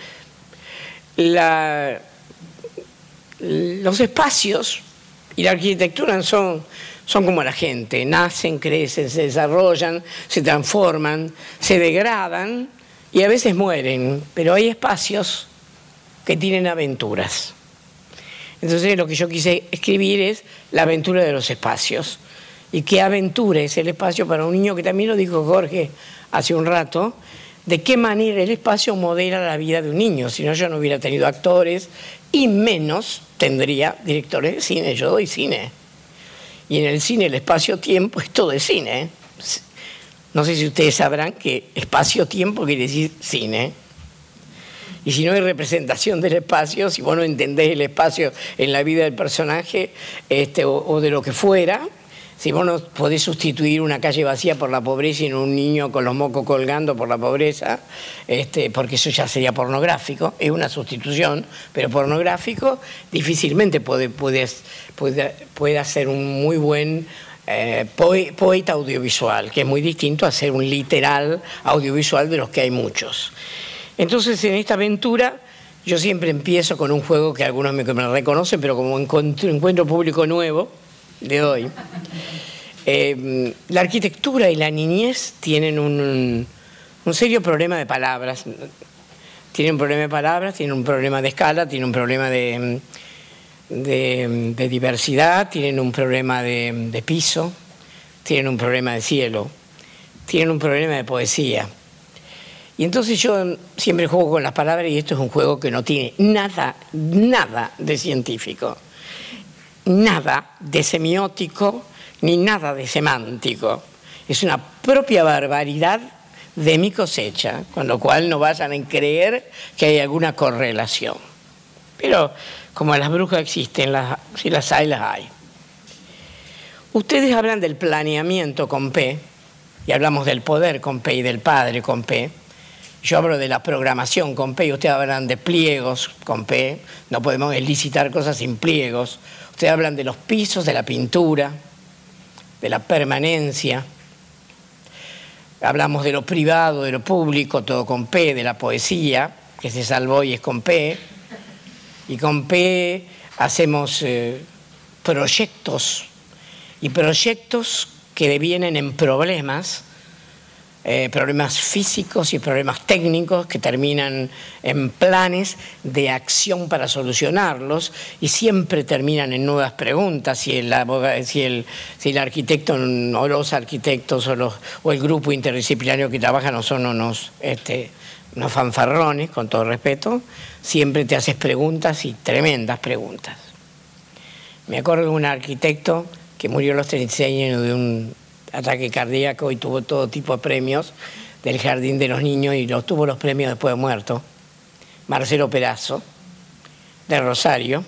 la, los espacios y la arquitectura son, son como la gente, nacen, crecen, se desarrollan, se transforman, se degradan y a veces mueren, pero hay espacios que tienen aventuras. Entonces lo que yo quise escribir es la aventura de los espacios. Y qué aventura es el espacio para un niño, que también lo dijo Jorge hace un rato, de qué manera el espacio modela la vida de un niño. Si no, yo no hubiera tenido actores y menos tendría directores de cine. Yo doy cine. Y en el cine el espacio-tiempo es todo el cine. No sé si ustedes sabrán que espacio-tiempo quiere decir cine. Y si no hay representación del espacio, si vos no entendés el espacio en la vida del personaje este, o, o de lo que fuera, si vos no podés sustituir una calle vacía por la pobreza y no un niño con los mocos colgando por la pobreza, este, porque eso ya sería pornográfico, es una sustitución, pero pornográfico difícilmente puede, puede, puede, puede hacer un muy buen eh, poe, poeta audiovisual, que es muy distinto a ser un literal audiovisual de los que hay muchos. Entonces, en esta aventura, yo siempre empiezo con un juego que algunos me, me reconocen, pero como encuentro, encuentro público nuevo, le doy. Eh, la arquitectura y la niñez tienen un, un serio problema de palabras. Tienen un problema de palabras, tienen un problema de escala, tienen un problema de, de, de diversidad, tienen un problema de, de piso, tienen un problema de cielo, tienen un problema de poesía. Y entonces yo siempre juego con las palabras y esto es un juego que no tiene nada, nada de científico, nada de semiótico, ni nada de semántico. Es una propia barbaridad de mi cosecha, con lo cual no vayan a creer que hay alguna correlación. Pero como las brujas existen, las, si las hay, las hay. Ustedes hablan del planeamiento con P, y hablamos del poder con P y del padre con P. Yo hablo de la programación con P y ustedes hablan de pliegos con P. No podemos licitar cosas sin pliegos. Ustedes hablan de los pisos, de la pintura, de la permanencia. Hablamos de lo privado, de lo público, todo con P, de la poesía, que se salvó y es con P. Y con P hacemos eh, proyectos, y proyectos que devienen en problemas, eh, problemas físicos y problemas técnicos que terminan en planes de acción para solucionarlos y siempre terminan en nuevas preguntas. Si el, si el, si el arquitecto o los arquitectos o, los, o el grupo interdisciplinario que trabaja no son unos, este, unos fanfarrones, con todo respeto, siempre te haces preguntas y tremendas preguntas. Me acuerdo de un arquitecto que murió a los treinta y seis años de un ataque cardíaco y tuvo todo tipo de premios del Jardín de los Niños y los tuvo los premios después de muerto. Marcelo Perazo, de Rosario,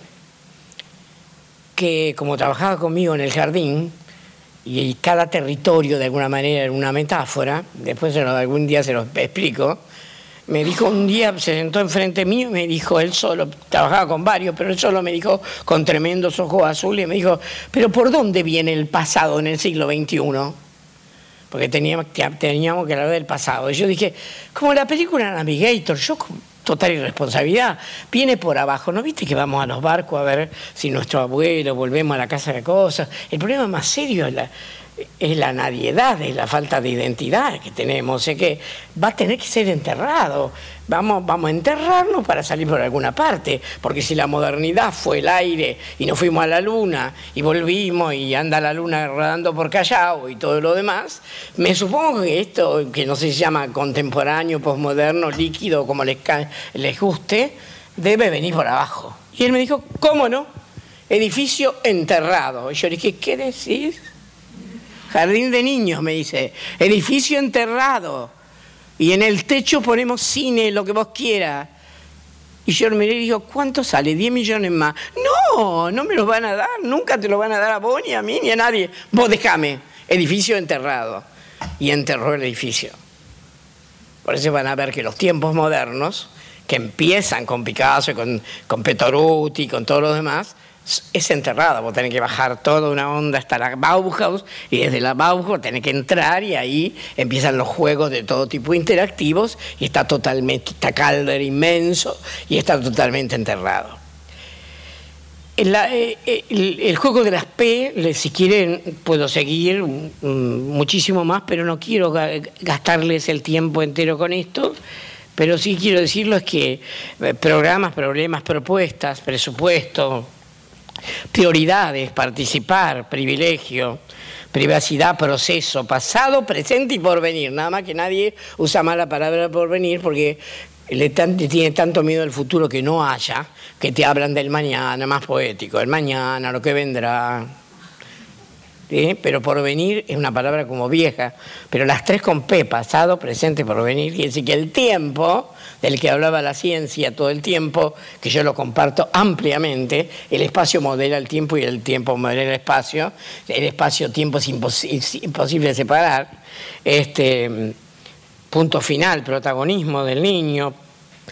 que como trabajaba conmigo en el jardín, y cada territorio de alguna manera era una metáfora, después algún día se lo explico, me dijo un día, se sentó enfrente mío y me dijo, él solo, trabajaba con varios, pero él solo me dijo, con tremendos ojos azules, me dijo, pero ¿por dónde viene el pasado en el siglo veintiuno? Porque teníamos, teníamos que hablar del pasado. Y yo dije, como la película Navigator, yo con total irresponsabilidad, viene por abajo, ¿no viste que vamos a los barcos a ver si nuestro abuelo, volvemos a la casa de cosas? El problema más serio es la... es la nadiedad, es la falta de identidad que tenemos, es que va a tener que ser enterrado, vamos, vamos a enterrarnos para salir por alguna parte, porque si la modernidad fue el aire y nos fuimos a la luna y volvimos y anda la luna rodando por Callao y todo lo demás, me supongo que esto, que no se llama contemporáneo, posmoderno, líquido, como les, les guste, debe venir por abajo. Y él me dijo, ¿cómo no? Edificio enterrado. Y yo le dije, ¿qué decís? Jardín de niños, me dice, edificio enterrado, y en el techo ponemos cine, lo que vos quieras. Y yo miré y digo, ¿cuánto sale? diez millones más. No, no me los van a dar, nunca te lo van a dar a vos, ni a mí, ni a nadie. Vos déjame, edificio enterrado. Y enterró el edificio. Por eso van a ver que los tiempos modernos, que empiezan con Picasso, con, con Petoruti, con todos los demás, es enterrada, vos tenés que bajar toda una onda hasta la Bauhaus y desde la Bauhaus tenés que entrar y ahí empiezan los juegos de todo tipo interactivos y está totalmente, está Calder inmenso y está totalmente enterrado. El, el, el juego de las P, si quieren puedo seguir muchísimo más, pero no quiero gastarles el tiempo entero con esto. Pero sí quiero decirles que programas, problemas, propuestas, presupuesto, prioridades, participar, privilegio, privacidad, proceso, pasado, presente y porvenir. Nada más que nadie usa más la palabra porvenir porque le tiene tanto miedo al futuro que no haya, que te hablan del mañana, más poético, el mañana, lo que vendrá. ¿Sí? Pero porvenir es una palabra como vieja, pero las tres con P, pasado, presente, porvenir, quiere decir que el tiempo, del que hablaba la ciencia todo el tiempo, que yo lo comparto ampliamente, el espacio modela el tiempo y el tiempo modela el espacio, el espacio-tiempo es, impos es imposible de separar, este, punto final, protagonismo del niño,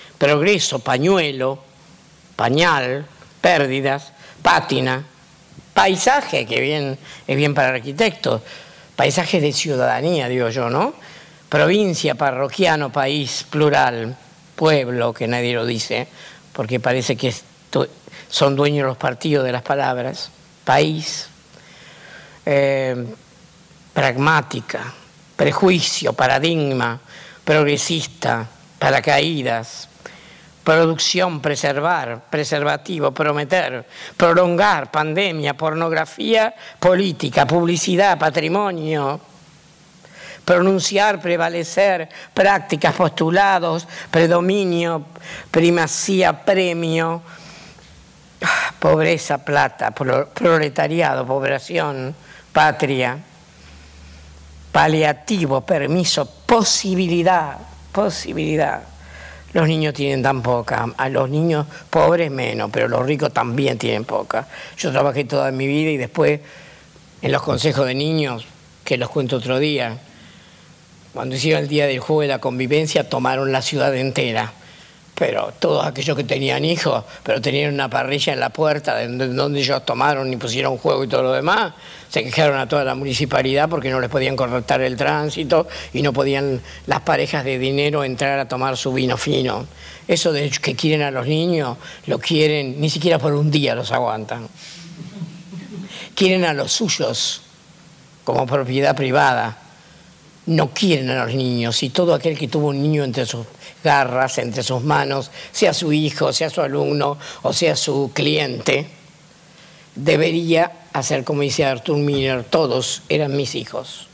progreso, pañuelo, pañal, pérdidas, pátina, paisaje, que bien, es bien para arquitectos, paisaje de ciudadanía, digo yo, ¿no? Provincia, parroquiano, país, plural, pueblo, que nadie lo dice, porque parece que son dueños los partidos de las palabras, país, eh, pragmática, prejuicio, paradigma, progresista, paracaídas, producción, preservar, preservativo, prometer, prolongar, pandemia, pornografía, política, publicidad, patrimonio, pronunciar, prevalecer, prácticas, postulados, predominio, primacía, premio, pobreza, plata, proletariado, población, patria, paliativo, permiso, posibilidad, posibilidad. Los niños tienen tan poca, a los niños pobres menos, pero los ricos también tienen poca. Yo trabajé toda mi vida y después en los consejos de niños, que los cuento otro día, cuando hicieron el día del juego de la convivencia, tomaron la ciudad entera. Pero todos aquellos que tenían hijos, pero tenían una parrilla en la puerta de donde ellos tomaron y pusieron juego y todo lo demás, se quejaron a toda la municipalidad porque no les podían cortar el tránsito y no podían las parejas de dinero entrar a tomar su vino fino. Eso de que quieren a los niños, lo quieren, ni siquiera por un día los aguantan. Quieren a los suyos como propiedad privada. No quieren a los niños, y todo aquel que tuvo un niño entre sus garras, entre sus manos, sea su hijo, sea su alumno o sea su cliente, debería hacer como dice Arthur Miller, todos eran mis hijos.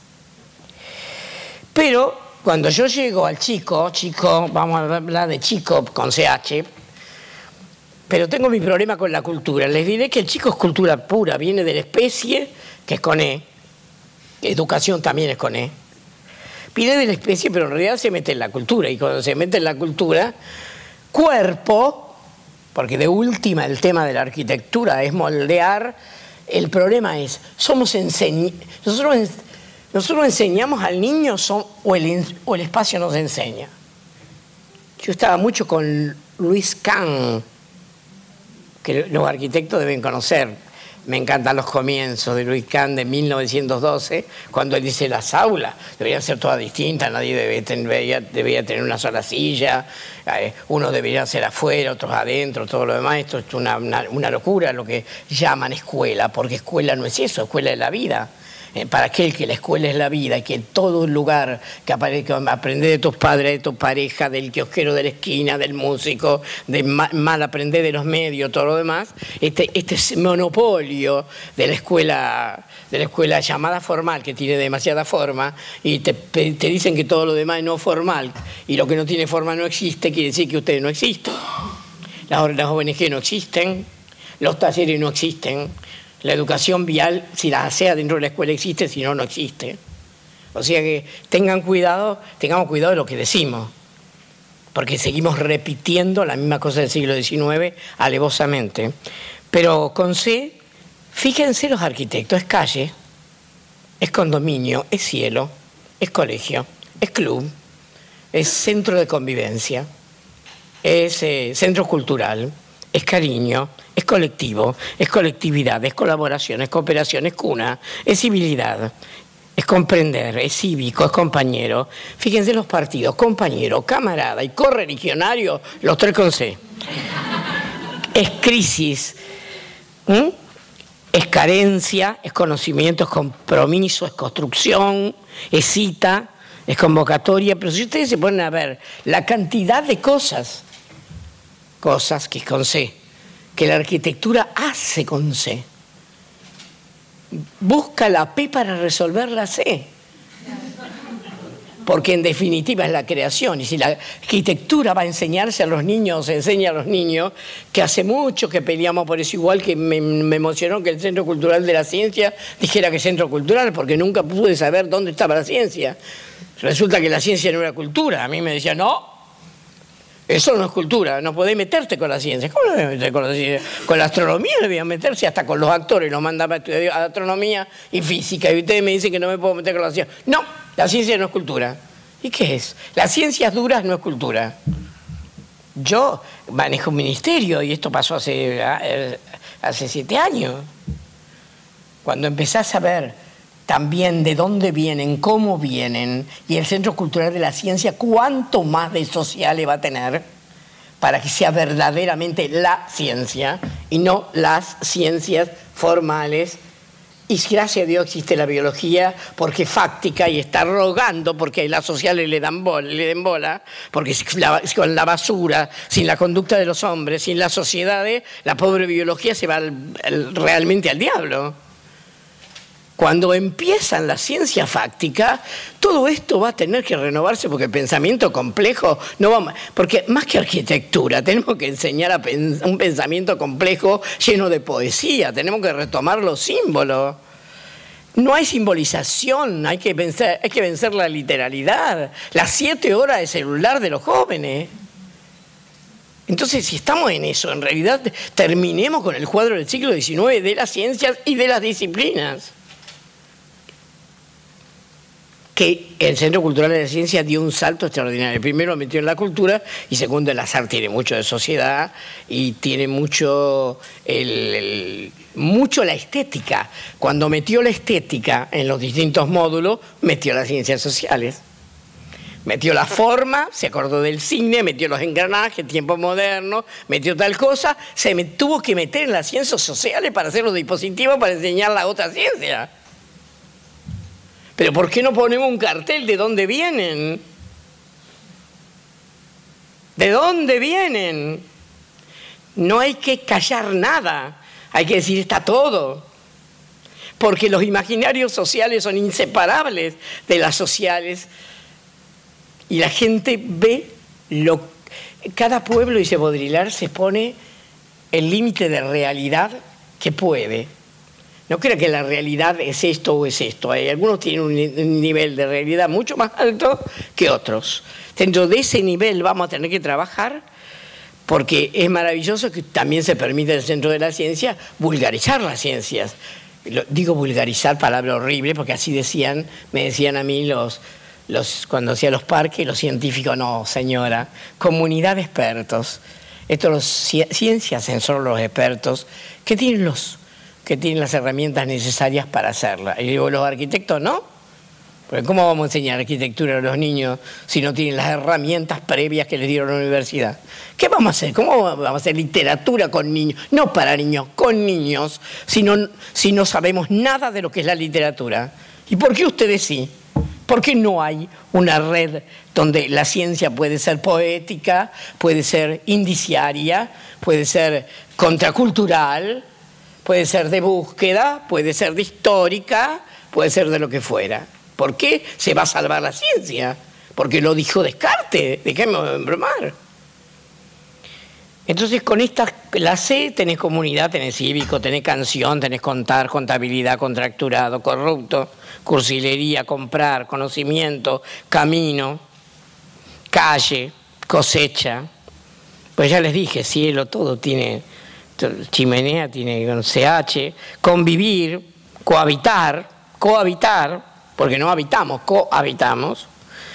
Pero cuando yo llego al chico, chico, vamos a hablar de chico con C H, pero tengo mi problema con la cultura. Les diré que el chico es cultura pura, viene de la especie, que es con E, educación también es con E. Viene de la especie, pero en realidad se mete en la cultura. Y cuando se mete en la cultura, cuerpo, porque de última el tema de la arquitectura es moldear, el problema es, somos enseñ nosotros, nosotros enseñamos al niño son, o, el, o el espacio nos enseña. Yo estaba mucho con Luis Kahn, que los arquitectos deben conocer. Me encantan los comienzos de Luis Kahn de mil novecientos doce, cuando él dice las aulas deberían ser todas distintas, nadie debe tener, debería, debería tener una sola silla, eh, unos deberían ser afuera, otros adentro, todo lo demás. Esto es una, una, una locura lo que llaman escuela, porque escuela no es eso, escuela es la vida. Eh, para aquel que la escuela es la vida y que en todo lugar que aparezca, aprender de tus padres, de tu pareja, del kiosquero de la esquina, del músico, de ma mal aprender de los medios, todo lo demás, este, este monopolio de la escuela, de la escuela llamada formal, que tiene demasiada forma, y te, te dicen que todo lo demás es no formal, y lo que no tiene forma no existe, quiere decir que ustedes no existen. Las, las O N G no existen, los talleres no existen. La educación vial, si la sea dentro de la escuela existe, si no, no existe. O sea que tengan cuidado, tengamos cuidado de lo que decimos, porque seguimos repitiendo la misma cosa del siglo diecinueve alevosamente. Pero con C, fíjense los arquitectos, es calle, es condominio, es cielo, es colegio, es club, es centro de convivencia, es eh, centro cultural, es cariño, es colectivo, es colectividad, es colaboración, es cooperación, es cuna, es civilidad, es comprender, es cívico, es compañero. Fíjense los partidos, compañero, camarada y correligionario, los tres con C. Es crisis, ¿Mm? es carencia, es conocimiento, es compromiso, es construcción, es cita, es convocatoria. Pero si ustedes se ponen a ver la cantidad de cosas, cosas que es con C, que la arquitectura hace con C. Busca la P para resolver la C. Porque en definitiva es la creación. Y si la arquitectura va a enseñarse a los niños, se enseña a los niños, que hace mucho que peleamos por eso, igual que me, me emocionó que el Centro Cultural de la Ciencia dijera que Centro Cultural, porque nunca pude saber dónde estaba la ciencia. Resulta que la ciencia no era cultura. A mí me decían, no, eso no es cultura, no podés meterte con la ciencia. ¿Cómo no debes meter con la ciencia? Con la astronomía debían meterse, hasta con los actores los mandaba a estudiar astronomía y física. Y ustedes me dicen que no me puedo meter con la ciencia. No, la ciencia no es cultura. ¿Y qué es? Las ciencias duras no es cultura. Yo manejo un ministerio y esto pasó hace, hace siete años. cuando empezás a ver también de dónde vienen, cómo vienen, y el Centro Cultural de la Ciencia, cuánto más de sociales va a tener para que sea verdaderamente la ciencia y no las ciencias formales. Y gracias a Dios existe la biología porque es fáctica y está rogando porque las sociales le dan bola, le den bola, porque con la basura, sin la conducta de los hombres, sin las sociedades, la pobre biología se va al, al, realmente al diablo. Cuando empiezan la ciencia fáctica, todo esto va a tener que renovarse porque el pensamiento complejo no va, porque más que arquitectura tenemos que enseñar a pens un pensamiento complejo lleno de poesía, tenemos que retomar los símbolos. No hay simbolización, hay que vencer, hay que vencer la literalidad, las siete horas de celular de los jóvenes. Entonces, si estamos en eso, en realidad terminemos con el cuadro del siglo diecinueve de las ciencias y de las disciplinas. Que el Centro Cultural de la Ciencia dio un salto extraordinario. Primero lo metió en la cultura y segundo el azar tiene mucho de sociedad y tiene mucho, el, el, mucho la estética. Cuando metió la estética en los distintos módulos, metió las ciencias sociales. Metió la forma, se acordó del cine, metió los engranajes, tiempo moderno, metió tal cosa, se me, tuvo que meter en las ciencias sociales para hacer los dispositivos para enseñar la otra ciencia. Pero ¿por qué no ponemos un cartel de dónde vienen? ¿De dónde vienen? No hay que callar nada, hay que decir está todo. Porque los imaginarios sociales son inseparables de las sociales. Y la gente ve lo... Cada pueblo, dice Baudrillard, se pone el límite de realidad que puede. No creo que la realidad es esto o es esto. Hay, algunos tienen un nivel de realidad mucho más alto que otros. Dentro de ese nivel vamos a tener que trabajar porque es maravilloso que también se permite en el Centro de la Ciencia vulgarizar las ciencias. Lo, digo vulgarizar, palabra horrible, porque así decían, me decían a mí los, los cuando hacía los parques, los científicos, no señora, comunidad de expertos. Esto los ciencias son solo los expertos que tienen los que tienen las herramientas necesarias para hacerla. Y digo, los arquitectos no, porque ¿cómo vamos a enseñar arquitectura a los niños si no tienen las herramientas previas que les dieron la universidad? ¿Qué vamos a hacer? ¿Cómo vamos a hacer literatura con niños? No para niños, con niños, si no, si no sabemos nada de lo que es la literatura. ¿Y por qué ustedes sí? ¿Por qué no hay una red donde la ciencia puede ser poética, puede ser indiciaria, puede ser contracultural, puede ser de búsqueda, puede ser de histórica, puede ser de lo que fuera? ¿Por qué se va a salvar la ciencia? Porque lo dijo Descartes, déjame bromar. Entonces con esta, la C tenés comunidad, tenés cívico, tenés canción, tenés contar, contabilidad, contracturado, corrupto, cursilería, comprar, conocimiento, camino, calle, cosecha. Pues ya les dije, cielo, todo tiene... chimenea tiene C H, convivir, cohabitar, cohabitar, porque no habitamos, cohabitamos,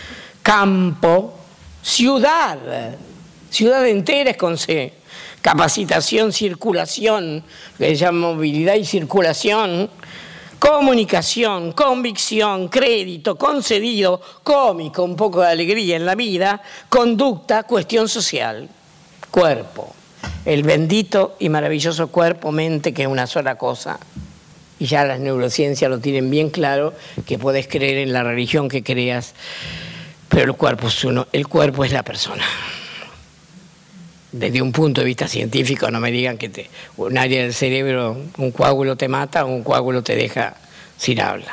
campo, ciudad, ciudad entera es con C, capacitación, circulación, que se llama movilidad y circulación, comunicación, convicción, crédito, concedido, cómico, un poco de alegría en la vida, conducta, cuestión social, cuerpo. El bendito y maravilloso cuerpo-mente, que es una sola cosa, y ya las neurociencias lo tienen bien claro, que puedes creer en la religión que creas, pero el cuerpo es uno, el cuerpo es la persona. Desde un punto de vista científico, no me digan que te, un área del cerebro, un coágulo te mata, un coágulo te deja sin habla.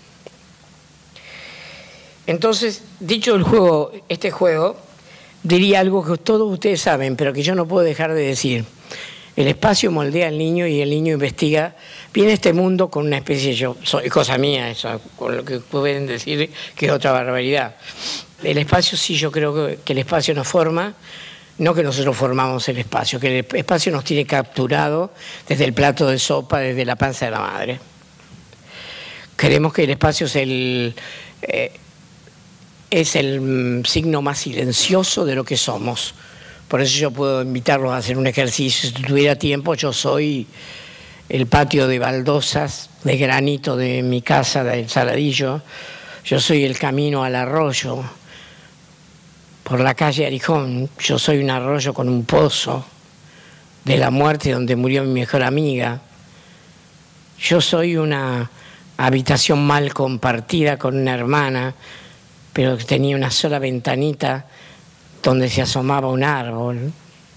Entonces, dicho el juego, este juego, diría algo que todos ustedes saben, pero que yo no puedo dejar de decir. El espacio moldea al niño y el niño investiga. Viene a este mundo con una especie, yo, soy cosa mía eso, con lo que pueden decir que es otra barbaridad. El espacio sí, yo creo que, que el espacio nos forma, no que nosotros formamos el espacio, que el espacio nos tiene capturado desde el plato de sopa, desde la panza de la madre. Creemos que el espacio es el... Eh, es el signo más silencioso de lo que somos. Por eso yo puedo invitarlos a hacer un ejercicio. Si tuviera tiempo, yo soy el patio de baldosas de granito de mi casa, del Saladillo. Yo soy el camino al arroyo, por la calle Arijón. Yo soy un arroyo con un pozo de la muerte donde murió mi mejor amiga. Yo soy una habitación mal compartida con una hermana, pero que tenía una sola ventanita donde se asomaba un árbol.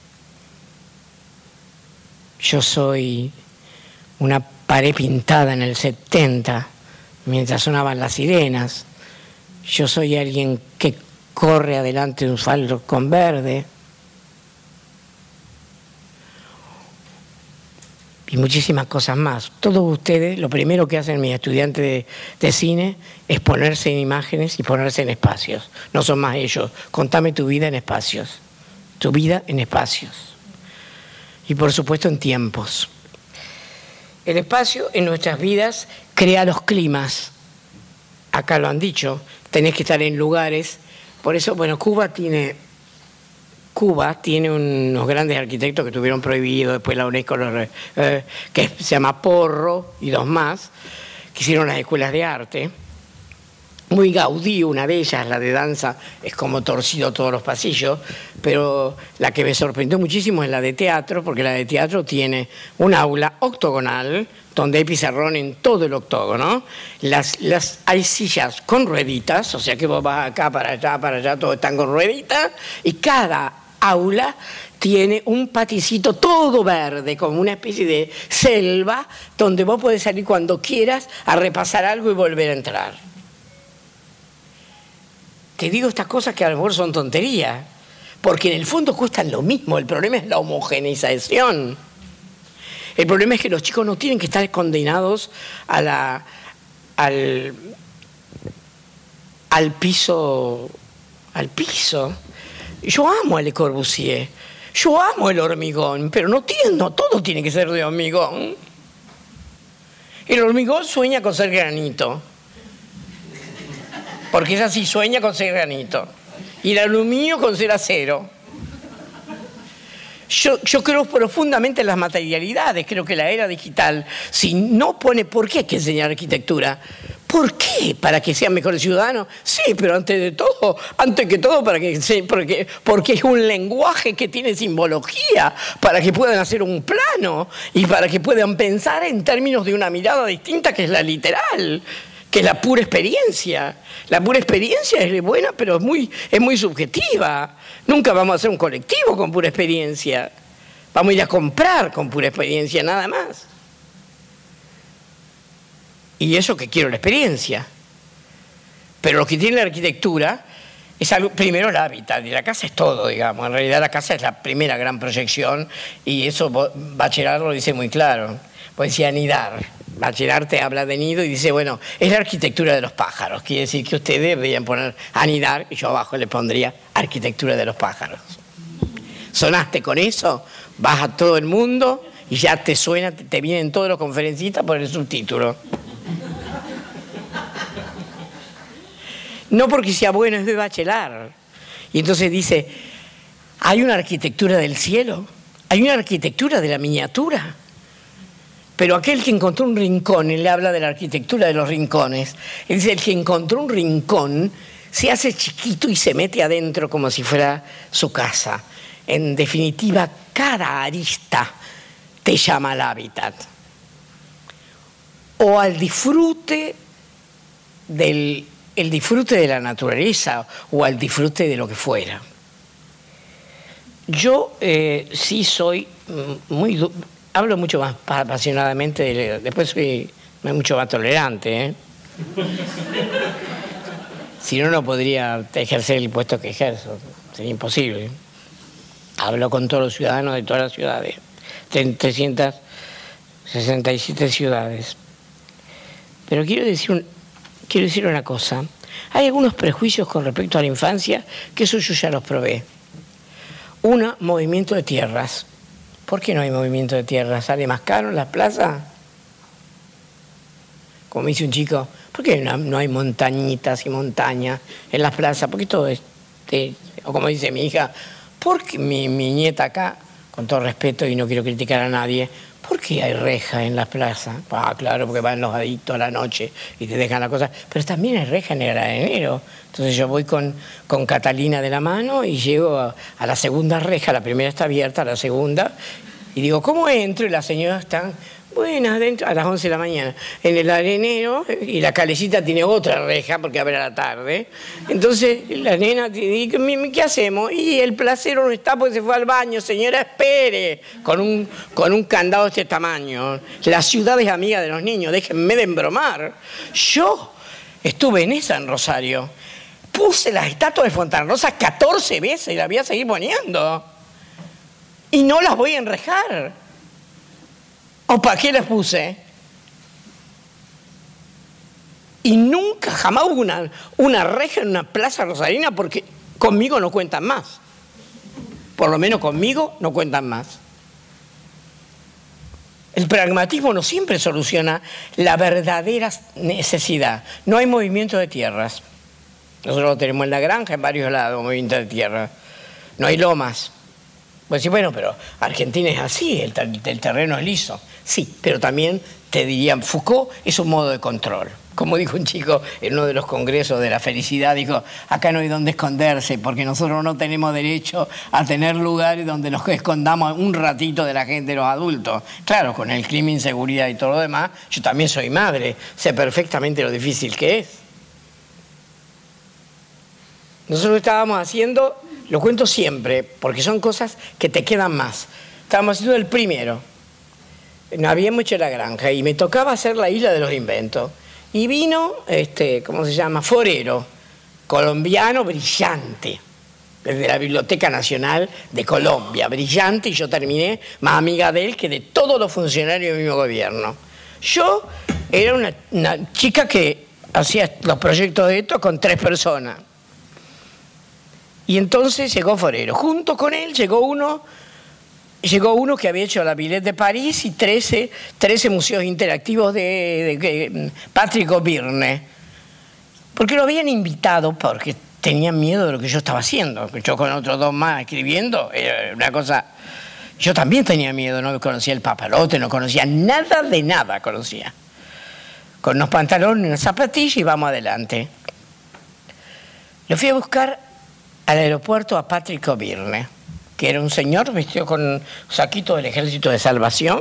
Yo soy una pared pintada en el setenta, mientras sonaban las sirenas. Yo soy alguien que corre adelante de un faldo con verde. Y muchísimas cosas más. Todos ustedes, lo primero que hacen mis estudiantes de, de cine es ponerse en imágenes y ponerse en espacios. No son más ellos. Contame tu vida en espacios. Tu vida en espacios. Y por supuesto en tiempos. El espacio en nuestras vidas crea los climas. Acá lo han dicho. Tenés que estar en lugares. Por eso, bueno, Cuba tiene... Cuba tiene unos grandes arquitectos que tuvieron prohibido, después la UNESCO, los, eh, que se llama Porro y dos más, que hicieron las escuelas de arte. Muy Gaudí, una de ellas, la de danza, es como torcido todos los pasillos, pero la que me sorprendió muchísimo es la de teatro, porque la de teatro tiene un aula octogonal, donde hay pizarrón en todo el octógono, las, las, hay sillas con rueditas, o sea que vos vas acá, para allá, para allá, todos están con rueditas, y cada aula tiene un paticito todo verde, como una especie de selva, donde vos podés salir cuando quieras a repasar algo y volver a entrar. Te digo estas cosas que a lo mejor son tonterías, porque en el fondo cuestan lo mismo, el problema es la homogeneización. El problema es que los chicos no tienen que estar condenados a la, al, al piso, al piso. Yo amo a Le Corbusier, yo amo el hormigón, pero no, tiene, no todo tiene que ser de hormigón. El hormigón sueña con ser granito, porque ella sí sueña con ser granito, y el aluminio con ser acero. Yo, yo creo profundamente en las materialidades, creo que la era digital, si no pone, ¿por qué hay que enseñar arquitectura? ¿Por qué? ¿Para que sean mejores ciudadanos? Sí, pero antes de todo, antes que todo, para que se, porque, porque es un lenguaje que tiene simbología, para que puedan hacer un plano y para que puedan pensar en términos de una mirada distinta que es la literal, que es la pura experiencia. La pura experiencia es buena, pero es muy, es muy subjetiva. Nunca vamos a hacer un colectivo con pura experiencia. Vamos a ir a comprar con pura experiencia, nada más. Y eso que quiero la experiencia. Pero lo que tiene la arquitectura es algo, primero el hábitat, y la casa es todo, digamos. En realidad la casa es la primera gran proyección, y eso Bachelard lo dice muy claro. Pues decía anidar. Bachelard te habla de nido y dice, bueno, es la arquitectura de los pájaros. Quiere decir que ustedes deberían poner anidar, y yo abajo le pondría arquitectura de los pájaros. Sonaste con eso, vas a todo el mundo y ya te suena, te, te vienen todos los conferencistas por el subtítulo. No porque sea bueno, es de Bachelard. Y entonces dice, hay una arquitectura del cielo, hay una arquitectura de la miniatura. Pero aquel que encontró un rincón, él le habla de la arquitectura de los rincones, él dice, el que encontró un rincón se hace chiquito y se mete adentro como si fuera su casa. En definitiva, cada arista te llama al hábitat. O al disfrute del el disfrute de la naturaleza o al disfrute de lo que fuera. Yo eh, sí soy muy... Hablo mucho más apasionadamente, de, después soy mucho más tolerante, ¿eh? Si no, no podría ejercer el puesto que ejerzo, sería imposible. Hablo con todos los ciudadanos de todas las ciudades, trescientas sesenta y siete ciudades. Pero quiero decir, un, quiero decir una cosa, hay algunos prejuicios con respecto a la infancia, que eso yo ya los probé. Uno, movimiento de tierras. ¿Por qué no hay movimiento de tierra? ¿Sale más caro en las plazas? Como me dice un chico, ¿por qué no, no hay montañitas y montañas en las plazas? ¿Por qué todo es...? De, o como dice mi hija, ¿por qué mi, mi nieta acá, con todo respeto y no quiero criticar a nadie, ¿por ¿por qué hay reja en las plazas? Ah, claro, porque van los adictos a la noche y te dejan la cosa. Pero también hay reja en el granero. Entonces yo voy con, con Catalina de la mano y llego a, a la segunda reja. La primera está abierta, la segunda. Y digo, ¿cómo entro? Y las señoras están... Buenas, dentro, a las once de la mañana, en el arenero, y la calecita tiene otra reja porque abre a la tarde. Entonces la nena dice, ¿qué hacemos? Y el placero no está porque se fue al baño, señora, espere, con un, con un candado de este tamaño. La ciudad es amiga de los niños, déjenme de embromar. Yo estuve en esa en Rosario, puse las estatuas de Fontana Rosa catorce veces y las voy a seguir poniendo. Y no las voy a enrejar. ¿O para qué las puse? Y nunca, jamás hubo una, una reja en una plaza rosarina porque conmigo no cuentan más. Por lo menos conmigo no cuentan más. El pragmatismo no siempre soluciona la verdadera necesidad. No hay movimiento de tierras. Nosotros lo tenemos en la granja, en varios lados, movimiento de tierras. No hay lomas. Pues sí, bueno, pero Argentina es así, el, ter el terreno es liso. Sí, pero también te dirían, Foucault es un modo de control. Como dijo un chico en uno de los congresos de la felicidad, dijo, acá no hay donde esconderse, porque nosotros no tenemos derecho a tener lugares donde nos escondamos un ratito de la gente, los adultos. Claro, con el clima, inseguridad y todo lo demás, yo también soy madre, sé perfectamente lo difícil que es. Nosotros estábamos haciendo, lo cuento siempre, porque son cosas que te quedan más. Estábamos haciendo el primero. No habíamos hecho la granja y me tocaba hacer la Isla de los Inventos. Y vino, este, ¿cómo se llama? Forero, colombiano brillante, desde la Biblioteca Nacional de Colombia, brillante, y yo terminé más amiga de él que de todos los funcionarios del mismo gobierno. Yo era una, una chica que hacía los proyectos de esto con tres personas. Y entonces llegó Forero. Junto con él llegó uno... Llegó uno que había hecho la Villette de París y trece, trece museos interactivos de, de, de Patrick O'Byrne. Porque lo habían invitado porque tenían miedo de lo que yo estaba haciendo. Yo con otros dos más escribiendo, era una cosa... Yo también tenía miedo, no conocía el papalote, no conocía nada de nada, conocía. Con unos pantalones, unas zapatillas y vamos adelante. Lo fui a buscar al aeropuerto a Patrick O'Byrne, que era un señor vestido con un saquito del Ejército de Salvación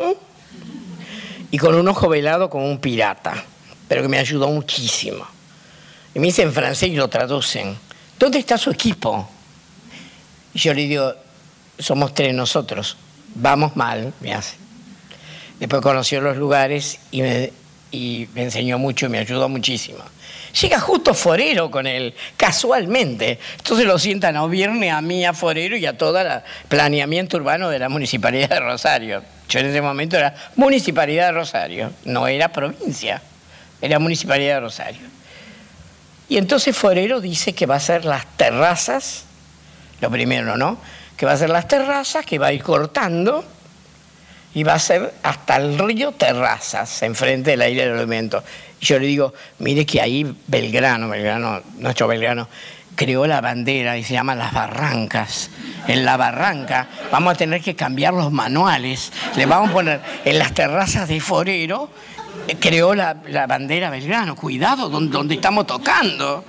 y con un ojo velado como un pirata, pero que me ayudó muchísimo. Y me dice en francés y lo traducen, ¿dónde está su equipo? Y yo le digo, somos tres nosotros, vamos mal, me hace. Después conoció los lugares y me, y me enseñó mucho y me ayudó muchísimo. Llega justo Forero con él, casualmente. Entonces lo sientan a O'Byrne, a mí, a Forero y a todo el planeamiento urbano de la Municipalidad de Rosario. Yo en ese momento era Municipalidad de Rosario, no era provincia, era Municipalidad de Rosario. Y entonces Forero dice que va a hacer las terrazas, lo primero, ¿no? Que va a hacer las terrazas, que va a ir cortando y va a hacer hasta el río Terrazas, enfrente de la Isla del Elemento. Y yo le digo, mire que ahí Belgrano, Belgrano, nuestro Belgrano, creó la bandera y se llama Las Barrancas. En la barranca vamos a tener que cambiar los manuales. Le vamos a poner en las terrazas de Forero, creó la, la bandera Belgrano. Cuidado donde, donde estamos tocando.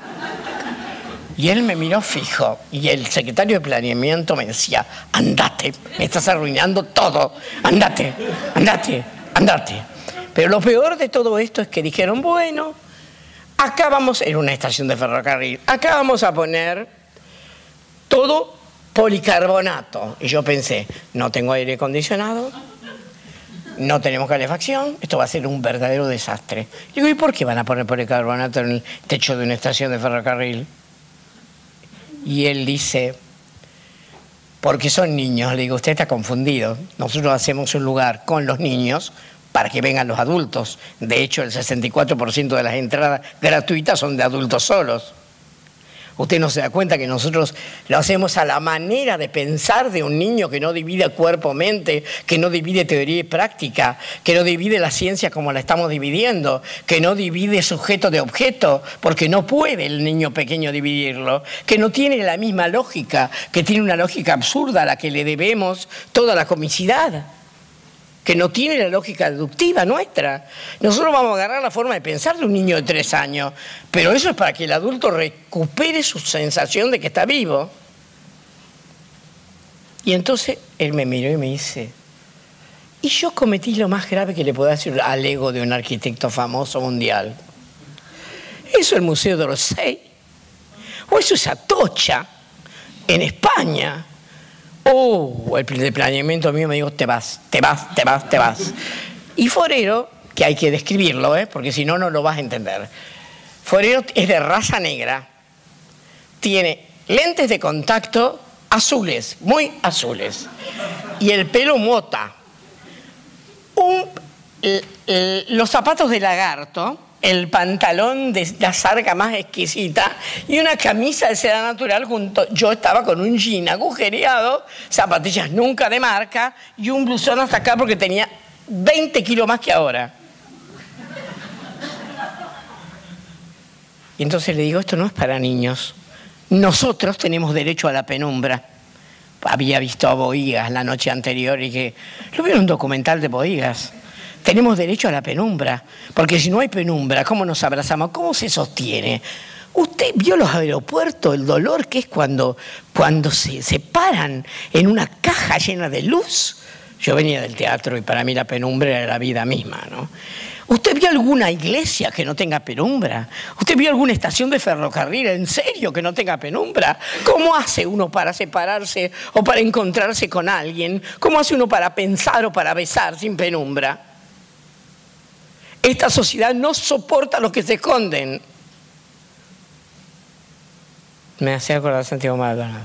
Y él me miró fijo. Y el secretario de Planeamiento me decía, andate, me estás arruinando todo. Andate, andate, andate. Pero lo peor de todo esto es que dijeron, bueno, acá vamos, en una estación de ferrocarril, acá vamos a poner todo policarbonato. Y yo pensé, no tengo aire acondicionado, no tenemos calefacción, esto va a ser un verdadero desastre. Digo, ¿y por qué van a poner policarbonato en el techo de una estación de ferrocarril? Y él dice, porque son niños. Le digo, usted está confundido. Nosotros hacemos un lugar con los niños para que vengan los adultos. De hecho, el sesenta y cuatro por ciento de las entradas gratuitas son de adultos solos. Usted no se da cuenta que nosotros lo hacemos a la manera de pensar de un niño que no divide cuerpo-mente, que no divide teoría y práctica, que no divide la ciencia como la estamos dividiendo, que no divide sujeto de objeto, porque no puede el niño pequeño dividirlo, que no tiene la misma lógica, que tiene una lógica absurda a la que le debemos toda la comicidad. que no tiene la lógica deductiva nuestra. Nosotros vamos a agarrar la forma de pensar de un niño de tres años, pero eso es para que el adulto recupere su sensación de que está vivo. Y entonces él me miró y me dice, y yo cometí lo más grave que le puedo hacer al ego de un arquitecto famoso mundial. ¿Eso es el Museo d'Orsay? ¿O eso es Atocha, en España? Oh, el de planeamiento mío me dijo, te vas, te vas, te vas, te vas. Y Forero, que hay que describirlo, ¿eh? Porque si no, no lo vas a entender. Forero es de raza negra, tiene lentes de contacto azules, muy azules, y el pelo mota. Un, el, el, los zapatos de lagarto, el pantalón de la sarga más exquisita y una camisa de seda natural junto. Yo estaba con un jean agujereado, zapatillas nunca de marca y un blusón hasta acá porque tenía veinte kilos más que ahora. Y entonces le digo, esto no es para niños. Nosotros tenemos derecho a la penumbra. Había visto a Bohigas la noche anterior y que lo vi en un documental de Bohigas. Tenemos derecho a la penumbra, porque si no hay penumbra, ¿cómo nos abrazamos? ¿Cómo se sostiene? ¿Usted vio los aeropuertos, el dolor que es cuando, cuando se, se paran en una caja llena de luz? Yo venía del teatro y para mí la penumbra era la vida misma, ¿no? ¿Usted vio alguna iglesia que no tenga penumbra? ¿Usted vio alguna estación de ferrocarril en serio que no tenga penumbra? ¿Cómo hace uno para separarse o para encontrarse con alguien? ¿Cómo hace uno para pensar o para besar sin penumbra? Esta sociedad no soporta a los que se esconden. Me hacía acordar Santiago Maldonado.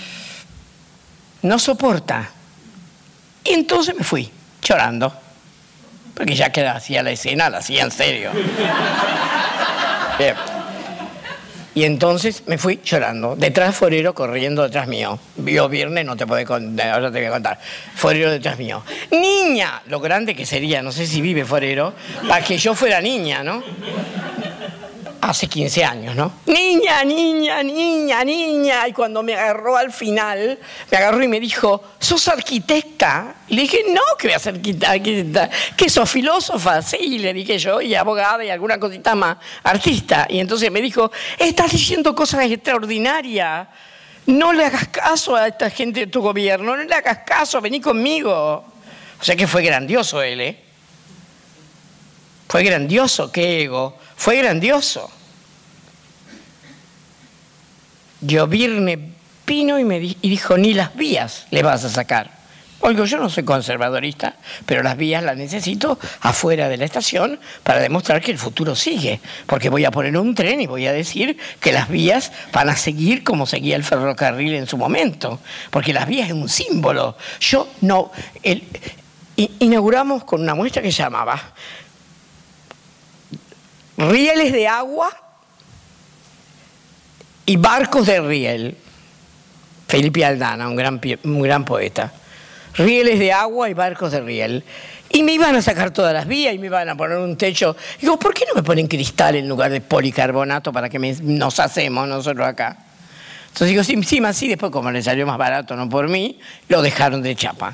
No soporta. Y entonces me fui, llorando. Porque ya que hacía la escena, la hacía en serio. Bien. Y entonces me fui llorando. Detrás Forero corriendo detrás mío. Vio viernes, no te puedo contar, ahora te voy a contar. Forero detrás mío. Niña, lo grande que sería, no sé si vive Forero, para que yo fuera niña, ¿no? Hace quince años, ¿no? Niña, niña, niña, niña. Y cuando me agarró al final, me agarró y me dijo, ¿sos arquitecta? Y le dije, no, que voy a ser arquitecta. ¿Qué sos, filósofa? Sí, le dije yo, y abogada y alguna cosita más, artista. Y entonces me dijo, estás diciendo cosas extraordinarias. No le hagas caso a esta gente de tu gobierno, no le hagas caso, vení conmigo. O sea que fue grandioso él, ¿eh? Fue grandioso, qué ego. Fue grandioso. Llovirne vino y me di y dijo, ni las vías le vas a sacar. Oigo, yo no soy conservadorista, pero las vías las necesito afuera de la estación para demostrar que el futuro sigue. Porque voy a poner un tren y voy a decir que las vías van a seguir como seguía el ferrocarril en su momento. Porque las vías es un símbolo. Yo no... El, inauguramos con una muestra que se llamaba Rieles de agua y barcos de riel. Felipe Aldana, un gran, un gran poeta. Rieles de agua y barcos de riel. Y me iban a sacar todas las vías y me iban a poner un techo. Digo, ¿por qué no me ponen cristal en lugar de policarbonato para que me, nos hacemos nosotros acá? Entonces digo, sí, encima sí, después como le salió más barato, no por mí, lo dejaron de chapa.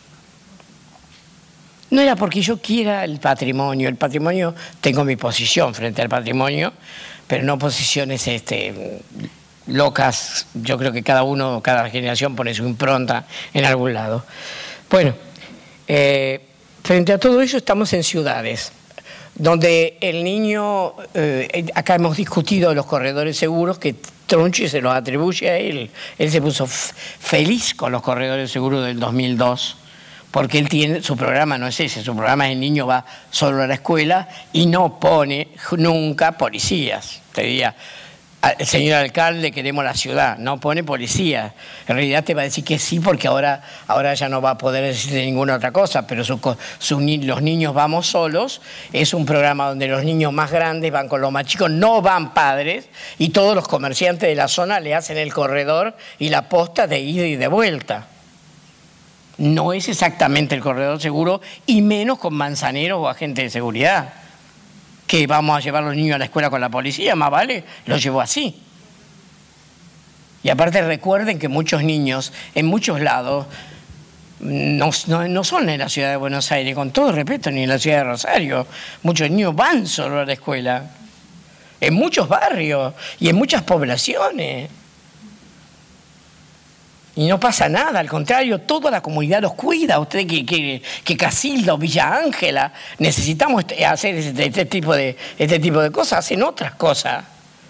No era porque yo quiera el patrimonio. El patrimonio, tengo mi posición frente al patrimonio, pero no posiciones este, locas. Yo creo que cada uno, cada generación pone su impronta en algún lado. Bueno, eh, frente a todo eso estamos en ciudades, donde el niño, eh, acá hemos discutido los corredores seguros, que Tronchi se los atribuye a él. Él se puso feliz con los corredores seguros del dos mil dos. Porque él tiene, su programa no es ese, su programa es el niño va solo a la escuela y no pone nunca policías. Te diría, el señor alcalde, queremos la ciudad, no pone policías. En realidad te va a decir que sí, porque ahora, ahora ya no va a poder decir ninguna otra cosa, pero su, su, los niños vamos solos, es un programa donde los niños más grandes van con los más chicos, no van padres, y todos los comerciantes de la zona le hacen el corredor y la posta de ida y de vuelta. No es exactamente el corredor seguro, y menos con manzaneros o agentes de seguridad. Que vamos a llevar a los niños a la escuela con la policía, más vale, los llevo así. Y aparte recuerden que muchos niños, en muchos lados, no, no, no son en la ciudad de Buenos Aires, con todo respeto, ni en la ciudad de Rosario. Muchos niños van solo a la escuela. En muchos barrios y en muchas poblaciones. Y no pasa nada, al contrario, toda la comunidad los cuida. Usted que, que, que Casilda o Villa Ángela, necesitamos hacer este, este, tipo de, este tipo de cosas, hacen otras cosas.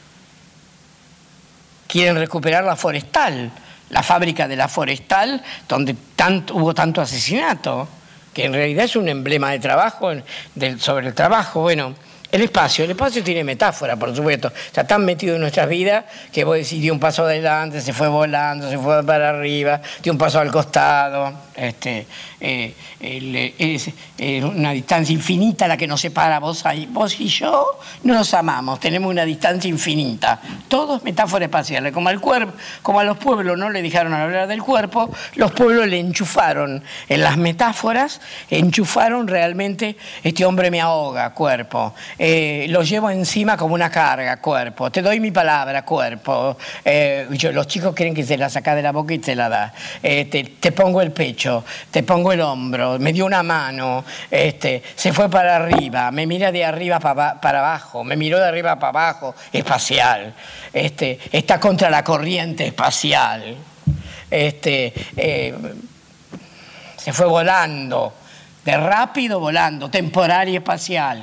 Quieren recuperar la forestal, la fábrica de la forestal, donde tanto, hubo tanto asesinato, que en realidad es un emblema de trabajo, de, sobre el trabajo. Bueno, el espacio, el espacio tiene metáfora, por supuesto. Está tan metido en nuestras vidas que vos decís, dio un paso adelante, se fue volando, se fue para arriba, dio un paso al costado. Este, eh, el, es, es una distancia infinita la que nos separa. Vos, vos y yo no nos amamos, tenemos una distancia infinita. Todo es metáfora espacial. Como al cuerpo, como a los pueblos no le dejaron hablar del cuerpo, los pueblos le enchufaron en las metáforas, enchufaron realmente, este hombre me ahoga, cuerpo. Eh, lo llevo encima como una carga, cuerpo. Te doy mi palabra, cuerpo. Eh, yo, los chicos quieren que se la saca de la boca y se la da. Eh, te, te pongo el pecho, te pongo el hombro, me dio una mano, este, se fue para arriba, me mira de arriba para, para abajo, me miró de arriba para abajo, espacial. Este, está contra la corriente espacial. Este, eh, se fue volando, de rápido volando, temporal y espacial.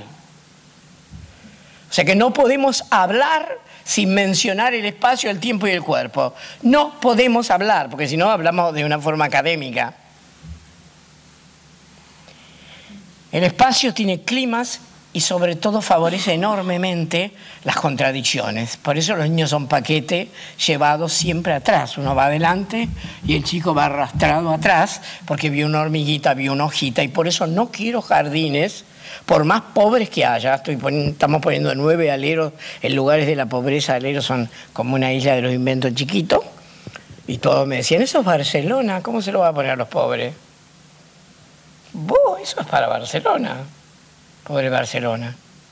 O sea que no podemos hablar sin mencionar el espacio, el tiempo y el cuerpo. No podemos hablar, porque si no hablamos de una forma académica. El espacio tiene climas y sobre todo favorece enormemente las contradicciones. Por eso los niños son paquete llevados siempre atrás. Uno va adelante y el chico va arrastrado atrás porque vio una hormiguita, vio una hojita. Y por eso no quiero jardines, por más pobres que haya. Estoy poniendo, estamos poniendo nueve aleros en lugares de la pobreza. Aleros son como una isla de los inventos chiquitos. Y todos me decían, eso es Barcelona, ¿cómo se lo va a poner a los pobres? Vos, eso es para Barcelona. Pobre Barcelona.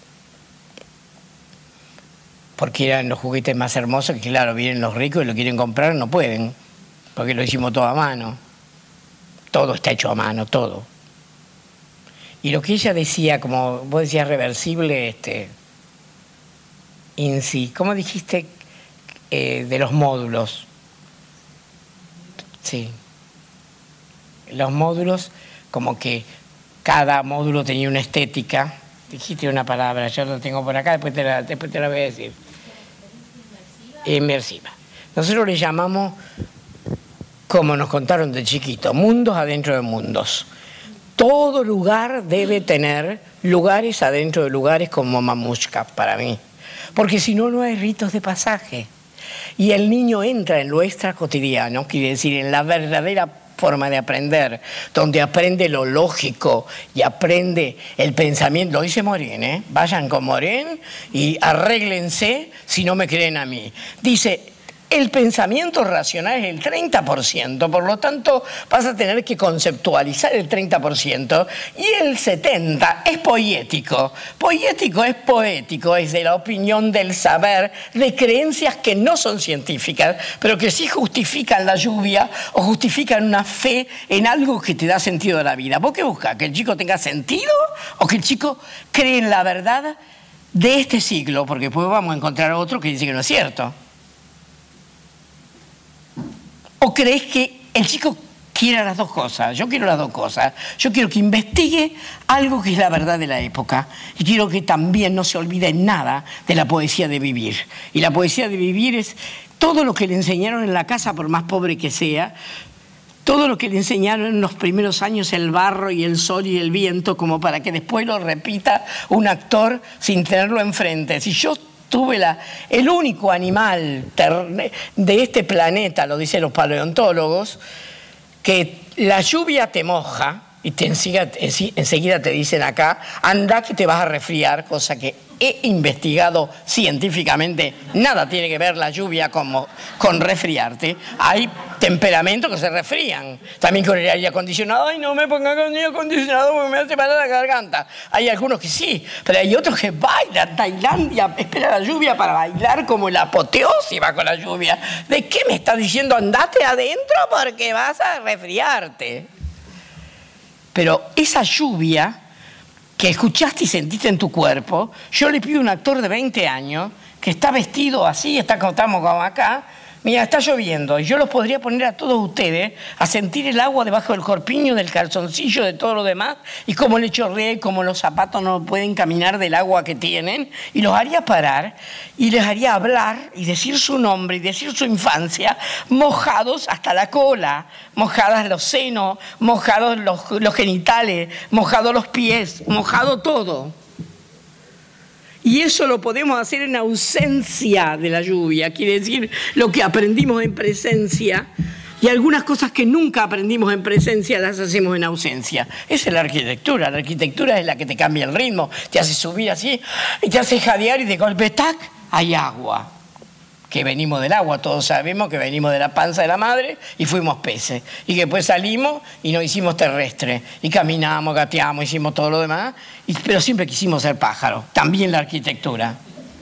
Porque eran los juguetes más hermosos que, claro, vienen los ricos y lo quieren comprar, no pueden. Porque lo hicimos todo a mano. Todo está hecho a mano, todo. Y lo que ella decía, como vos decías, reversible, este, in sí. ¿Cómo dijiste eh, de los módulos? Sí. Los módulos, como que cada módulo tenía una estética. Dijiste una palabra, yo lo tengo por acá, después te la, después te la voy a decir. Inmersiva. Nosotros le llamamos, como nos contaron de chiquito, mundos adentro de mundos. Todo lugar debe tener lugares adentro de lugares como Mamushka, para mí. Porque si no, no hay ritos de pasaje. Y el niño entra en lo extra cotidiano, quiere decir, en la verdadera forma de aprender, donde aprende lo lógico y aprende el pensamiento. Lo dice Morin, ¿eh? Vayan con Morin y arréglense si no me creen a mí. Dice, el pensamiento racional es el treinta por ciento, por lo tanto vas a tener que conceptualizar el treinta por ciento y el setenta por ciento es poético. Poético es poético, es de la opinión del saber, de creencias que no son científicas, pero que sí justifican la lluvia o justifican una fe en algo que te da sentido a la vida. ¿Vos qué buscas? ¿Que el chico tenga sentido o que el chico cree en la verdad de este siglo? Porque después vamos a encontrar otro que dice que no es cierto. ¿O crees que el chico quiere las dos cosas? Yo quiero las dos cosas. Yo quiero que investigue algo que es la verdad de la época y quiero que también no se olvide nada de la poesía de vivir. Y la poesía de vivir es todo lo que le enseñaron en la casa, por más pobre que sea, todo lo que le enseñaron en los primeros años, el barro y el sol y el viento, como para que después lo repita un actor sin tenerlo enfrente. Si yo tuve la, el único animal de este planeta, lo dicen los paleontólogos, que la lluvia te moja y te enseguida, enseguida te dicen acá, anda que te vas a resfriar, cosa que he investigado científicamente, nada tiene que ver la lluvia como, con resfriarte. Hay temperamentos que se resfrían, también con el aire acondicionado. Ay, no me pongan con el aire acondicionado porque me hace parar la garganta. Hay algunos que sí, pero hay otros que bailan. Tailandia espera la lluvia para bailar como la apoteosis va con la lluvia. ¿De qué me estás diciendo? Andate adentro porque vas a resfriarte. pero esa lluvia que escuchaste y sentiste en tu cuerpo, yo le pido a un actor de veinte años que está vestido así, está, estamos como acá, mira, está lloviendo, y yo los podría poner a todos ustedes a sentir el agua debajo del corpiño, del calzoncillo, de todo lo demás, y cómo le chorrea y cómo los zapatos no pueden caminar del agua que tienen, y los haría parar, y les haría hablar, y decir su nombre, y decir su infancia, mojados hasta la cola, mojadas los senos, mojados los, los genitales, mojados los pies, mojado todo. Y eso lo podemos hacer en ausencia de la lluvia, quiere decir lo que aprendimos en presencia, y algunas cosas que nunca aprendimos en presencia las hacemos en ausencia. Esa es la arquitectura. La arquitectura es la que te cambia el ritmo, te hace subir así y te hace jadear, y de golpe, ¡tac!, hay agua. Que venimos del agua, todos sabemos que venimos de la panza de la madre y fuimos peces. Y que después salimos y nos hicimos terrestres. Y caminamos, gateamos, hicimos todo lo demás, y, pero siempre quisimos ser pájaros. También la arquitectura.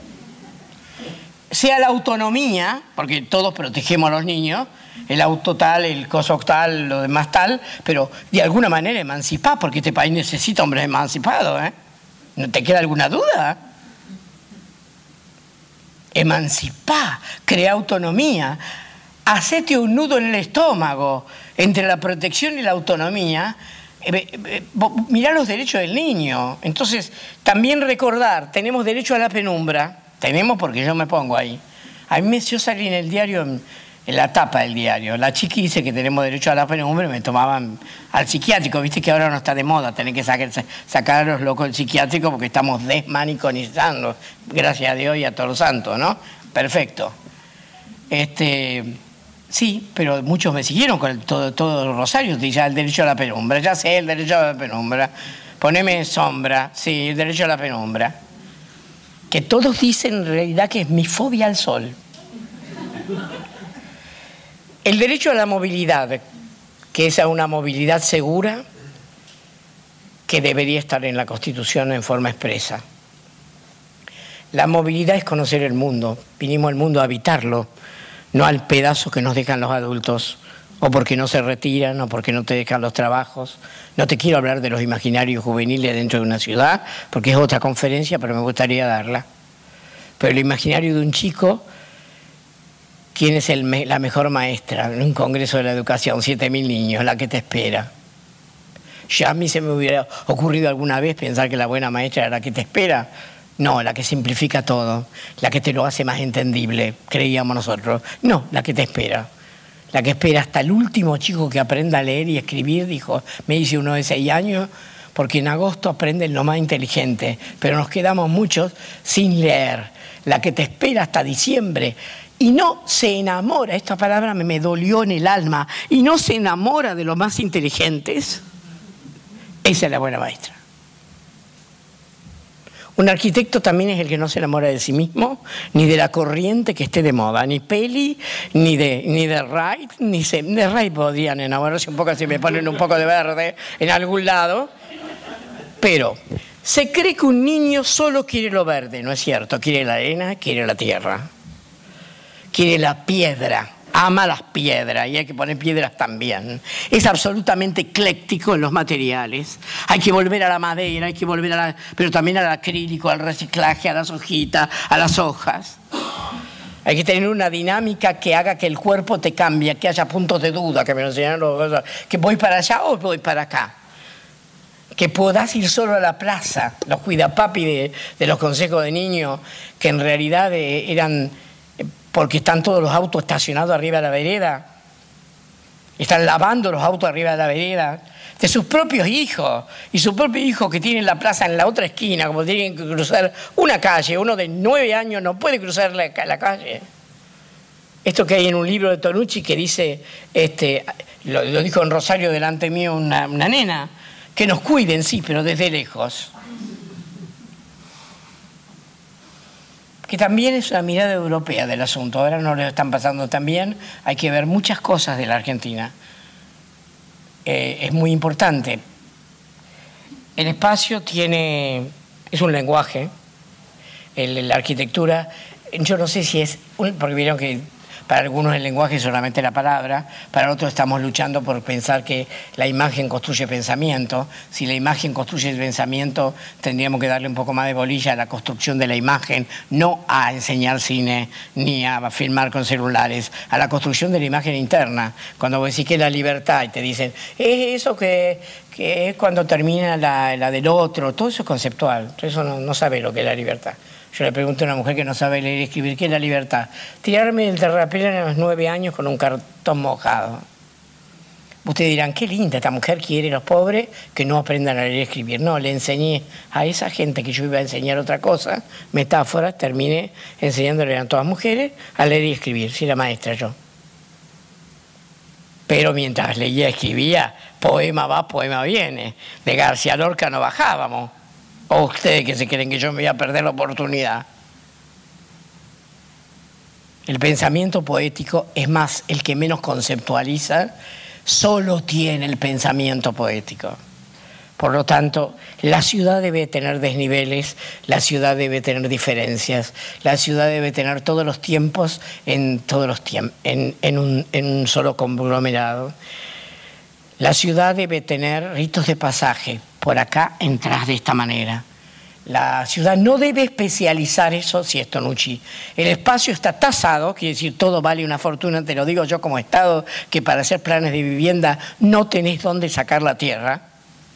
Sea la autonomía, porque todos protegemos a los niños, el auto tal, el coso tal, lo demás tal, pero de alguna manera emancipar, porque este país necesita hombres emancipados, ¿eh? ¿No te queda alguna duda? Emancipá, crea autonomía, hacete un nudo en el estómago entre la protección y la autonomía. Eh, eh, mirá los derechos del niño. Entonces, también recordar, tenemos derecho a la penumbra, tenemos porque yo me pongo ahí. A mí me yo salí en el diario, en, en la tapa del diario, la chiqui dice que tenemos derecho a la penumbra y me tomaban al psiquiátrico. Viste que ahora no está de moda tener que sacar, sacar a los locos del psiquiátrico porque estamos desmaniconizando, gracias a Dios y a todos los santos, ¿no? Perfecto. Este, sí, pero muchos me siguieron con el, todo, todo el rosario, dice el derecho a la penumbra, ya sé, el derecho a la penumbra, poneme sombra, sí, el derecho a la penumbra. Que todos dicen en realidad que es mi fobia al sol. El derecho a la movilidad, que es a una movilidad segura, que debería estar en la Constitución en forma expresa. La movilidad es conocer el mundo. Vinimos al mundo a habitarlo, no al pedazo que nos dejan los adultos, o porque no se retiran, o porque no te dejan los trabajos. No te quiero hablar de los imaginarios juveniles dentro de una ciudad, porque es otra conferencia, pero me gustaría darla. Pero el imaginario de un chico, ¿quién es el me la mejor maestra en un congreso de la educación? siete mil niños, la que te espera. Ya a mí se me hubiera ocurrido alguna vez pensar que la buena maestra era la que te espera. No, la que simplifica todo, la que te lo hace más entendible, creíamos nosotros. No, la que te espera. La que espera hasta el último chico que aprenda a leer y escribir, dijo, me dice uno de seis años, porque en agosto aprenden lo más inteligente, pero nos quedamos muchos sin leer. La que te espera hasta diciembre. Y no se enamora, esta palabra me, me dolió en el alma, y no se enamora de los más inteligentes, esa es la buena maestra. Un arquitecto también es el que no se enamora de sí mismo, ni de la corriente que esté de moda, ni Peli, ni de, ni de Wright, ni se, de Wright podrían enamorarse un poco si me ponen un poco de verde en algún lado, pero se cree que un niño solo quiere lo verde, no es cierto, quiere la arena, quiere la tierra. Quiere la piedra, ama las piedras y hay que poner piedras también. Es absolutamente ecléctico en los materiales. Hay que volver a la madera, hay que volver a la, pero también al acrílico, al reciclaje, a las hojitas, a las hojas. Hay que tener una dinámica que haga que el cuerpo te cambie, que haya puntos de duda, que me lo enseñaron los, que voy para allá o voy para acá. Que puedas ir solo a la plaza. Los cuidapapi de, de los consejos de niños, que en realidad de, eran... porque están todos los autos estacionados arriba de la vereda, están lavando los autos arriba de la vereda, de sus propios hijos, y sus propios hijos que tienen la plaza en la otra esquina, como tienen que cruzar una calle, uno de nueve años no puede cruzar la, la calle. Esto que hay en un libro de Tonucci que dice, este, lo, lo dijo en Rosario delante mío una, una nena, que nos cuiden, sí, pero desde lejos. Que también es una mirada europea del asunto. Ahora no lo están pasando tan bien, hay que ver muchas cosas de la Argentina. Eh, es muy importante. El espacio tiene, es un lenguaje, el, la arquitectura, yo no sé si es, un, porque vieron que Para algunos el lenguaje es solamente la palabra, para otros estamos luchando por pensar que la imagen construye pensamiento. Si la imagen construye pensamiento, tendríamos que darle un poco más de bolilla a la construcción de la imagen, no a enseñar cine ni a filmar con celulares, a la construcción de la imagen interna. Cuando vos decís que es la libertad y te dicen, es eso que, que es cuando termina la, la del otro, todo eso es conceptual, todo eso no, no sabe lo que es la libertad. Yo le pregunto a una mujer que no sabe leer y escribir, ¿qué es la libertad? Tirarme el terraplén a los nueve años con un cartón mojado. Ustedes dirán, qué linda, esta mujer quiere a los pobres que no aprendan a leer y escribir. No, le enseñé a esa gente que yo iba a enseñar otra cosa, metáforas, terminé enseñándole a todas mujeres a leer y escribir, sí, la maestra yo. Pero mientras leía y escribía, poema va, poema viene. De García Lorca no bajábamos. O ustedes que se creen que yo me voy a perder la oportunidad. El pensamiento poético es más el que menos conceptualiza, solo tiene el pensamiento poético. Por lo tanto, la ciudad debe tener desniveles, la ciudad debe tener diferencias, la ciudad debe tener todos los tiempos en, todos los tiemp- en, en, un, en un solo conglomerado. La ciudad debe tener ritos de pasaje. Por acá entras de esta manera. La ciudad no debe especializar eso, si es Tonucci. El espacio está tasado, quiere decir todo vale una fortuna, te lo digo yo como Estado, que para hacer planes de vivienda no tenés dónde sacar la tierra.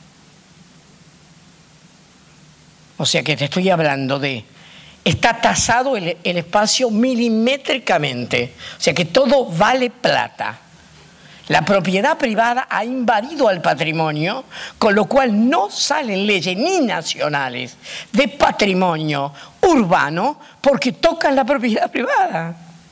O sea que te estoy hablando de, está tasado el, el espacio milimétricamente, o sea que todo vale plata. La propiedad privada ha invadido al patrimonio, con lo cual no salen leyes ni nacionales de patrimonio urbano porque tocan la propiedad privada.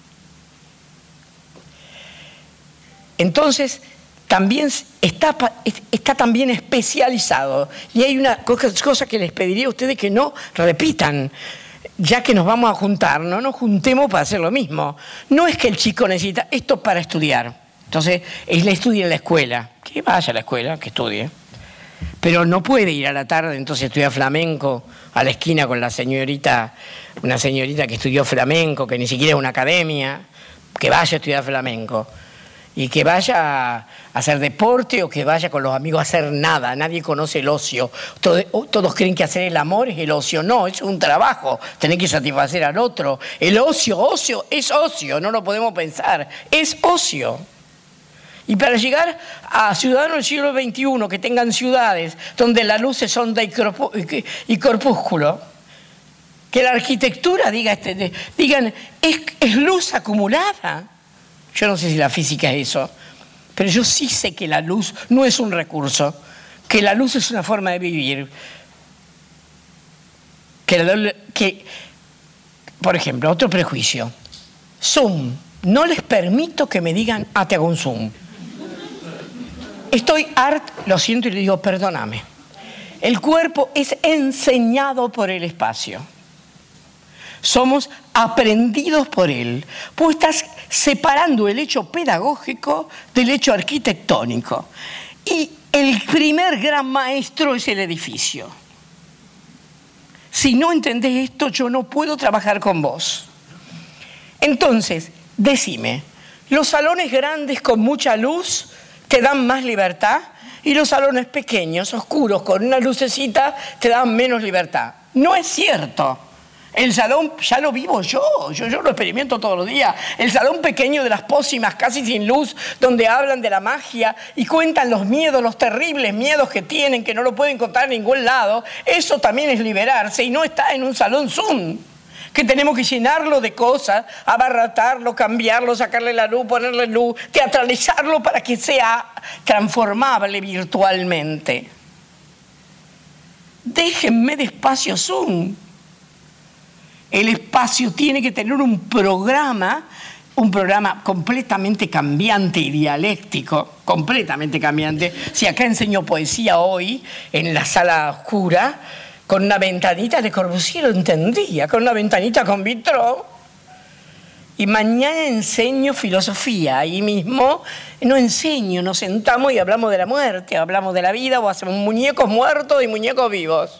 Entonces, también está, está también especializado. Y hay una cosa que les pediría a ustedes que no repitan. Ya que nos vamos a juntar, no nos juntemos para hacer lo mismo. No es que el chico necesita esto para estudiar. Entonces, él estudia en la escuela, que vaya a la escuela, que estudie, pero no puede ir a la tarde, entonces estudia flamenco a la esquina con la señorita, una señorita que estudió flamenco, que ni siquiera es una academia, que vaya a estudiar flamenco, y que vaya a hacer deporte o que vaya con los amigos a hacer nada. Nadie conoce el ocio. Todos, todos creen que hacer el amor es el ocio. No, es un trabajo, tener que satisfacer al otro. El ocio, ocio, es ocio, no lo podemos pensar, es ocio. Y para llegar a ciudadanos del siglo veintiuno que tengan ciudades donde las luces son de y corpúsculo, que la arquitectura diga este, digan es, es luz acumulada. Yo no sé si la física es eso, pero yo sí sé que la luz no es un recurso, que la luz es una forma de vivir. Que, la, que por ejemplo, otro prejuicio. Zoom. No les permito que me digan, ah, te hago un Zoom. Estoy harto, lo siento y le digo, perdóname. El cuerpo es enseñado por el espacio. Somos aprendidos por él. Pues estás separando el hecho pedagógico del hecho arquitectónico. Y el primer gran maestro es el edificio. Si no entendés esto, yo no puedo trabajar con vos. Entonces, decime, ¿los salones grandes con mucha luz te dan más libertad? Y los salones pequeños, oscuros, con una lucecita, te dan menos libertad. No es cierto. El salón, ya lo vivo yo, yo, yo lo experimento todos los días. El salón pequeño de las pócimas, casi sin luz, donde hablan de la magia y cuentan los miedos, los terribles miedos que tienen, que no lo pueden contar en ningún lado. Eso también es liberarse y no está en un salón Zoom, que tenemos que llenarlo de cosas, abarrotarlo, cambiarlo, sacarle la luz, ponerle luz, teatralizarlo para que sea transformable virtualmente. Déjenme de espacio Zoom. El espacio tiene que tener un programa, un programa completamente cambiante y dialéctico, completamente cambiante. Si acá enseño poesía hoy, en la sala oscura, con una ventanita, Le Corbusier lo entendía, con una ventanita con vitro. Y mañana enseño filosofía, ahí mismo no enseño, nos sentamos y hablamos de la muerte, hablamos de la vida, o hacemos muñecos muertos y muñecos vivos.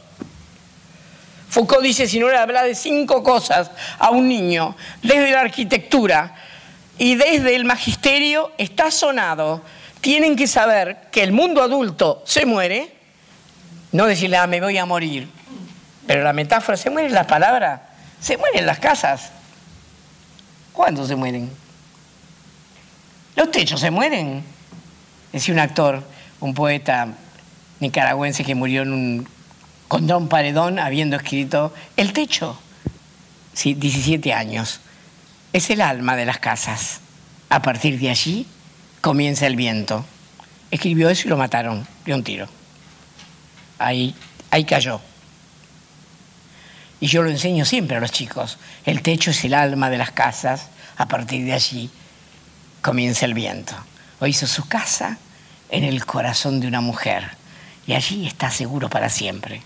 Foucault dice, si no le habla de cinco cosas a un niño, desde la arquitectura, y desde el magisterio está sonado. Tienen que saber que el mundo adulto se muere, no decirle, ah, me voy a morir, pero la metáfora, se mueren las palabras, se mueren las casas. ¿Cuándo se mueren? Los techos se mueren. Decía un actor, un poeta nicaragüense que murió en un, con Don Paredón, habiendo escrito El techo. Sí, diecisiete años. Es el alma de las casas. A partir de allí comienza el viento. Escribió eso y lo mataron de un tiro. Ahí, ahí cayó. Y yo lo enseño siempre a los chicos. El techo es el alma de las casas. A partir de allí comienza el viento. O hizo su casa en el corazón de una mujer. Y allí está seguro para siempre.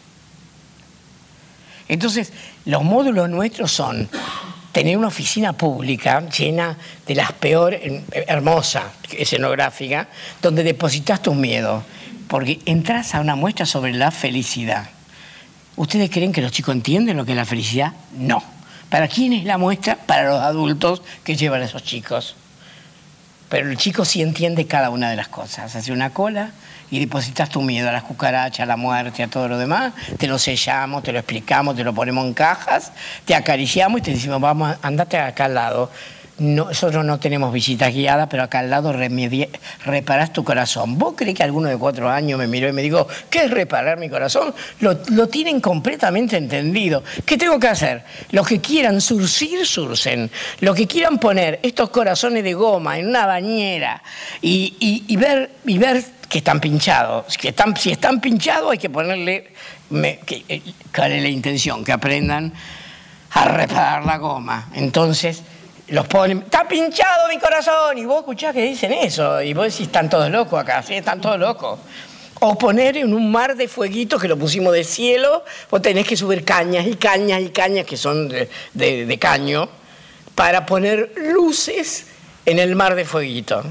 Entonces, los módulos nuestros son tener una oficina pública llena de las peores, hermosa, escenográfica, donde depositas tus miedos. Porque entras a una muestra sobre la felicidad. ¿Ustedes creen que los chicos entienden lo que es la felicidad? No. ¿Para quién es la muestra? Para los adultos que llevan a esos chicos. Pero el chico sí entiende cada una de las cosas. Hace una cola y depositas tu miedo a las cucarachas, a la muerte, a todo lo demás. Te lo sellamos, te lo explicamos, te lo ponemos en cajas, te acariciamos y te decimos, vamos, andate acá al lado. No, nosotros no tenemos visitas guiadas, pero acá al lado reparás tu corazón. ¿Vos creés que alguno de cuatro años me miró y me dijo, ¿qué es reparar mi corazón? Lo, lo tienen completamente entendido. ¿Qué tengo que hacer? Los que quieran surcir, surcen. Los que quieran poner estos corazones de goma en una bañera y, y, y, ver, y ver que están pinchados. Que están, si están pinchados hay que ponerle... Me, que, ¿cuál es la intención? Que aprendan a reparar la goma. Entonces... los ponen, está pinchado mi corazón, y vos escuchás que dicen eso, y vos decís, están todos locos acá, sí, están todos locos. O poner en un mar de fueguitos que lo pusimos de cielo, vos tenés que subir cañas y cañas y cañas que son de, de, de caño, para poner luces en el mar de fueguitos.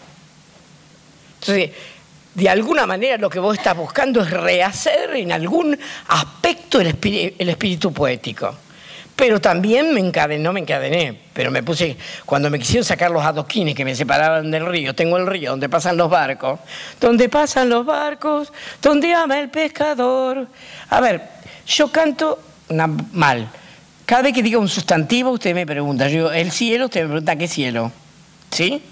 Entonces, de alguna manera lo que vos estás buscando es rehacer en algún aspecto el espíritu, el espíritu poético. Pero también me encadené, no me encadené, pero me puse, cuando me quisieron sacar los adoquines que me separaban del río, tengo el río donde pasan los barcos, donde pasan los barcos, donde ama el pescador. A ver, yo canto una, mal. Cada vez que diga un sustantivo, usted me pregunta, yo digo, el cielo, usted me pregunta, ¿qué cielo? ¿Sí?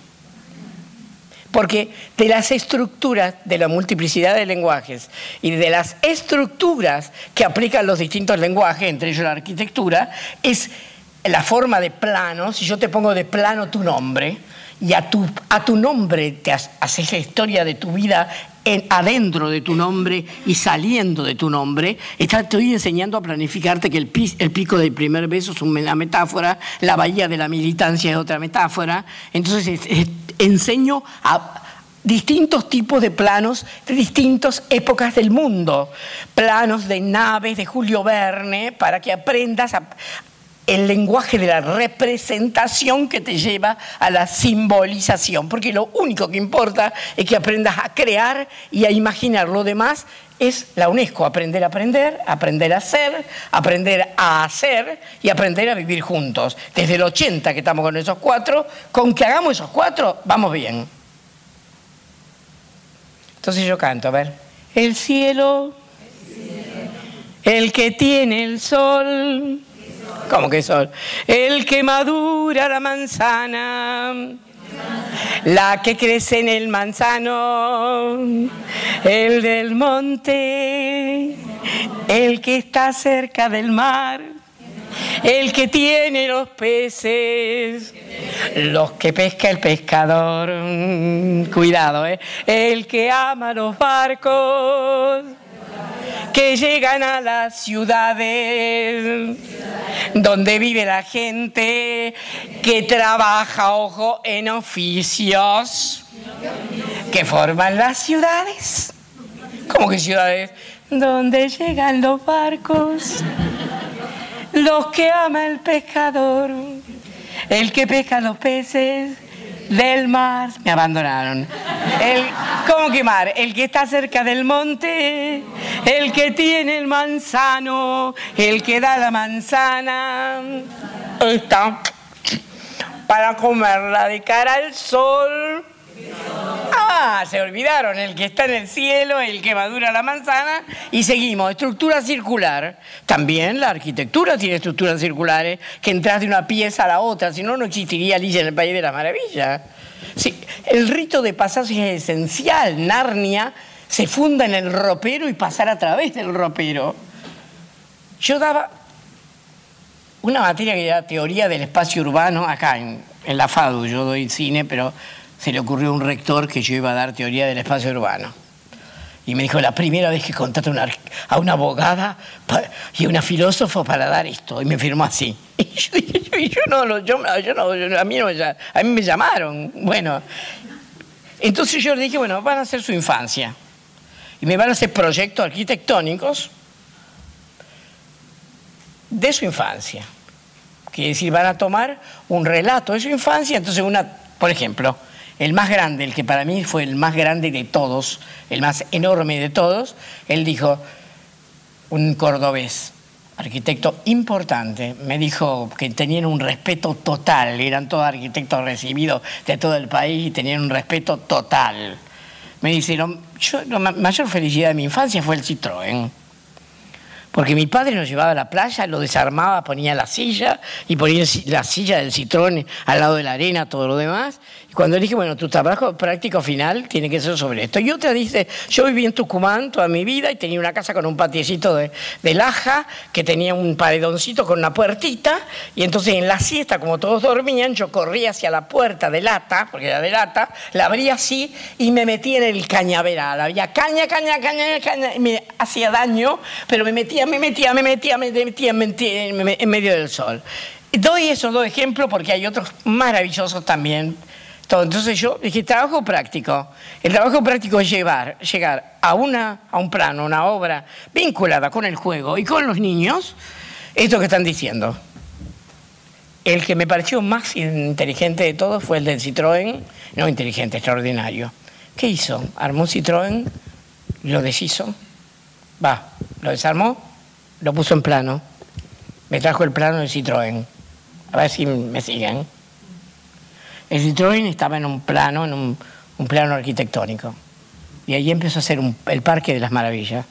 Porque de las estructuras, de la multiplicidad de lenguajes y de las estructuras que aplican los distintos lenguajes, entre ellos la arquitectura, es la forma de plano. Si yo te pongo de plano tu nombre y a tu, a tu nombre te haces la historia de tu vida en, adentro de tu nombre y saliendo de tu nombre, está, estoy enseñando a planificarte que el, pi, el pico del primer beso es una metáfora, la bahía de la militancia es otra metáfora. Entonces es, es, enseño a distintos tipos de planos de distintas épocas del mundo, planos de naves de Julio Verne, para que aprendas a, el lenguaje de la representación que te lleva a la simbolización, porque lo único que importa es que aprendas a crear y a imaginar. Lo demás es la UNESCO, aprender a aprender, aprender a hacer, aprender a hacer y aprender a vivir juntos. Desde el ochenta que estamos con esos cuatro, con que hagamos esos cuatro, vamos bien. Entonces yo canto, a ver. El cielo, el que tiene el sol. ¿Cómo que sol? El que madura la manzana, la que crece en el manzano, el del monte, el que está cerca del mar, el que tiene los peces, los que pesca el pescador, cuidado, ¿eh? El que ama los barcos, que llegan a las ciudades donde vive la gente que trabaja, ojo, en oficios que forman las ciudades. ¿Cómo que ciudades? Donde llegan los barcos, los que ama el pescador, el que pesca los peces del mar. Me abandonaron. El, ¿Cómo que mar? El que está cerca del monte, el que tiene el manzano, el que da la manzana. Está para comerla de cara al sol. Ah, se olvidaron, el que está en el cielo, el que madura la manzana, y seguimos. Estructura circular. También la arquitectura tiene estructuras circulares, que entras de una pieza a la otra, si no, no existiría Alicia en el País de las Maravillas. Sí, el rito de pasaje es esencial. Narnia se funda en el ropero y pasar a través del ropero. Yo daba una materia que era teoría del espacio urbano, acá en, en la FADU, yo doy cine, pero se le ocurrió a un rector que yo iba a dar teoría del espacio urbano. Y me dijo, la primera vez que contrato a una, a una abogada y a una filósofa para dar esto. Y me firmó así. Y yo dije, yo, yo no, yo, yo no yo, a, mí no me, a mí me llamaron. Bueno, entonces yo le dije, bueno, van a hacer su infancia. Y me van a hacer proyectos arquitectónicos de su infancia. Quiere decir, van a tomar un relato de su infancia. Entonces, una, por ejemplo, el más grande, el que para mí fue el más grande de todos, el más enorme de todos, él dijo, un cordobés, arquitecto importante, me dijo que tenían un respeto total, eran todos arquitectos recibidos de todo el país y tenían un respeto total. Me dice, lo, yo, la mayor felicidad de mi infancia fue el Citroën. Porque mi padre nos llevaba a la playa, lo desarmaba, ponía la silla y ponía la silla del Citroën al lado de la arena, todo lo demás. Y cuando le dije, bueno, tu trabajo práctico final tiene que ser sobre esto. Y otra dice, yo viví en Tucumán toda mi vida y tenía una casa con un patiecito de, de laja, que tenía un paredoncito con una puertita, y entonces en la siesta, como todos dormían, yo corría hacia la puerta de lata, porque era de lata, la abría así y me metía en el cañaveral. Había caña, caña, caña, caña, y me hacía daño, pero me metía, me metía, me metía, me metía, me metía en medio del sol. Doy esos dos ejemplos porque hay otros maravillosos también. Entonces yo dije, trabajo práctico. El trabajo práctico es llevar, llegar a, una, a un plano, una obra vinculada con el juego y con los niños, esto que están diciendo. El que me pareció más inteligente de todos fue el del Citroën, no inteligente, extraordinario. ¿Qué hizo? Armó un Citroën, lo deshizo, va, lo desarmó, lo puso en plano, me trajo el plano del Citroën. A ver si me siguen. El Citroën estaba en un plano, en un, un plano arquitectónico. Y ahí empezó a hacer un, el Parque de las Maravillas,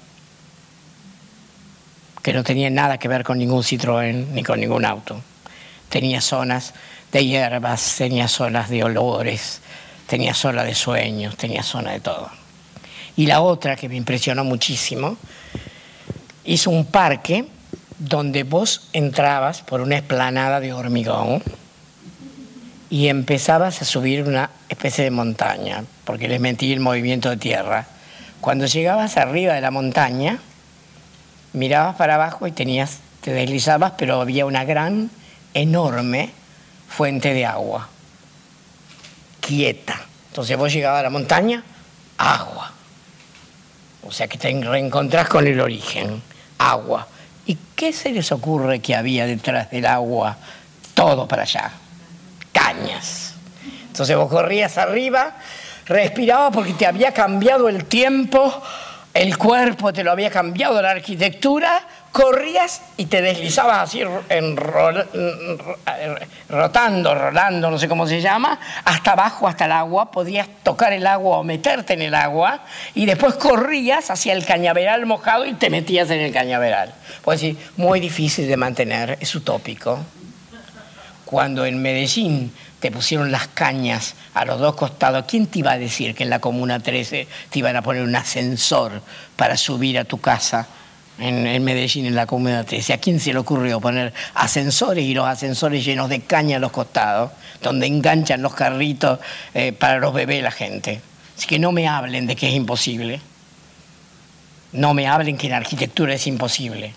que no tenía nada que ver con ningún Citroën ni con ningún auto. Tenía zonas de hierbas, tenía zonas de olores, tenía zona de sueños, tenía zona de todo. Y la otra que me impresionó muchísimo, hizo un parque donde vos entrabas por una explanada de hormigón y empezabas a subir una especie de montaña, porque les metí el movimiento de tierra. Cuando llegabas arriba de la montaña, mirabas para abajo y tenías, te deslizabas, pero había una gran, enorme fuente de agua, quieta. Entonces vos llegabas a la montaña, agua. O sea que te reencontrás con el origen, agua. ¿Y qué se les ocurre que había detrás del agua? Todo para allá. Cañas. Entonces vos corrías arriba, respirabas porque te había cambiado el tiempo, el cuerpo te lo había cambiado, la arquitectura, corrías y te deslizabas así en rol, rotando, rolando, no sé cómo se llama, hasta abajo, hasta el agua, podías tocar el agua o meterte en el agua y después corrías hacia el cañaveral mojado y te metías en el cañaveral. Pues sí, muy difícil de mantener, es utópico. Cuando en Medellín te pusieron las cañas a los dos costados, ¿quién te iba a decir que en la Comuna trece te iban a poner un ascensor para subir a tu casa en, en Medellín, en la Comuna trece? ¿A quién se le ocurrió poner ascensores y los ascensores llenos de caña a los costados, donde enganchan los carritos eh, para los bebés la gente? Así que no me hablen de que es imposible. No me hablen que en arquitectura es imposible.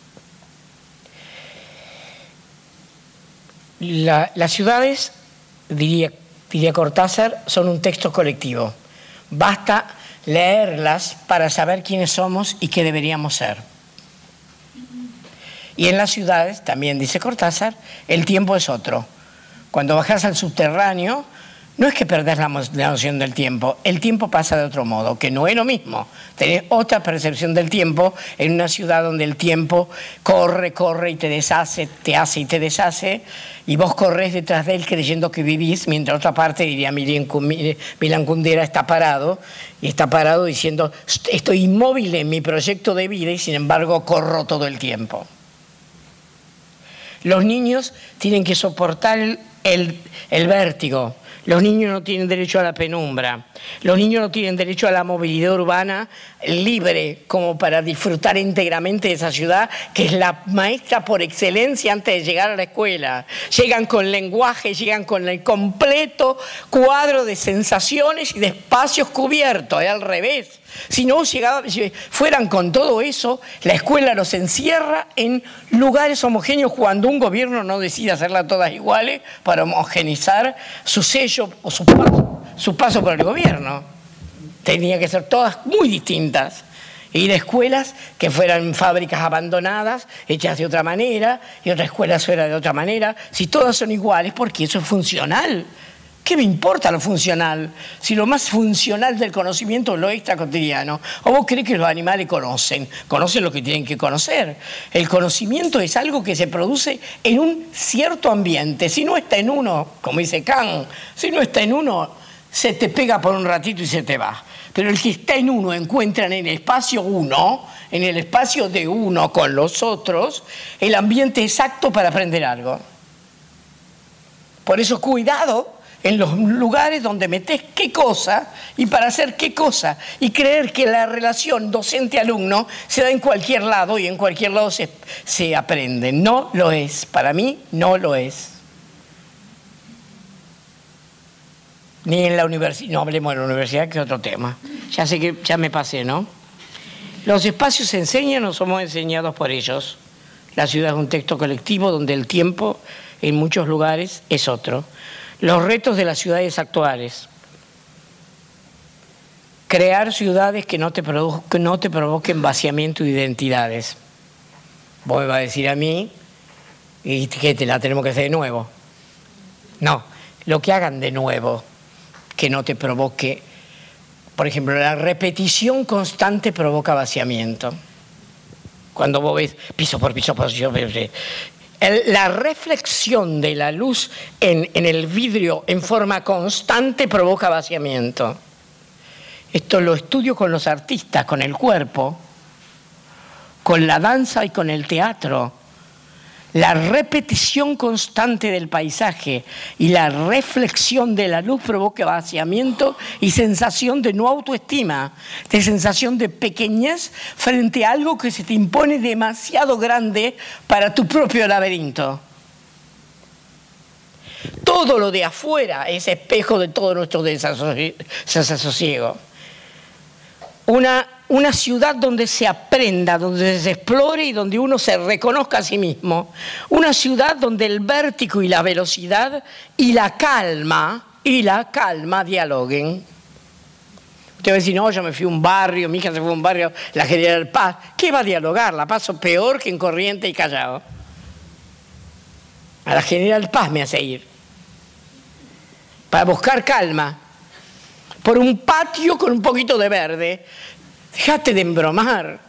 La, las ciudades, diría, diría Cortázar, son un texto colectivo. Basta leerlas para saber quiénes somos y qué deberíamos ser. Y en las ciudades, también dice Cortázar, el tiempo es otro. Cuando bajas al subterráneo, no es que perdés la, la noción del tiempo, el tiempo pasa de otro modo, que no es lo mismo. Tenés otra percepción del tiempo en una ciudad donde el tiempo corre, corre y te deshace, te hace y te deshace, y vos corres detrás de él creyendo que vivís, mientras otra parte, diría Milan Kundera, está parado, y está parado diciendo, estoy inmóvil en mi proyecto de vida y sin embargo corro todo el tiempo. Los niños tienen que soportar el, el, el vértigo. Los niños no tienen derecho a la penumbra. Los niños no tienen derecho a la movilidad urbana libre como para disfrutar íntegramente de esa ciudad que es la maestra por excelencia antes de llegar a la escuela. Llegan con lenguaje, llegan con el completo cuadro de sensaciones y de espacios cubiertos, es al revés. Si no llegaba, si fueran con todo eso, la escuela los encierra en lugares homogéneos cuando un gobierno no decide hacerlas todas iguales para homogeneizar su sello o su paso, su paso por el gobierno. Tenía que ser todas muy distintas. Ir a escuelas que fueran fábricas abandonadas, hechas de otra manera, y otras escuelas fueran de otra manera. Si todas son iguales, porque eso es funcional. ¿Qué me importa lo funcional? Si lo más funcional del conocimiento es lo extra cotidiano. ¿O vos crees que los animales conocen? Conocen lo que tienen que conocer. El conocimiento es algo que se produce en un cierto ambiente. Si no está en uno, como dice Kant, si no está en uno, se te pega por un ratito y se te va. Pero el que está en uno encuentra en el espacio uno, en el espacio de uno con los otros, el ambiente exacto para aprender algo. Por eso, cuidado en los lugares donde metés qué cosa y para hacer qué cosa, y creer que la relación docente-alumno se da en cualquier lado y en cualquier lado se, se aprende. No lo es. Para mí, no lo es. Ni en la universidad. No hablemos de la universidad, que es otro tema. Ya sé que ya me pasé, ¿no? Los espacios se enseñan o somos enseñados por ellos. La ciudad es un texto colectivo donde el tiempo en muchos lugares es otro. Los retos de las ciudades actuales. Crear ciudades que no te, produ- que no te provoquen vaciamiento de identidades. Vos me vas a decir a mí, y que te la tenemos que hacer de nuevo. No, lo que hagan de nuevo, que no te provoque. Por ejemplo, la repetición constante provoca vaciamiento. Cuando vos ves piso por piso por piso, El, la reflexión de la luz en, en el vidrio en forma constante provoca vaciamiento. Esto lo estudio con los artistas, con el cuerpo, con la danza y con el teatro. La repetición constante del paisaje y la reflexión de la luz provoca vaciamiento y sensación de no autoestima, de sensación de pequeñez frente a algo que se te impone demasiado grande para tu propio laberinto. Todo lo de afuera es espejo de todo nuestro desasosiego. Una, una ciudad donde se aprenda, donde se explore y donde uno se reconozca a sí mismo. Una ciudad donde el vértigo y la velocidad y la calma, y la calma dialoguen. Usted va a decir, no, yo me fui a un barrio, mi hija se fue a un barrio, la General Paz. ¿Qué va a dialogar? La paso peor que en Corrientes y Callao. A la General Paz me hace ir. Para buscar calma. Por un patio con un poquito de verde. Dejate de embromar.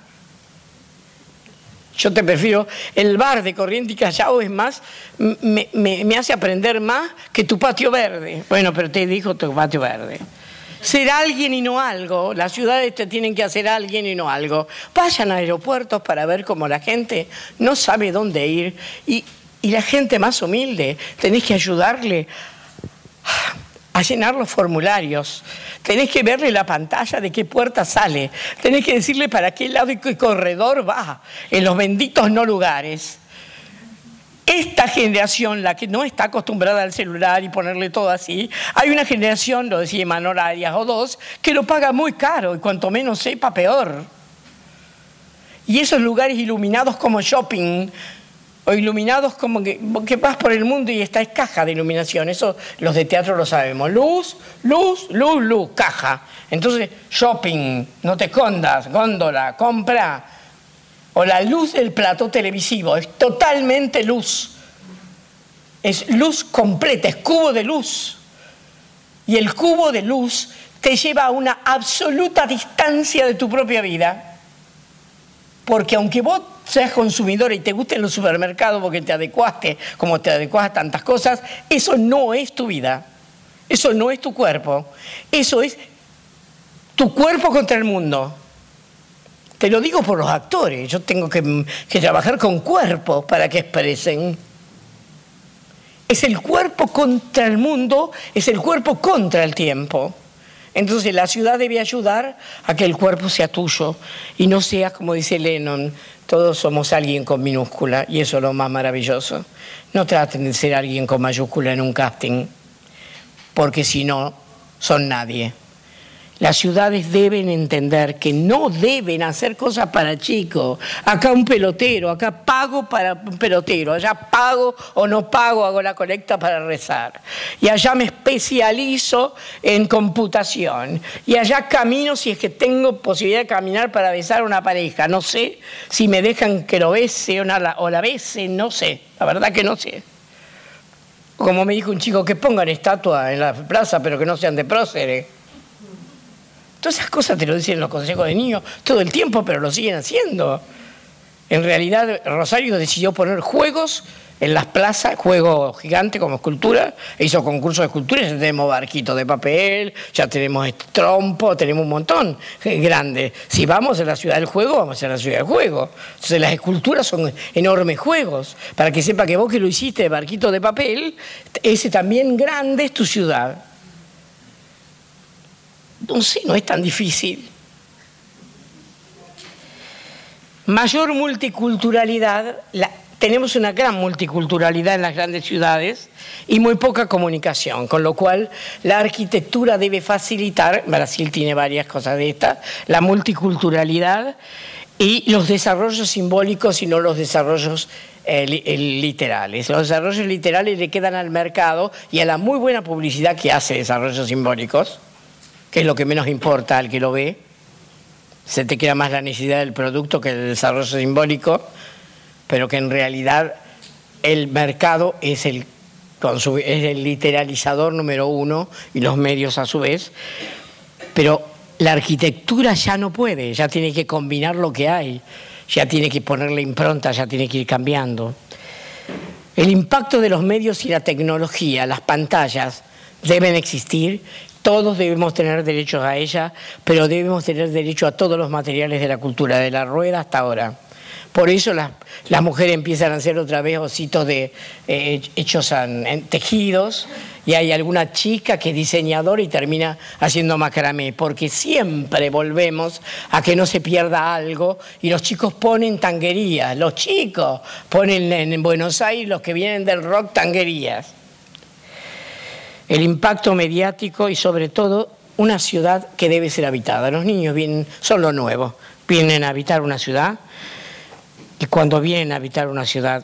Yo te prefiero, el bar de Corrientes y Callao es más, me, me, me hace aprender más que tu patio verde. Bueno, pero te dijo tu patio verde. Ser alguien y no algo. Las ciudades te tienen que hacer alguien y no algo. Vayan a aeropuertos para ver cómo la gente no sabe dónde ir. Y, y la gente más humilde, tenés que ayudarle a llenar los formularios. Tenés que verle la pantalla de qué puerta sale. Tenés que decirle para qué lado y qué corredor va en los benditos no lugares. Esta generación, la que no está acostumbrada al celular y ponerle todo así, hay una generación, lo decía Manuel Arias o dos, que lo paga muy caro y cuanto menos sepa, peor. Y esos lugares iluminados como shopping, o iluminados como que, que vas por el mundo y esta es caja de iluminación. Eso los de teatro lo sabemos. Luz, luz, luz, luz, caja. Entonces, shopping, no te escondas, góndola, compra. O la luz del plató televisivo, es totalmente luz. Es luz completa, es cubo de luz. y el cubo de luz te lleva a una absoluta distancia de tu propia vida. Porque aunque vos seas consumidor y te gusten los supermercados porque te adecuaste, como te adecuas a tantas cosas, eso no es tu vida. Eso no es tu cuerpo. Eso es tu cuerpo contra el mundo. Te lo digo por los actores. Yo tengo que, que trabajar con cuerpos para que expresen. Es el cuerpo contra el mundo, es el cuerpo contra el tiempo. Entonces la ciudad debe ayudar a que el cuerpo sea tuyo y no seas, como dice Lennon, todos somos alguien con minúscula y eso es lo más maravilloso. No traten de ser alguien con mayúscula en un casting, porque si no, son nadie. Las ciudades deben entender que no deben hacer cosas para chicos. Acá un pelotero, acá pago para un pelotero, allá pago o no pago, hago la colecta para rezar. Y allá me especializo en computación. Y allá camino si es que tengo posibilidad de caminar para besar a una pareja. No sé si me dejan que lo bese o la, o la bese, no sé. La verdad que no sé. Como me dijo un chico, que pongan estatua en la plaza, pero que no sean de próceres. Todas esas cosas te lo dicen los consejos de niños todo el tiempo, pero lo siguen haciendo. En realidad, Rosario decidió poner juegos en las plazas, juegos gigantes como escultura, e hizo concursos de escultura, ya tenemos barquitos de papel, ya tenemos trompo, tenemos un montón grande. Si vamos a la ciudad del juego, vamos a la ciudad del juego. Entonces las esculturas son enormes juegos, para que sepa que vos que lo hiciste de barquito de papel, ese también grande es tu ciudad. No sé, no es tan difícil. Mayor multiculturalidad, la, tenemos una gran multiculturalidad en las grandes ciudades y muy poca comunicación, con lo cual la arquitectura debe facilitar, Brasil tiene varias cosas de estas, la multiculturalidad y los desarrollos simbólicos y no los desarrollos eh, literales. Los desarrollos literales le quedan al mercado y a la muy buena publicidad que hace desarrollos simbólicos, que es lo que menos importa al que lo ve. Se te queda más la necesidad del producto que el desarrollo simbólico, pero que en realidad el mercado es el, es el literalizador número uno y los medios a su vez, pero la arquitectura ya no puede, ya tiene que combinar lo que hay, ya tiene que ponerle impronta, ya tiene que ir cambiando. El impacto de los medios y la tecnología, las pantallas, deben existir. Todos debemos tener derechos a ella, pero debemos tener derecho a todos los materiales de la cultura, de la rueda hasta ahora. Por eso las, las mujeres empiezan a hacer otra vez ositos de, eh, hechos en, en tejidos, y hay alguna chica que es diseñadora y termina haciendo macramé, porque siempre volvemos a que no se pierda algo, y los chicos ponen tanguerías, los chicos ponen en, en Buenos Aires, los que vienen del rock, tanguerías. El impacto mediático y sobre todo una ciudad que debe ser habitada. Los niños vienen, son lo nuevo, vienen a habitar una ciudad y cuando vienen a habitar una ciudad,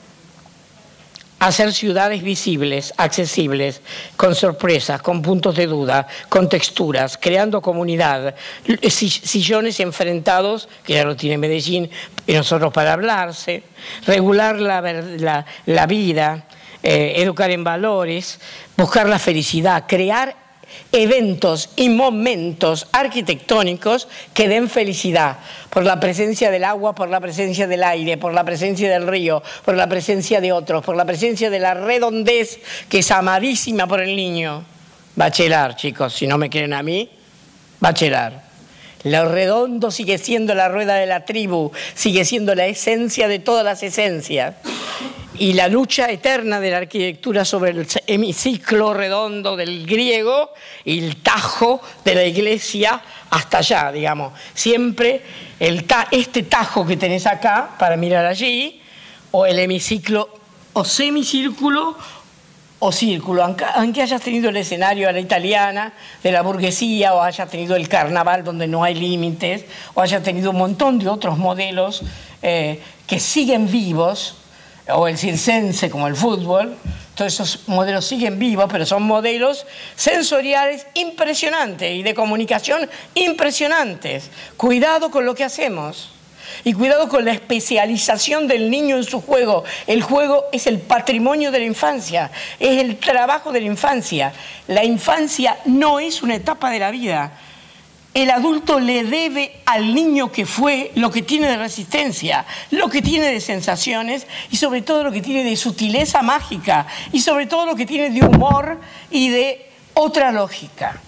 hacer ciudades visibles, accesibles, con sorpresas, con puntos de duda, con texturas, creando comunidad, sillones enfrentados, que ya lo tiene Medellín, y nosotros para hablarse, regular la, la, la vida, Eh, educar en valores, buscar la felicidad, crear eventos y momentos arquitectónicos que den felicidad, por la presencia del agua, por la presencia del aire, por la presencia del río, por la presencia de otros, por la presencia de la redondez que es amadísima por el niño. Bachelor, chicos, si no me quieren a mí, bachelor. Lo redondo sigue siendo la rueda de la tribu, sigue siendo la esencia de todas las esencias. Y la lucha eterna de la arquitectura sobre el hemiciclo redondo del griego y el tajo de la iglesia hasta allá, digamos. Siempre el ta este tajo que tenés acá para mirar allí, o el hemiciclo o semicírculo o círculo, aunque hayas tenido el escenario a la italiana de la burguesía, o hayas tenido el carnaval donde no hay límites, o hayas tenido un montón de otros modelos eh, que siguen vivos, o el circense como el fútbol, todos esos modelos siguen vivos, pero son modelos sensoriales impresionantes y de comunicación impresionantes. Cuidado con lo que hacemos. Y cuidado con la especialización del niño en su juego. El juego es el patrimonio de la infancia, es el trabajo de la infancia. La infancia no es una etapa de la vida. El adulto le debe al niño que fue lo que tiene de resistencia, lo que tiene de sensaciones y sobre todo lo que tiene de sutileza mágica y sobre todo lo que tiene de humor y de otra lógica.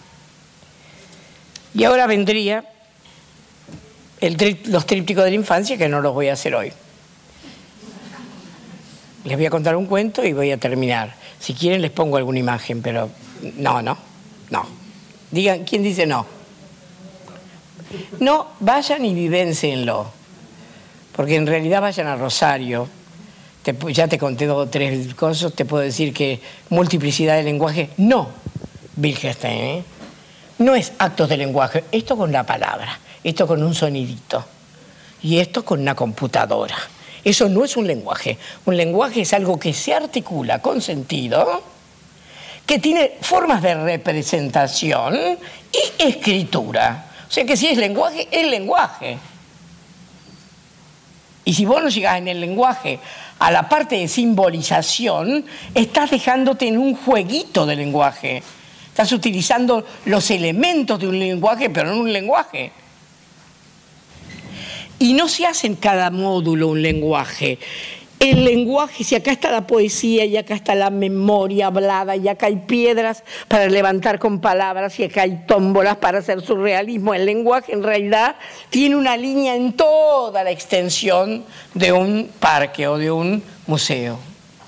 Y ahora vendría el tri- los trípticos de la infancia, que no los voy a hacer hoy. Les voy a contar un cuento y voy a terminar. Si quieren les pongo alguna imagen, pero no, no, no. Digan, ¿quién dice no? No, vayan y vivéncenlo. Porque en realidad vayan a Rosario. Te, ya te conté dos o tres cosas, te puedo decir que multiplicidad de lenguaje, no, Wittgenstein, ¿eh? No es actos de lenguaje, esto con la palabra, esto con un sonidito y esto con una computadora. Eso no es un lenguaje. Un lenguaje es algo que se articula con sentido, que tiene formas de representación y escritura. O sea que si es lenguaje, es lenguaje. Y si vos no llegás en el lenguaje a la parte de simbolización, estás dejándote en un jueguito de lenguaje. Estás utilizando los elementos de un lenguaje, pero no un lenguaje. Y no se hace en cada módulo un lenguaje. El lenguaje, si acá está la poesía, y acá está la memoria hablada, y acá hay piedras para levantar con palabras, y acá hay tómbolas para hacer surrealismo, el lenguaje en realidad tiene una línea en toda la extensión de un parque o de un museo.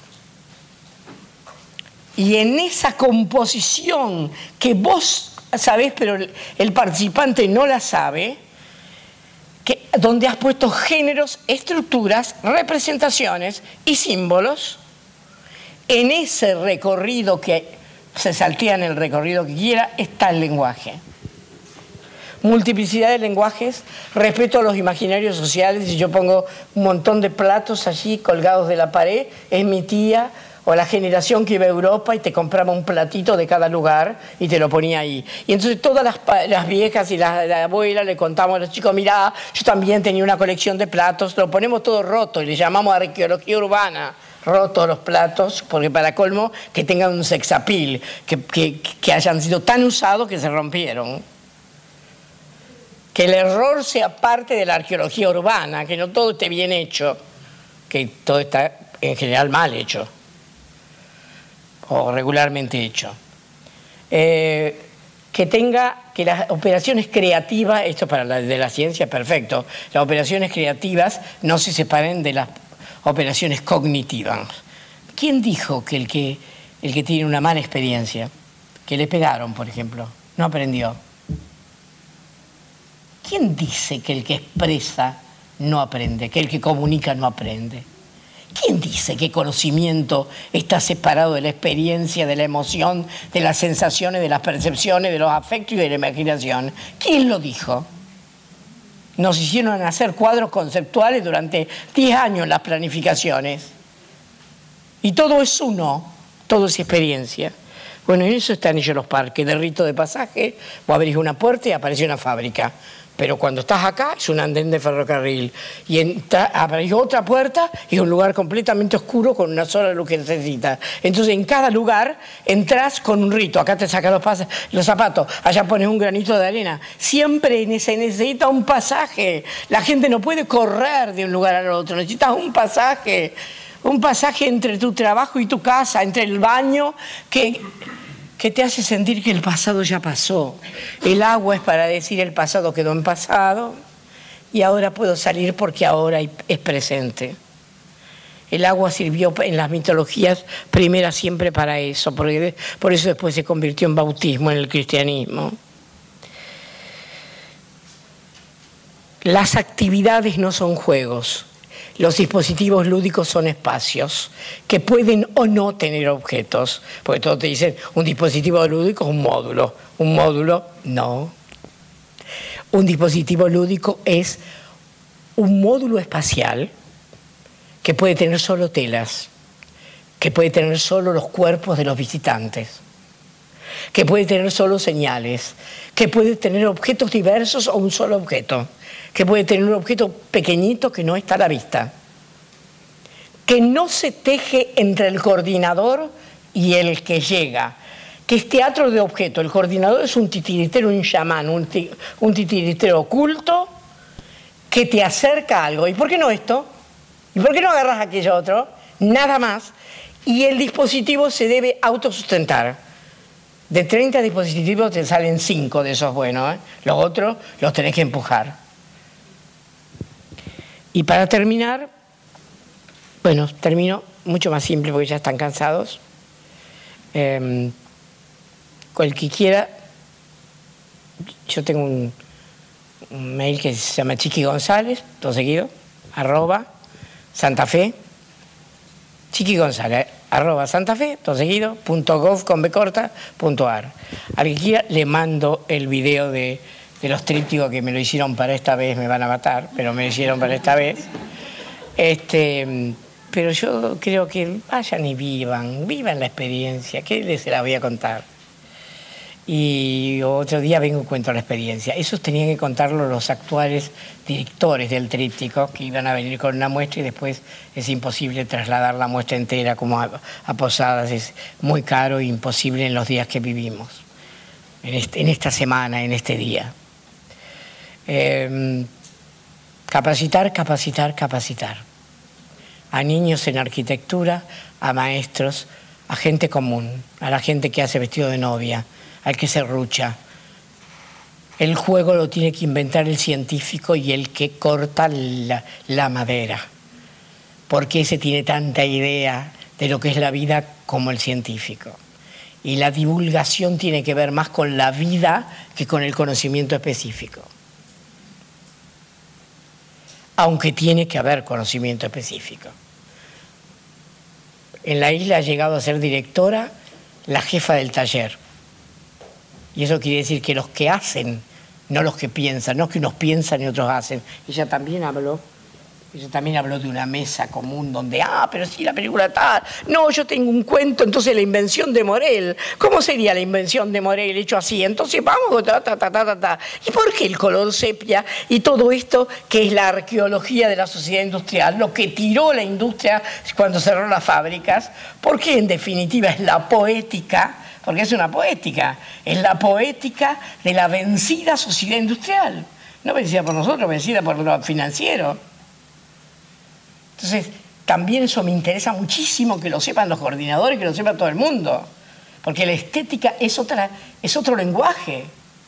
Y en esa composición que vos sabés, pero el participante no la sabe, que, donde has puesto géneros, estructuras, representaciones y símbolos, en ese recorrido que se saltea en el recorrido que quiera, está el lenguaje. Multiplicidad de lenguajes, respeto a los imaginarios sociales. Si yo pongo un montón de platos allí colgados de la pared, es mi tía o la generación que iba a Europa y te compraba un platito de cada lugar y te lo ponía ahí. Y entonces todas las, las viejas y las la abuelas le contamos a los chicos, mirá, yo también tenía una colección de platos, lo ponemos todo roto y le llamamos arqueología urbana. Rotos los platos, porque para colmo que tengan un sex appeal, que, que, que hayan sido tan usados que se rompieron. Que el error sea parte de la arqueología urbana, que no todo esté bien hecho, que todo está en general mal hecho o regularmente hecho. Eh, que tenga, que las operaciones creativas, esto para la de la ciencia, perfecto, las operaciones creativas no se separen de las operaciones cognitivas. ¿Quién dijo que el que, el que tiene una mala experiencia, que le pegaron, por ejemplo, no aprendió? ¿Quién dice que el que expresa no aprende, que el que comunica no aprende? ¿Quién dice que conocimiento está separado de la experiencia, de la emoción, de las sensaciones, de las percepciones, de los afectos y de la imaginación? ¿Quién lo dijo? Nos hicieron hacer cuadros conceptuales durante diez años en las planificaciones. Y todo es uno, todo es experiencia. Bueno, en eso están ellos los parques, de rito de pasaje, vos abrís una puerta y aparece una fábrica. Pero cuando estás acá es un andén de ferrocarril. Y entra, abrís otra puerta y es un lugar completamente oscuro con una sola luz que necesitas. Entonces en cada lugar entras con un rito. Acá te sacas los, los zapatos, allá pones un granito de arena. Siempre se necesita un pasaje. La gente no puede correr de un lugar al otro. Necesitas un pasaje. Un pasaje entre tu trabajo y tu casa, entre el baño que... que te hace sentir que el pasado ya pasó. El agua es para decir el pasado quedó en pasado y ahora puedo salir porque ahora es presente. El agua sirvió en las mitologías primeras siempre para eso, porque por eso después se convirtió en bautismo en el cristianismo. Las actividades no son juegos. Los dispositivos lúdicos son espacios que pueden o no tener objetos. Porque todos te dicen, un dispositivo lúdico es un módulo. Un módulo, no. Un dispositivo lúdico es un módulo espacial que puede tener solo telas, que puede tener solo los cuerpos de los visitantes. que puede tener solo señales, que puede tener objetos diversos o un solo objeto, que puede tener un objeto pequeñito que no está a la vista, que no se teje entre el coordinador y el que llega, que es teatro de objeto. El coordinador es un titiritero, un chamán, un, un titiritero oculto que te acerca a algo. ¿Y por qué no esto? ¿Y por qué no agarras aquello otro? Nada más. Y el dispositivo se debe autosustentar. De treinta dispositivos te salen cinco de esos buenos, ¿eh? Los otros los tenés que empujar. Y para terminar, bueno, termino mucho más simple porque ya están cansados. Eh, el que quiera, yo tengo un, un mail que se llama Chiqui González, todo seguido, arroba Santa Fe, Chiqui González, arroba Santa Fe, todo seguido, punto gov con B corta, punto ar. Al que quiera le mando el video de, de los trípticos que me lo hicieron para esta vez, me van a matar, pero me lo hicieron para esta vez. Este, pero yo creo que vayan y vivan, vivan la experiencia, ¿qué les se la voy a contar? Y otro día vengo y cuento la experiencia. Eso tenían que contarlo los actuales directores del tríptico, que iban a venir con una muestra y después es imposible trasladar la muestra entera como a, a Posadas. Es muy caro e imposible en los días que vivimos, en, este, en esta semana, en este día. Eh, capacitar, capacitar, capacitar. A niños en arquitectura, a maestros, a gente común, a la gente que hace vestido de novia, al que se rucha. El juego lo tiene que inventar el científico y el que corta la, la madera. Porque ese tiene tanta idea de lo que es la vida como el científico. Y la divulgación tiene que ver más con la vida que con el conocimiento específico. Aunque tiene que haber conocimiento específico. En la isla ha llegado a ser directora la jefa del taller. Y eso quiere decir que los que hacen, no los que piensan, no es que unos piensan y otros hacen. Ella también habló, ella también habló de una mesa común donde, ah, pero sí, la película tal, no, yo tengo un cuento, entonces la invención de Morel. ¿Cómo sería la invención de Morel hecho así? Entonces vamos, ta, ta, ta, ta, ta, ta. ¿Y por qué el color sepia y todo esto que es la arqueología de la sociedad industrial, lo que tiró la industria cuando cerró las fábricas? Porque en definitiva es la poética, porque es una poética, es la poética de la vencida sociedad industrial. No vencida por nosotros, vencida por lo financiero. Entonces, también eso me interesa muchísimo que lo sepan los coordinadores, que lo sepa todo el mundo. Porque la estética es, otra, es otro lenguaje.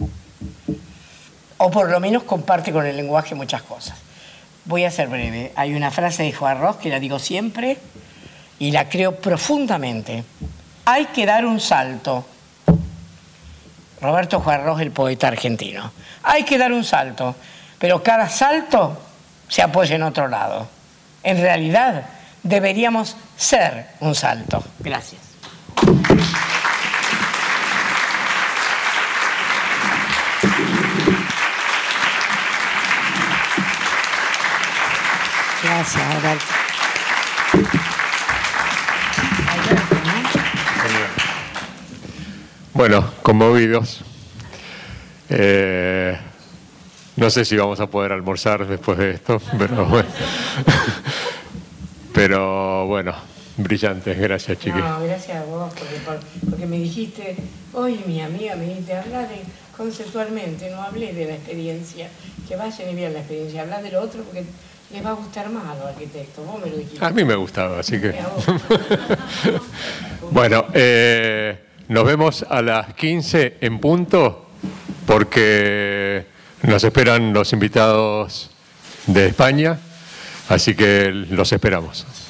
O por lo menos comparte con el lenguaje muchas cosas. Voy a ser breve. Hay una frase de Juarros que la digo siempre y la creo profundamente. Hay que dar un salto. Roberto Juarros, el poeta argentino. Hay que dar un salto, pero cada salto se apoya en otro lado. En realidad, deberíamos ser un salto. Gracias. Gracias, Alberto. Bueno, conmovidos. Eh, no sé si vamos a poder almorzar después de esto, pero bueno. Pero bueno, brillantes. Gracias, Chiqui. No, gracias a vos, porque, porque me dijiste, oye, mi amiga, me dijiste, habla de conceptualmente, no hablé de la experiencia. Que vayan y vean la experiencia, habla de lo otro porque les va a gustar más a los arquitectos. Vos me lo dijiste. A mí me gustaba, así que... Bueno, eh... nos vemos a las quince en punto porque nos esperan los invitados de España, así que los esperamos.